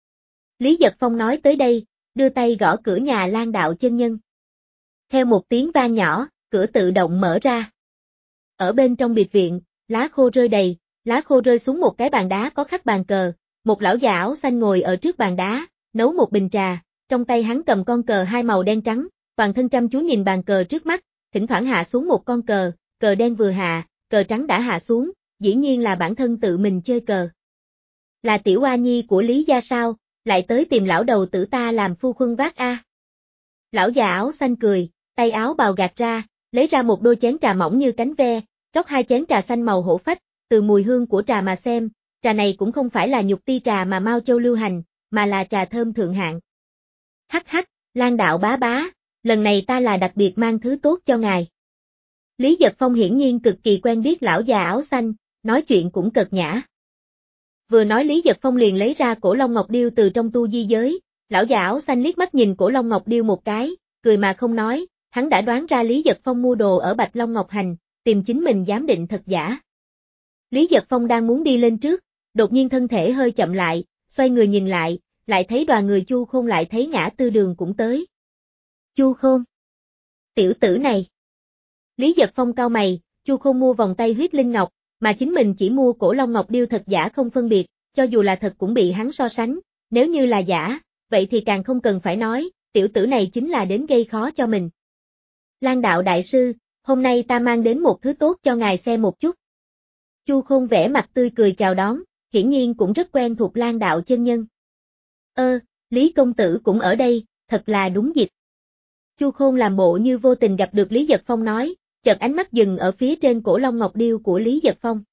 Lý Giật Phong nói tới đây, đưa tay gõ cửa nhà Lan Đạo chân nhân. Theo một tiếng vang nhỏ, cửa tự động mở ra. Ở bên trong biệt viện, lá khô rơi đầy, lá khô rơi xuống một cái bàn đá có khắc bàn cờ, một lão già áo xanh ngồi ở trước bàn đá, nấu một bình trà, trong tay hắn cầm con cờ hai màu đen trắng, toàn thân chăm chú nhìn bàn cờ trước mắt, thỉnh thoảng hạ xuống một con cờ, cờ đen vừa hạ, cờ trắng đã hạ xuống, dĩ nhiên là bản thân tự mình chơi cờ. Là tiểu oa nhi của Lý gia sao, lại tới tìm lão đầu tử ta làm phu khuân vác a. Lão già áo xanh cười, tay áo bào gạt ra, lấy ra một đôi chén trà mỏng như cánh ve, rót hai chén trà xanh màu hổ phách, từ mùi hương của trà mà xem, trà này cũng không phải là nhục ti trà mà Mao Châu lưu hành, mà là trà thơm thượng hạng. Hắc hắc, Lan Đạo bá bá, lần này ta là đặc biệt mang thứ tốt cho ngài. Lý Giật Phong hiển nhiên cực kỳ quen biết lão già áo xanh, nói chuyện cũng cợt nhã. Vừa nói Lý Giật Phong liền lấy ra cổ Long Ngọc Điêu từ trong tu di giới, lão già áo xanh liếc mắt nhìn cổ Long Ngọc Điêu một cái, cười mà không nói, hắn đã đoán ra Lý Giật Phong mua đồ ở Bạch Long Ngọc Hành, tìm chính mình giám định thật giả. Lý Giật Phong đang muốn đi lên trước, đột nhiên thân thể hơi chậm lại, xoay người nhìn lại, lại thấy đoàn người Chu Khôn lại thấy Ngã Tư Đường cũng tới. Chu Khôn. Tiểu tử này. Lý Giật Phong cau mày, Chu Khôn mua vòng tay huyết linh ngọc, mà chính mình chỉ mua cổ Long Ngọc Điêu thật giả không phân biệt, cho dù là thật cũng bị hắn so sánh, nếu như là giả, vậy thì càng không cần phải nói, tiểu tử này chính là đến gây khó cho mình. Lan Đạo đại sư, hôm nay ta mang đến một thứ tốt cho ngài xem một chút. Chu Khôn vẻ mặt tươi cười chào đón, hiển nhiên cũng rất quen thuộc Lan Đạo chân nhân. Ơ, Lý công tử cũng ở đây, thật là đúng dịp. Chu Khôn làm bộ như vô tình gặp được Lý Giật Phong nói, chợt ánh mắt dừng ở phía trên cổ Long Ngọc Điêu của Lý Giật Phong.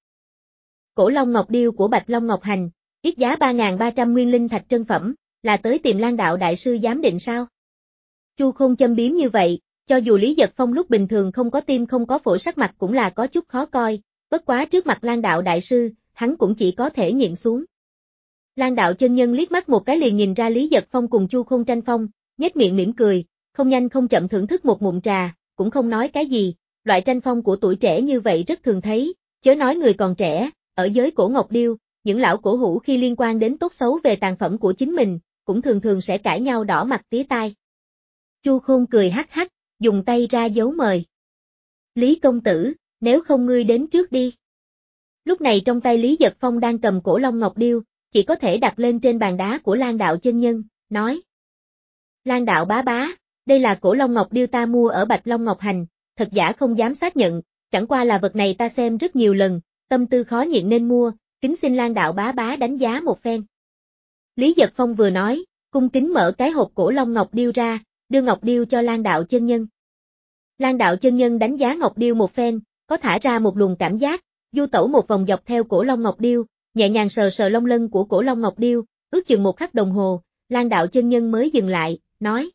Cổ Long Ngọc Điêu của Bạch Long Ngọc Hành, ít giá ba nghìn ba trăm nguyên linh thạch trân phẩm, là tới tìm Lan Đạo đại sư giám định sao? Chu Khôn châm biếm như vậy, cho dù Lý Giật Phong lúc bình thường không có tim không có phổi sắc mặt cũng là có chút khó coi, bất quá trước mặt Lan Đạo đại sư, hắn cũng chỉ có thể nhịn xuống. Lan Đạo chân nhân liếc mắt một cái liền nhìn ra Lý Giật Phong cùng Chu Khôn tranh phong, nhếch miệng mỉm cười, không nhanh không chậm thưởng thức một ngụm trà, cũng không nói cái gì, loại tranh phong của tuổi trẻ như vậy rất thường thấy, chớ nói người còn trẻ, ở giới cổ Ngọc Điêu, những lão cổ hủ khi liên quan đến tốt xấu về tàn phẩm của chính mình, cũng thường thường sẽ cãi nhau đỏ mặt tía tai. Chu Khôn cười hắc hắc, dùng tay ra dấu mời. Lý công tử, nếu không ngươi đến trước đi. Lúc này trong tay Lý Giật Phong đang cầm cổ Long Ngọc Điêu, chỉ có thể đặt lên trên bàn đá của Lan Đạo chân nhân, nói. Lan Đạo bá bá, đây là cổ Long Ngọc Điêu ta mua ở Bạch Long Ngọc Hành, thật giả không dám xác nhận, chẳng qua là vật này ta xem rất nhiều lần, tâm tư khó nhịn nên mua, kính xin Lan Đạo bá bá đánh giá một phen. Lý Giật Phong vừa nói, cung kính mở cái hộp cổ Long Ngọc Điêu ra, đưa Ngọc Điêu cho Lan Đạo chân nhân. Lan Đạo chân nhân đánh giá Ngọc Điêu một phen, có thả ra một luồng cảm giác, du tẩu một vòng dọc theo cổ Long Ngọc Điêu, nhẹ nhàng sờ sờ lông lân của cổ Long Ngọc Điêu, ước chừng một khắc đồng hồ, Lan Đạo chân nhân mới dừng lại, nói.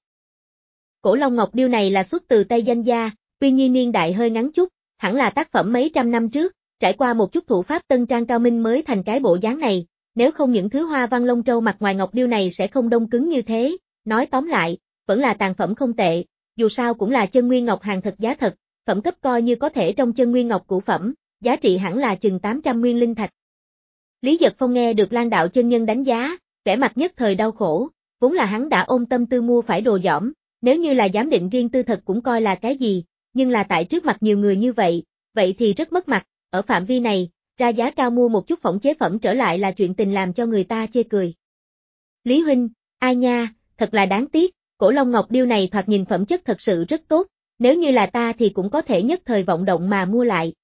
Cổ Long Ngọc Điêu này là xuất từ Tây Danh gia, tuy nhiên niên đại hơi ngắn chút, hẳn là tác phẩm mấy trăm năm trước, trải qua một chút thủ pháp tân trang cao minh mới thành cái bộ dáng này, nếu không những thứ hoa văn lông trâu mặt ngoài Ngọc Điêu này sẽ không đông cứng như thế, nói tóm lại, vẫn là tàn phẩm không tệ, dù sao cũng là chân nguyên ngọc hàng thật giá thật, phẩm cấp coi như có thể trong chân nguyên ngọc cũ phẩm, giá trị hẳn là chừng tám trăm nguyên linh thạch. Lý Giật Phong nghe được Lan Đạo chân nhân đánh giá, vẻ mặt nhất thời đau khổ, vốn là hắn đã ôm tâm tư mua phải đồ dỏm, Nếu như là giám định riêng tư thật cũng coi là cái gì, nhưng là tại trước mặt nhiều người như vậy, vậy thì rất mất mặt, ở phạm vi này, ra giá cao mua một chút phỏng chế phẩm trở lại là chuyện tình làm cho người ta chê cười. Lý huynh, ai nha, thật là đáng tiếc, cổ Long Ngọc điêu này thoạt nhìn phẩm chất thật sự rất tốt, nếu như là ta thì cũng có thể nhất thời vọng động mà mua lại.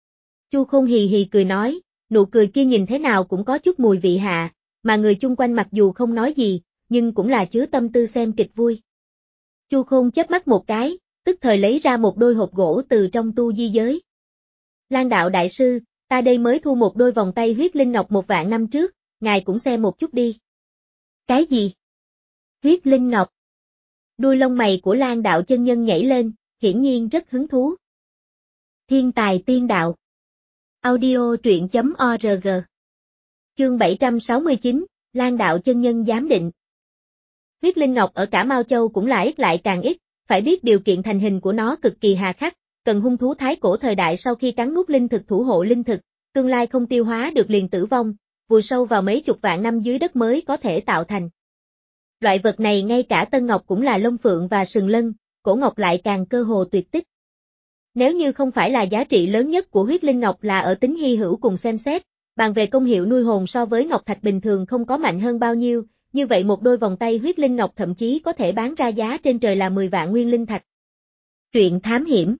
Chu Khôn hì hì cười nói, nụ cười kia nhìn thế nào cũng có chút mùi vị hạ, mà người chung quanh mặc dù không nói gì, nhưng cũng là chứa tâm tư xem kịch vui. Chu Khôn chớp mắt một cái, tức thời lấy ra một đôi hộp gỗ từ trong tu di giới. Lan đạo đại sư, ta đây mới thu một đôi vòng tay huyết linh ngọc một vạn năm trước, ngài cũng xem một chút đi. Cái gì? Huyết linh ngọc. Đuôi lông mày của Lan đạo chân nhân nhảy lên, hiển nhiên rất hứng thú. Thiên tài tiên đạo. Audio truyện chấm org. Chương bảy trăm sáu mươi chín, Lan đạo chân nhân giám định. Huyết linh ngọc ở cả Mao Châu cũng là ít lại càng ít, phải biết điều kiện thành hình của nó cực kỳ hà khắc, cần hung thú thái cổ thời đại sau khi cắn nuốt linh thực thủ hộ linh thực, tương lai không tiêu hóa được liền tử vong, vùi sâu vào mấy chục vạn năm dưới đất mới có thể tạo thành. Loại vật này ngay cả tân ngọc cũng là lông phượng và sừng lân, cổ ngọc lại càng cơ hồ tuyệt tích. Nếu như không phải là giá trị lớn nhất của huyết linh ngọc là ở tính hy hữu cùng xem xét, bàn về công hiệu nuôi hồn so với ngọc thạch bình thường không có mạnh hơn bao nhiêu, như vậy một đôi vòng tay huyết linh ngọc thậm chí có thể bán ra giá trên trời là mười vạn nguyên linh thạch. Truyện thám hiểm.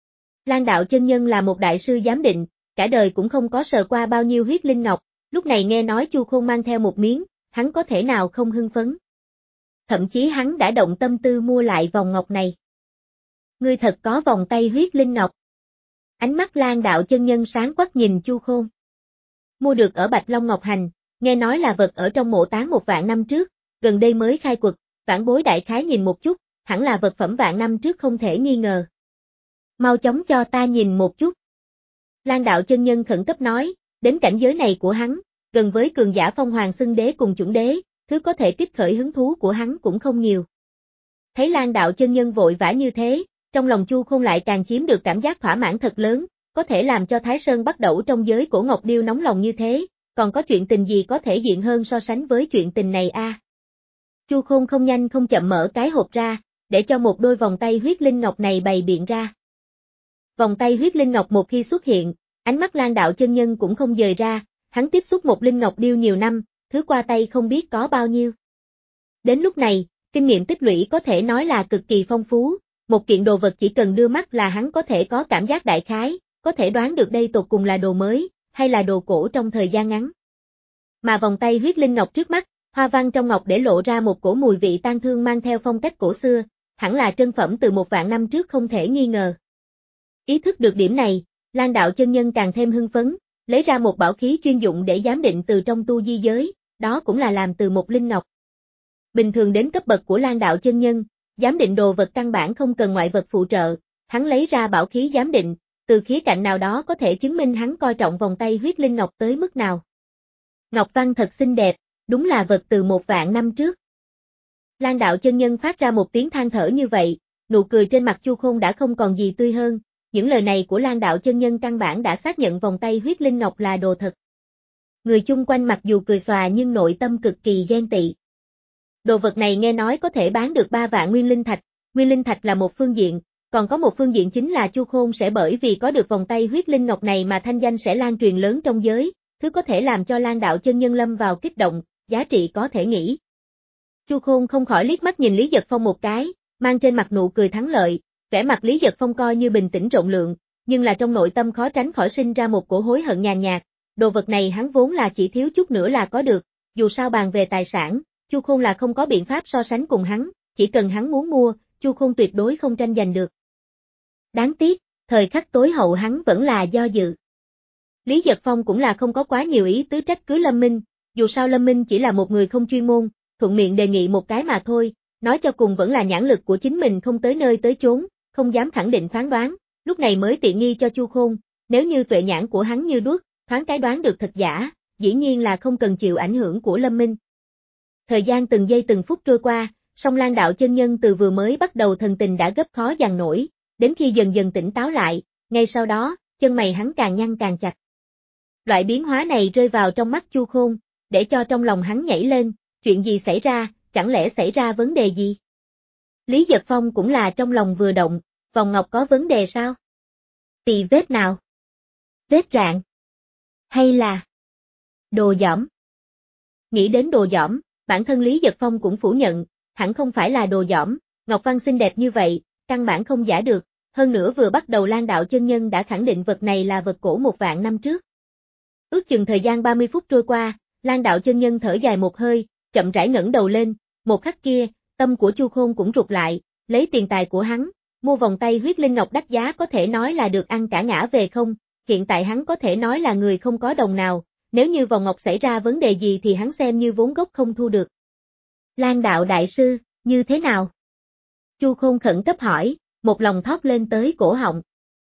Lan đạo chân nhân là một đại sư giám định, cả đời cũng không có sờ qua bao nhiêu huyết linh ngọc, lúc này nghe nói Chu Khôn mang theo một miếng, hắn có thể nào không hưng phấn. Thậm chí hắn đã động tâm tư mua lại vòng ngọc này. Ngươi thật có vòng tay huyết linh ngọc. Ánh mắt Lan đạo chân nhân sáng quắc nhìn Chu Khôn. Mua được ở Bạch Long Ngọc Hành, nghe nói là vật ở trong mộ táng một vạn năm trước, gần đây mới khai quật, vãn bối đại khái nhìn một chút, hẳn là vật phẩm vạn năm trước không thể nghi ngờ. Mau chóng cho ta nhìn một chút. Lan đạo chân nhân khẩn cấp nói, đến cảnh giới này của hắn, gần với cường giả phong hoàng xưng đế cùng chuẩn đế, thứ có thể kích khởi hứng thú của hắn cũng không nhiều. Thấy Lan đạo chân nhân vội vã như thế, trong lòng Chu Khôn lại càng chiếm được cảm giác thỏa mãn thật lớn, có thể làm cho Thái Sơn bắt đầu trong giới cổ ngọc điêu nóng lòng như thế, còn có chuyện tình gì có thể diện hơn so sánh với chuyện tình này a? À? Chu Khôn không nhanh không chậm mở cái hộp ra, để cho một đôi vòng tay huyết linh ngọc này bày biện ra. Vòng tay huyết linh ngọc một khi xuất hiện, ánh mắt Lan đạo chân nhân cũng không dời ra, hắn tiếp xúc một linh ngọc điêu nhiều năm, thứ qua tay không biết có bao nhiêu. Đến lúc này, kinh nghiệm tích lũy có thể nói là cực kỳ phong phú, một kiện đồ vật chỉ cần đưa mắt là hắn có thể có cảm giác đại khái, có thể đoán được đây tột cùng là đồ mới, hay là đồ cổ trong thời gian ngắn. Mà vòng tay huyết linh ngọc trước mắt, hoa văn trong ngọc để lộ ra một cổ mùi vị tang thương mang theo phong cách cổ xưa, hẳn là trân phẩm từ một vạn năm trước không thể nghi ngờ. Ý thức được điểm này, Lan đạo chân nhân càng thêm hưng phấn, lấy ra một bảo khí chuyên dụng để giám định từ trong tu di giới, đó cũng là làm từ một linh ngọc. Bình thường đến cấp bậc của Lan đạo chân nhân, giám định đồ vật căn bản không cần ngoại vật phụ trợ, hắn lấy ra bảo khí giám định, từ khía cạnh nào đó có thể chứng minh hắn coi trọng vòng tay huyết linh ngọc tới mức nào. Ngọc văn thật xinh đẹp, đúng là vật từ một vạn năm trước. Lan đạo chân nhân phát ra một tiếng than thở như vậy, nụ cười trên mặt Chu Khôn đã không còn gì tươi hơn, những lời này của Lan đạo chân nhân căn bản đã xác nhận vòng tay huyết linh ngọc là đồ thật. Người chung quanh mặc dù cười xòa nhưng nội tâm cực kỳ ghen tị. Đồ vật này nghe nói có thể bán được ba vạn nguyên linh thạch, nguyên linh thạch là một phương diện, còn có một phương diện chính là Chu Khôn sẽ bởi vì có được vòng tay huyết linh ngọc này mà thanh danh sẽ lan truyền lớn trong giới, thứ có thể làm cho Lan đạo chân nhân lâm vào kích động, giá trị có thể nghĩ. Chu Khôn không khỏi liếc mắt nhìn Lý Giật Phong một cái, mang trên mặt nụ cười thắng lợi, vẻ mặt Lý Giật Phong coi như bình tĩnh rộng lượng, nhưng là trong nội tâm khó tránh khỏi sinh ra một cổ hối hận nhàn nhạt, đồ vật này hắn vốn là chỉ thiếu chút nữa là có được, dù sao bàn về tài sản, Chu Khôn là không có biện pháp so sánh cùng hắn, chỉ cần hắn muốn mua, Chu Khôn tuyệt đối không tranh giành được. Đáng tiếc, thời khắc tối hậu hắn vẫn là do dự. Lý Giật Phong cũng là không có quá nhiều ý tứ trách cứ Lâm Minh, dù sao Lâm Minh chỉ là một người không chuyên môn, thuận miệng đề nghị một cái mà thôi, nói cho cùng vẫn là nhãn lực của chính mình không tới nơi tới chốn, không dám khẳng định phán đoán, lúc này mới tiện nghi cho Chu Khôn, nếu như tuệ nhãn của hắn như đuốc, thoáng cái đoán được thật giả, dĩ nhiên là không cần chịu ảnh hưởng của Lâm Minh. Thời gian từng giây từng phút trôi qua, song Lan đạo chân nhân từ vừa mới bắt đầu thần tình đã gấp khó dằn nổi, đến khi dần dần tỉnh táo lại, ngay sau đó, chân mày hắn càng nhăn càng chặt. Loại biến hóa này rơi vào trong mắt Chu Khôn, để cho trong lòng hắn nhảy lên, chuyện gì xảy ra, chẳng lẽ xảy ra vấn đề gì? Lý Giật Phong cũng là trong lòng vừa động, vòng ngọc có vấn đề sao? Tì vết nào? Vết rạn? Hay là đồ dỏm? Nghĩ đến đồ dỏm, bản thân Lý Giật Phong cũng phủ nhận, hẳn không phải là đồ dỏm, ngọc văn xinh đẹp như vậy, căn bản không giả được, hơn nữa vừa bắt đầu Lan đạo chân nhân đã khẳng định vật này là vật cổ một vạn năm trước. Ước chừng thời gian ba mươi phút trôi qua, Lan đạo chân nhân thở dài một hơi, chậm rãi ngẩng đầu lên, một khắc kia, tâm của Chu Khôn cũng rụt lại, lấy tiền tài của hắn, mua vòng tay huyết linh ngọc đắt giá có thể nói là được ăn cả ngã về không, hiện tại hắn có thể nói là người không có đồng nào, nếu như vòng ngọc xảy ra vấn đề gì thì hắn xem như vốn gốc không thu được. Lan đạo đại sư, như thế nào? Chu Khôn khẩn cấp hỏi, một lòng thót lên tới cổ họng.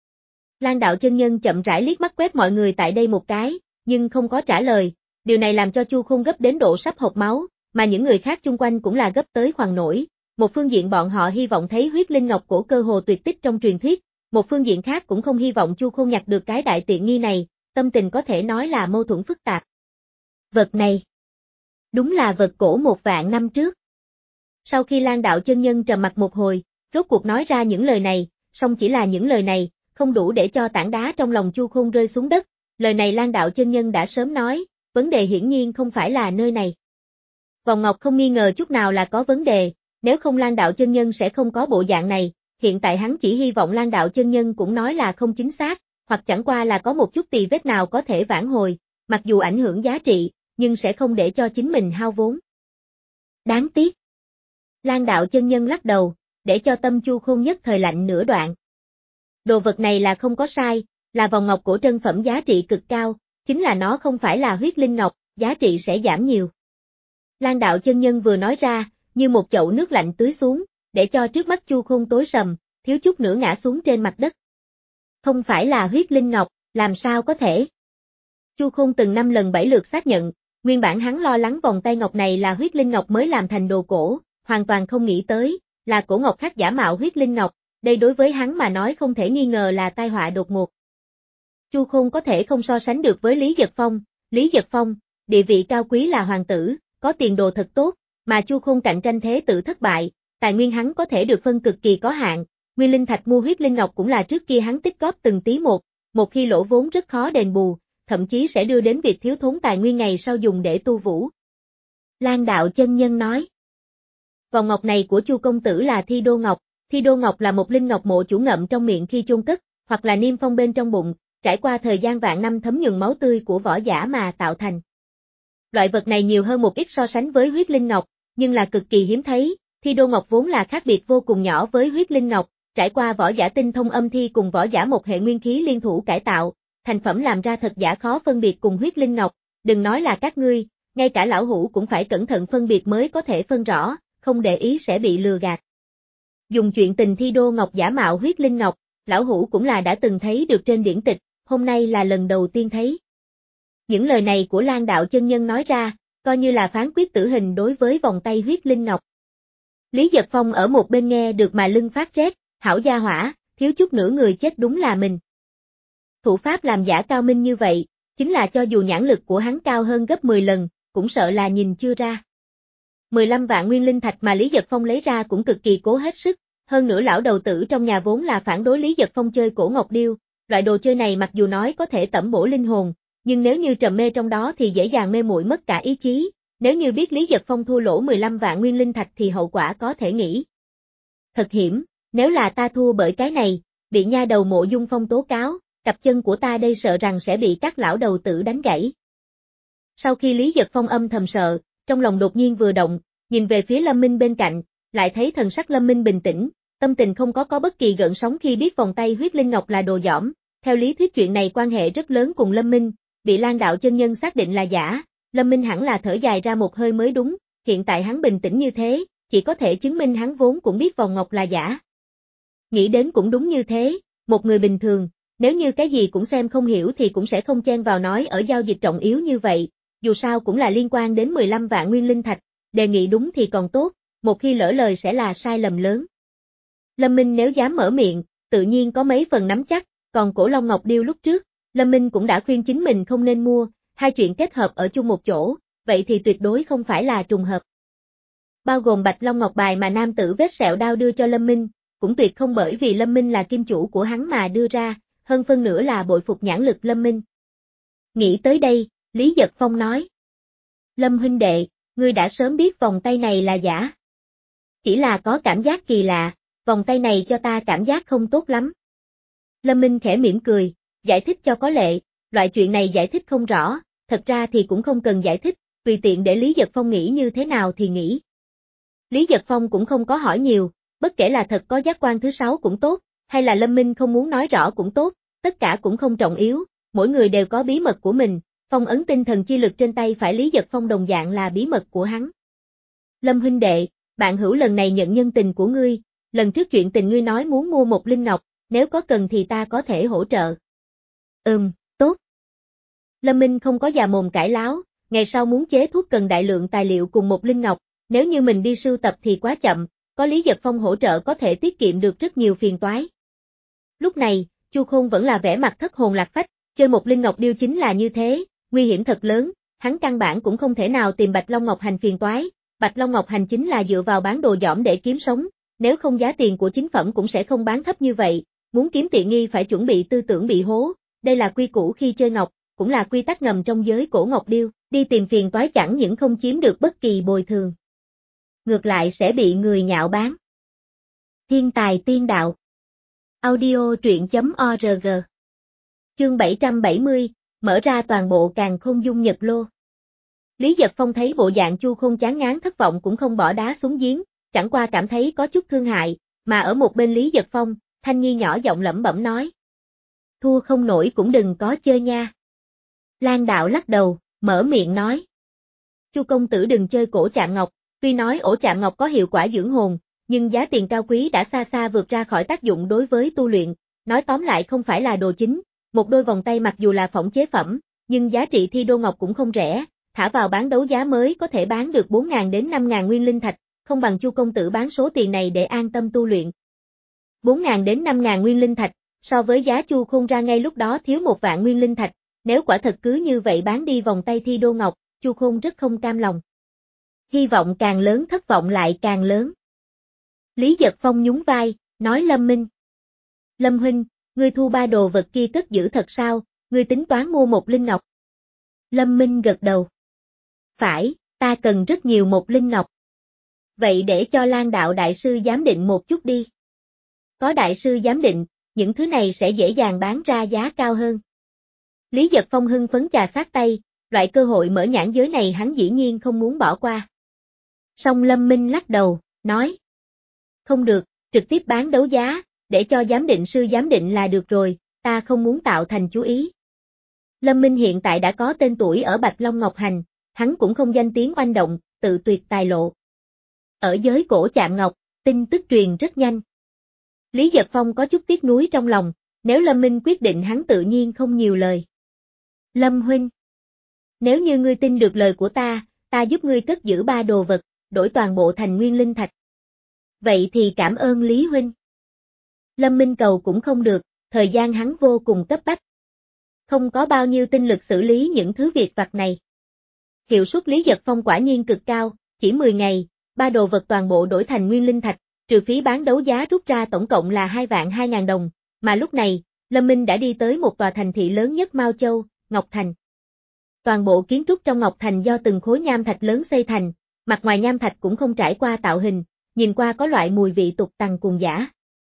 Lan đạo chân nhân chậm rãi liếc mắt quét mọi người tại đây một cái, nhưng không có trả lời, điều này làm cho Chu Khôn gấp đến độ sắp hộc máu, mà những người khác chung quanh cũng là gấp tới khoằn nổi. Một phương diện bọn họ hy vọng thấy huyết linh ngọc cổ cơ hồ tuyệt tích trong truyền thuyết, một phương diện khác cũng không hy vọng Chu Khôn nhặt được cái đại tiện nghi này, tâm tình có thể nói là mâu thuẫn phức tạp. Vật này, đúng là vật cổ một vạn năm trước. Sau khi Lan đạo chân nhân trầm mặc một hồi, rốt cuộc nói ra những lời này, song chỉ là những lời này, không đủ để cho tảng đá trong lòng Chu Khôn rơi xuống đất, lời này Lan đạo chân nhân đã sớm nói, vấn đề hiển nhiên không phải là nơi này. Vòng ngọc không nghi ngờ chút nào là có vấn đề, nếu không Lan đạo chân nhân sẽ không có bộ dạng này, hiện tại hắn chỉ hy vọng Lan đạo chân nhân cũng nói là không chính xác, hoặc chẳng qua là có một chút tì vết nào có thể vãn hồi, mặc dù ảnh hưởng giá trị, nhưng sẽ không để cho chính mình hao vốn. Đáng tiếc. Lan đạo chân nhân lắc đầu, để cho tâm Chu Khôn nhất thời lạnh nửa đoạn. Đồ vật này là không có sai, là vòng ngọc cổ trân phẩm giá trị cực cao, chính là nó không phải là huyết linh ngọc, giá trị sẽ giảm nhiều. Lan đạo chân nhân vừa nói ra, như một chậu nước lạnh tưới xuống, để cho trước mắt Chu Khôn tối sầm, thiếu chút nữa ngã xuống trên mặt đất. Không phải là huyết linh ngọc, làm sao có thể? Chu Khôn từng năm lần bảy lượt xác nhận, nguyên bản hắn lo lắng vòng tay ngọc này là huyết linh ngọc mới làm thành đồ cổ, hoàn toàn không nghĩ tới, là cổ ngọc khác giả mạo huyết linh ngọc, đây đối với hắn mà nói không thể nghi ngờ là tai họa đột ngột. Chu Khôn có thể không so sánh được với Lý Giật Phong, Lý Giật Phong, địa vị cao quý là hoàng tử, có tiền đồ thật tốt, mà Chu Khôn cạnh tranh thế tử thất bại, tài nguyên hắn có thể được phân cực kỳ có hạn, nguyên linh thạch mua huyết linh ngọc cũng là trước kia hắn tích góp từng tí một, một khi lỗ vốn rất khó đền bù, thậm chí sẽ đưa đến việc thiếu thốn tài nguyên ngày sau dùng để tu vũ. Lan đạo chân nhân nói. Vòng ngọc này của Chu công tử là Thi Đô Ngọc, Thi Đô Ngọc là một linh ngọc mộ chủ ngậm trong miệng khi chôn cất, hoặc là niêm phong bên trong bụng, trải qua thời gian vạn năm thấm nhuần máu tươi của võ giả mà tạo thành. Loại vật này nhiều hơn một ít so sánh với huyết linh ngọc, nhưng là cực kỳ hiếm thấy, Thi Đô Ngọc vốn là khác biệt vô cùng nhỏ với huyết linh ngọc, trải qua võ giả tinh thông âm thi cùng võ giả một hệ nguyên khí liên thủ cải tạo, thành phẩm làm ra thật giả khó phân biệt cùng huyết linh ngọc, đừng nói là các ngươi, ngay cả lão hủ cũng phải cẩn thận phân biệt mới có thể phân rõ, không để ý sẽ bị lừa gạt. Dùng chuyện tình Thi Đô Ngọc giả mạo huyết linh ngọc, lão hủ cũng là đã từng thấy được trên điển tịch, hôm nay là lần đầu tiên thấy. Những lời này của Lan đạo chân nhân nói ra, coi như là phán quyết tử hình đối với vòng tay huyết linh ngọc. Lý Giật Phong ở một bên nghe được mà lưng phát rét, hảo gia hỏa, thiếu chút nữa người chết đúng là mình. Thủ pháp làm giả cao minh như vậy, chính là cho dù nhãn lực của hắn cao hơn gấp mười lần, cũng sợ là nhìn chưa ra. mười lăm vạn nguyên linh thạch mà Lý Giật Phong lấy ra cũng cực kỳ cố hết sức, hơn nữa lão đầu tử trong nhà vốn là phản đối Lý Giật Phong chơi cổ ngọc điêu, loại đồ chơi này mặc dù nói có thể tẩm bổ linh hồn, nhưng nếu như trầm mê trong đó thì dễ dàng mê muội mất cả ý chí, nếu như biết Lý Giật Phong thua lỗ mười lăm vạn nguyên linh thạch thì hậu quả có thể nghĩ. Thật hiểm, nếu là ta thua bởi cái này, bị nha đầu Mộ Dung Phong tố cáo, cặp chân của ta đây sợ rằng sẽ bị các lão đầu tử đánh gãy. Sau khi Lý Giật Phong âm thầm sợ, trong lòng đột nhiên vừa động, nhìn về phía Lâm Minh bên cạnh, lại thấy thần sắc Lâm Minh bình tĩnh, tâm tình không có có bất kỳ gợn sóng khi biết vòng tay huyết linh ngọc là đồ dỏm, theo lý thuyết chuyện này quan hệ rất lớn cùng Lâm Minh, bị Lan đạo chân nhân xác định là giả, Lâm Minh hẳn là thở dài ra một hơi mới đúng, hiện tại hắn bình tĩnh như thế, chỉ có thể chứng minh hắn vốn cũng biết vòng ngọc là giả. Nghĩ đến cũng đúng như thế, một người bình thường, nếu như cái gì cũng xem không hiểu thì cũng sẽ không chen vào nói ở giao dịch trọng yếu như vậy, dù sao cũng là liên quan đến mười lăm vạn nguyên linh thạch, đề nghị đúng thì còn tốt, một khi lỡ lời sẽ là sai lầm lớn. Lâm Minh nếu dám mở miệng, tự nhiên có mấy phần nắm chắc, còn cổ Long Ngọc Điêu lúc trước, Lâm Minh cũng đã khuyên chính mình không nên mua, hai chuyện kết hợp ở chung một chỗ, vậy thì tuyệt đối không phải là trùng hợp. bao gồm Bạch Long Ngọc bài mà nam tử vết sẹo đao đưa cho Lâm Minh, cũng tuyệt không bởi vì Lâm Minh là kim chủ của hắn mà đưa ra, hơn phân nửa là bội phục nhãn lực Lâm Minh. Nghĩ tới đây, Lý Giật Phong nói. Lâm huynh đệ, ngươi đã sớm biết vòng tay này là giả. Chỉ là có cảm giác kỳ lạ, vòng tay này cho ta cảm giác không tốt lắm. Lâm Minh khẽ mỉm cười, giải thích cho có lệ, loại chuyện này giải thích không rõ, thật ra thì cũng không cần giải thích, tùy tiện để Lý Giật Phong nghĩ như thế nào thì nghĩ. Lý Giật Phong cũng không có hỏi nhiều, bất kể là thật có giác quan thứ sáu cũng tốt, hay là Lâm Minh không muốn nói rõ cũng tốt, tất cả cũng không trọng yếu, mỗi người đều có bí mật của mình, phong ấn tinh thần chi lực trên tay phải Lý Giật Phong đồng dạng là bí mật của hắn. Lâm huynh đệ, bạn hữu lần này nhận nhân tình của ngươi, lần trước chuyện tình ngươi nói muốn mua một linh ngọc, nếu có cần thì ta có thể hỗ trợ. Ừm, tốt. Lâm Minh không có già mồm cãi láo, ngày sau muốn chế thuốc cần đại lượng tài liệu cùng một linh ngọc, nếu như mình đi sưu tập thì quá chậm, có Lý Giật Phong hỗ trợ có thể tiết kiệm được rất nhiều phiền toái. Lúc này, Chu Khôn vẫn là vẻ mặt thất hồn lạc phách, chơi một linh ngọc điêu chính là như thế, nguy hiểm thật lớn, hắn căn bản cũng không thể nào tìm Bạch Long Ngọc Hành phiền toái, Bạch Long Ngọc Hành chính là dựa vào bán đồ dỏm để kiếm sống, nếu không giá tiền của chính phẩm cũng sẽ không bán thấp như vậy, muốn kiếm tiện nghi phải chuẩn bị tư tưởng bị hố, đây là quy củ khi chơi ngọc, cũng là quy tắc ngầm trong giới cổ ngọc điêu, đi tìm phiền toái chẳng những không chiếm được bất kỳ bồi thường, ngược lại sẽ bị người nhạo báng. Thiên tài tiên đạo. Audio truyện chấm org. Chương bảy trăm bảy mươi, mở ra toàn bộ càn khôn dung nhật lô. Lý Giật Phong thấy bộ dạng Chu Khôn chán ngán thất vọng cũng không bỏ đá xuống giếng, chẳng qua cảm thấy có chút thương hại, mà ở một bên Lý Giật Phong, Thanh Nhi nhỏ giọng lẩm bẩm nói. Thua không nổi cũng đừng có chơi nha. Lan Đạo lắc đầu, mở miệng nói. Chu công tử đừng chơi cổ chạm ngọc, tuy nói ổ chạm ngọc có hiệu quả dưỡng hồn, nhưng giá tiền cao quý đã xa xa vượt ra khỏi tác dụng đối với tu luyện, nói tóm lại không phải là đồ chính, một đôi vòng tay mặc dù là phỏng chế phẩm, nhưng giá trị thi đô ngọc cũng không rẻ, thả vào bán đấu giá mới có thể bán được bốn nghìn đến năm nghìn nguyên linh thạch, không bằng Chu công tử bán số tiền này để an tâm tu luyện. bốn nghìn đến năm nghìn nguyên linh thạch, so với giá Chu Khôn ra ngay lúc đó thiếu một vạn nguyên linh thạch, nếu quả thật cứ như vậy bán đi vòng tay thi đô ngọc, Chu Khôn rất không cam lòng. Hy vọng càng lớn thất vọng lại càng lớn. Lý Giật Phong nhún vai, nói Lâm Minh. Lâm huynh, ngươi thu ba đồ vật kia cất giữ thật sao, ngươi tính toán mua một linh ngọc. Lâm Minh gật đầu. Phải, ta cần rất nhiều một linh ngọc. Vậy để cho Lan Đạo đại sư giám định một chút đi. Có đại sư giám định, những thứ này sẽ dễ dàng bán ra giá cao hơn. Lý Giật Phong hưng phấn chà sát tay, loại cơ hội mở nhãn giới này hắn dĩ nhiên không muốn bỏ qua. Song Lâm Minh lắc đầu, nói. Không được, trực tiếp bán đấu giá, để cho giám định sư giám định là được rồi, ta không muốn tạo thành chú ý. Lâm Minh hiện tại đã có tên tuổi ở Bạch Long Ngọc Hành, hắn cũng không danh tiếng oanh động, tự tuyệt tài lộ. Ở giới cổ chạm ngọc, tin tức truyền rất nhanh. Lý Giật Phong có chút tiếc nuối trong lòng, nếu Lâm Minh quyết định hắn tự nhiên không nhiều lời. Lâm huynh, nếu như ngươi tin được lời của ta, ta giúp ngươi cất giữ ba đồ vật, đổi toàn bộ thành nguyên linh thạch. Vậy thì cảm ơn Lý huynh. Lâm Minh cầu cũng không được, thời gian hắn vô cùng cấp bách. Không có bao nhiêu tinh lực xử lý những thứ việc vặt này. Hiệu suất Lý Giật Phong quả nhiên cực cao, chỉ mười ngày, ba đồ vật toàn bộ đổi thành nguyên linh thạch, trừ phí bán đấu giá rút ra tổng cộng là hai vạn hai ngàn đồng, mà lúc này, Lâm Minh đã đi tới một tòa thành thị lớn nhất Mao Châu, Ngọc Thành. Toàn bộ kiến trúc trong Ngọc Thành do từng khối nham thạch lớn xây thành, mặt ngoài nham thạch cũng không trải qua tạo hình, nhìn qua có loại mùi vị tục tằng cuồng dã.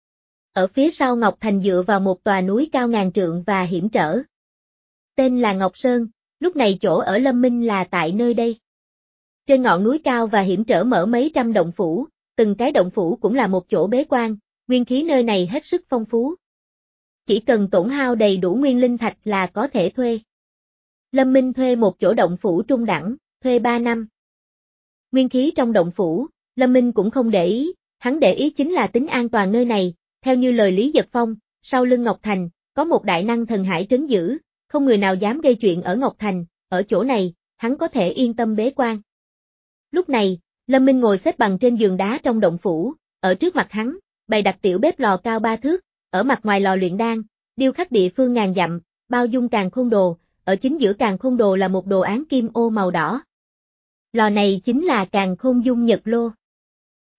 Ở phía sau Ngọc Thành dựa vào một tòa núi cao ngàn trượng và hiểm trở. Tên là Ngọc Sơn, lúc này chỗ ở Lâm Minh là tại nơi đây. Trên ngọn núi cao và hiểm trở mở mấy trăm động phủ, từng cái động phủ cũng là một chỗ bế quan, nguyên khí nơi này hết sức phong phú. Chỉ cần tổn hao đầy đủ nguyên linh thạch là có thể thuê. Lâm Minh thuê một chỗ động phủ trung đẳng, thuê ba năm. Nguyên khí trong động phủ, Lâm Minh cũng không để ý, hắn để ý chính là tính an toàn nơi này, theo như lời Lý Giật Phong, sau lưng Ngọc Thành, có một đại năng thần hải trấn giữ, không người nào dám gây chuyện ở Ngọc Thành, ở chỗ này, hắn có thể yên tâm bế quan. Lúc này, Lâm Minh ngồi xếp bằng trên giường đá trong động phủ, ở trước mặt hắn, bày đặt tiểu bếp lò cao ba thước, ở mặt ngoài lò luyện đan, điêu khắc địa phương ngàn dặm, bao dung càn khôn đồ, ở chính giữa càn khôn đồ là một đồ án kim ô màu đỏ. Lò này chính là càn khôn dung nhật lô.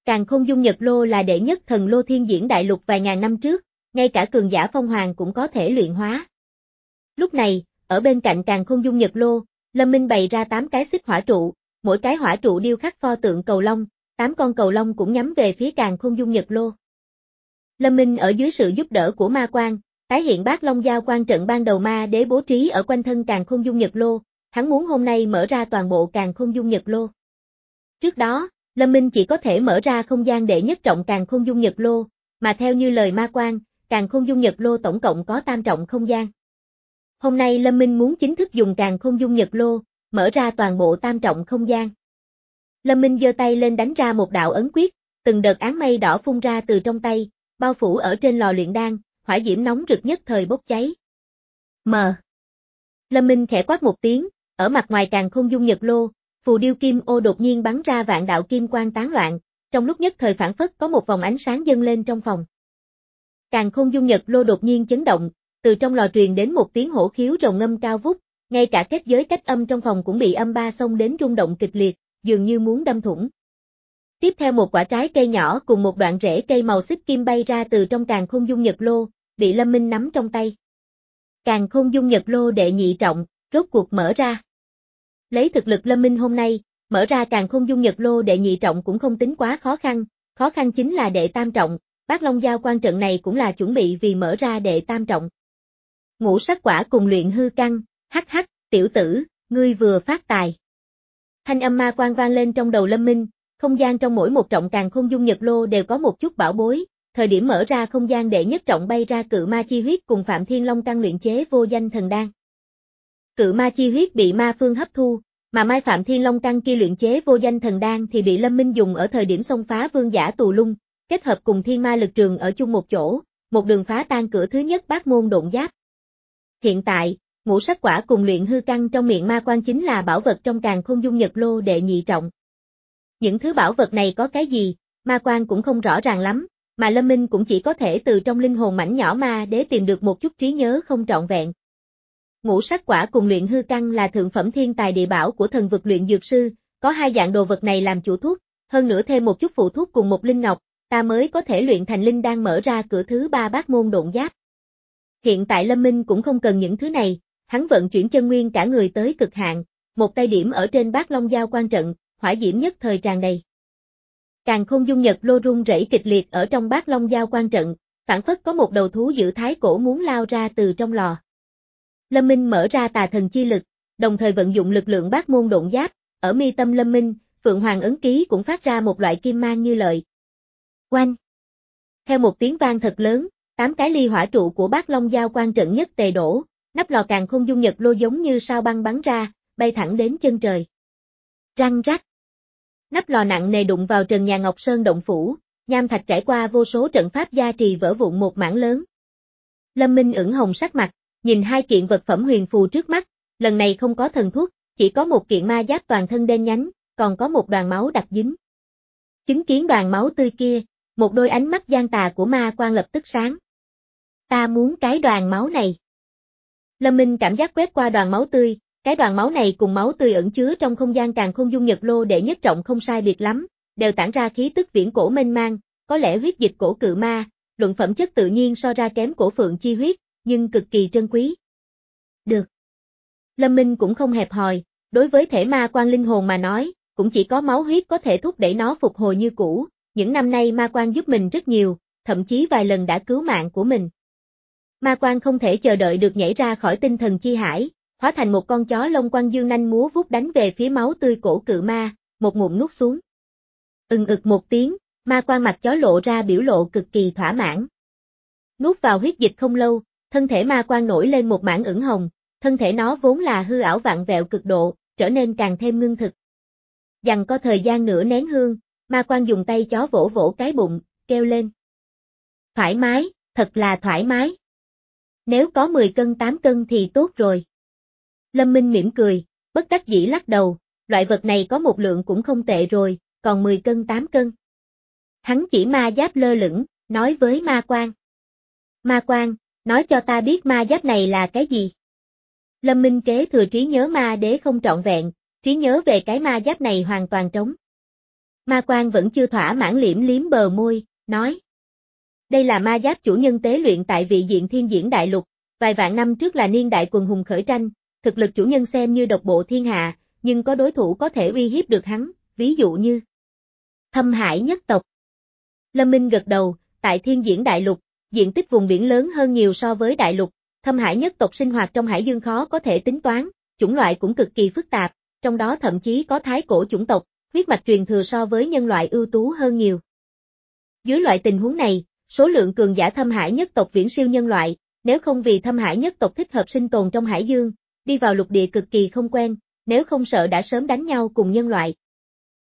Càn Khôn Dung Nhật Lô là đệ nhất thần lô thiên diễn đại lục vài ngàn năm trước, ngay cả cường giả phong hoàng cũng có thể luyện hóa. Lúc này, ở bên cạnh Càn Khôn Dung Nhật Lô, Lâm Minh bày ra tám cái xích hỏa trụ, mỗi cái hỏa trụ điêu khắc pho tượng cầu long, tám con cầu long cũng nhắm về phía Càn Khôn Dung Nhật Lô. Lâm Minh ở dưới sự giúp đỡ của ma quan, tái hiện Bát Long Giao quan trận ban đầu ma đế bố trí ở quanh thân Càn Khôn Dung Nhật Lô, hắn muốn hôm nay mở ra toàn bộ Càn Khôn Dung Nhật Lô. Trước đó, Lâm Minh chỉ có thể mở ra không gian đệ nhất trọng Càn Khôn Dung Nhật Lô, mà theo như lời ma quan, Càn Khôn Dung Nhật Lô tổng cộng có tam trọng không gian. Hôm nay Lâm Minh muốn chính thức dùng Càn Khôn Dung Nhật Lô, mở ra toàn bộ tam trọng không gian. Lâm Minh giơ tay lên đánh ra một đạo ấn quyết, từng đợt áng mây đỏ phun ra từ trong tay, bao phủ ở trên lò luyện đan, hỏa diễm nóng rực nhất thời bốc cháy. Mờ. Lâm Minh khẽ quát một tiếng, ở mặt ngoài Càn Khôn Dung Nhật Lô, phù điêu kim ô đột nhiên bắn ra vạn đạo kim quang tán loạn, trong lúc nhất thời phản phất có một vòng ánh sáng dâng lên trong phòng. Càn Khôn Dung Nhật Lô đột nhiên chấn động, từ trong lò truyền đến một tiếng hổ khiếu rồng ngâm cao vút, ngay cả kết giới cách âm trong phòng cũng bị âm ba xông đến rung động kịch liệt, dường như muốn đâm thủng. Tiếp theo một quả trái cây nhỏ cùng một đoạn rễ cây màu xích kim bay ra từ trong Càn Khôn Dung Nhật Lô, bị Lâm Minh nắm trong tay. Càn Khôn Dung Nhật Lô đệ nhị trọng, rốt cuộc mở ra. Lấy thực lực Lâm Minh hôm nay, mở ra Càn Khôn Dung Nhật Lô đệ nhị trọng cũng không tính quá khó khăn, khó khăn chính là đệ tam trọng, Bát Long Giao quan trận này cũng là chuẩn bị vì mở ra đệ tam trọng. Ngũ sắc quả cùng luyện hư căn, hắc hắc, tiểu tử, ngươi vừa phát tài. Thanh âm ma quan vang lên trong đầu Lâm Minh, không gian trong mỗi một trọng Càn Khôn Dung Nhật Lô đều có một chút bảo bối, thời điểm mở ra không gian đệ nhất trọng bay ra cự ma chi huyết cùng Phạm Thiên Long căn luyện chế vô danh thần đan. Cự ma chi huyết bị ma phương hấp thu, mà mai Phạm Thiên Long căn kia luyện chế vô danh thần đan thì bị Lâm Minh dùng ở thời điểm xông phá vương giả tù lung, kết hợp cùng thiên ma lực trường ở chung một chỗ, một đường phá tan cửa thứ nhất bát môn độn giáp. Hiện tại, ngũ sắc quả cùng luyện hư căn trong miệng ma quan chính là bảo vật trong Càn Khôn Dung Nhật Lô đệ nhị trọng. Những thứ bảo vật này có cái gì, ma quan cũng không rõ ràng lắm, mà Lâm Minh cũng chỉ có thể từ trong linh hồn mảnh nhỏ ma để tìm được một chút trí nhớ không trọn vẹn. Ngũ sắc quả cùng luyện hư căn là thượng phẩm thiên tài địa bảo của thần vực luyện dược sư, có hai dạng đồ vật này làm chủ thuốc, hơn nữa thêm một chút phụ thuốc cùng một linh ngọc, ta mới có thể luyện thành linh đan mở ra cửa thứ ba bát môn độn giáp. Hiện tại Lâm Minh cũng không cần những thứ này, hắn vận chuyển chân nguyên cả người tới cực hạn, một tay điểm ở trên Bát Long Giao quan trận, hỏa diễm nhất thời tràn đầy. Càn Khôn Dung Nhật Lô rung rẩy kịch liệt ở trong Bát Long Giao quan trận, phản phất có một đầu thú dữ thái cổ muốn lao ra từ trong lò. Lâm Minh mở ra tà thần chi lực, đồng thời vận dụng lực lượng bát môn độn giáp, ở mi tâm Lâm Minh, Phượng Hoàng ấn ký cũng phát ra một loại kim mang như lợi. Oanh! Theo một tiếng vang thật lớn, tám cái ly hỏa trụ của Bát Long Giao quan trận nhất tề đổ, nắp lò Càn Khôn Dung Nhật Lô giống như sao băng bắn ra, bay thẳng đến chân trời. Răng rắc! Nắp lò nặng nề đụng vào trần nhà Ngọc Sơn động phủ, nham thạch trải qua vô số trận pháp gia trì vỡ vụn một mảng lớn. Lâm Minh ửng hồng sắc mặt, nhìn hai kiện vật phẩm huyền phù trước mắt, lần này không có thần thuốc, chỉ có một kiện ma giáp toàn thân đen nhánh, còn có một đoàn máu đặc dính. Chứng kiến đoàn máu tươi kia, một đôi ánh mắt gian tà của ma quan lập tức sáng. Ta muốn cái đoàn máu này. Lâm Minh cảm giác quét qua đoàn máu tươi, cái đoàn máu này cùng máu tươi ẩn chứa trong không gian Càn Khôn Dung Nhật Lô đệ nhất trọng không sai biệt lắm, đều tản ra khí tức viễn cổ mênh mang, có lẽ huyết dịch cổ cự ma, luận phẩm chất tự nhiên so ra kém cổ phượng chi huyết, nhưng cực kỳ trân quý. Được. Lâm Minh cũng không hẹp hòi, đối với thể ma quan linh hồn mà nói, cũng chỉ có máu huyết có thể thúc đẩy nó phục hồi như cũ, những năm nay ma quan giúp mình rất nhiều, thậm chí vài lần đã cứu mạng của mình. Ma quan không thể chờ đợi được nhảy ra khỏi tinh thần chi hải, hóa thành một con chó lông quăng dương nanh múa vuốt đánh về phía máu tươi cổ cự ma, một ngụm nuốt xuống. Ừng ực một tiếng, ma quan mặt chó lộ ra biểu lộ cực kỳ thỏa mãn. Nuốt vào huyết dịch không lâu, thân thể ma quan nổi lên một mảng ửng hồng, thân thể nó vốn là hư ảo vặn vẹo cực độ, trở nên càng thêm ngưng thực. Dằn co thời gian nửa nén hương, ma quan dùng tay chó vỗ vỗ cái bụng, kêu lên. Thoải mái, thật là thoải mái. Nếu có mười cân tám cân thì tốt rồi. Lâm Minh mỉm cười, bất đắc dĩ lắc đầu, loại vật này có một lượng cũng không tệ rồi, còn mười cân tám cân. Hắn chỉ ma giáp lơ lửng, nói với ma quan. Ma quan, nói cho ta biết ma giáp này là cái gì? Lâm Minh kế thừa trí nhớ ma đế không trọn vẹn, trí nhớ về cái ma giáp này hoàn toàn trống. Ma Quan vẫn chưa thỏa mãn liếm liếm bờ môi, nói. Đây là ma giáp chủ nhân tế luyện tại vị diện thiên diễn đại lục, vài vạn năm trước là niên đại quần hùng khởi tranh, thực lực chủ nhân xem như độc bộ thiên hạ, nhưng có đối thủ có thể uy hiếp được hắn, ví dụ như Thâm Hải nhất tộc. Lâm Minh gật đầu, tại thiên diễn đại lục, diện tích vùng biển lớn hơn nhiều so với đại lục, Thâm Hải nhất tộc sinh hoạt trong hải dương khó có thể tính toán, chủng loại cũng cực kỳ phức tạp, trong đó thậm chí có thái cổ chủng tộc, huyết mạch truyền thừa so với nhân loại ưu tú hơn nhiều. Dưới loại tình huống này, số lượng cường giả Thâm Hải nhất tộc viễn siêu nhân loại, nếu không vì Thâm Hải nhất tộc thích hợp sinh tồn trong hải dương, đi vào lục địa cực kỳ không quen, nếu không sợ đã sớm đánh nhau cùng nhân loại,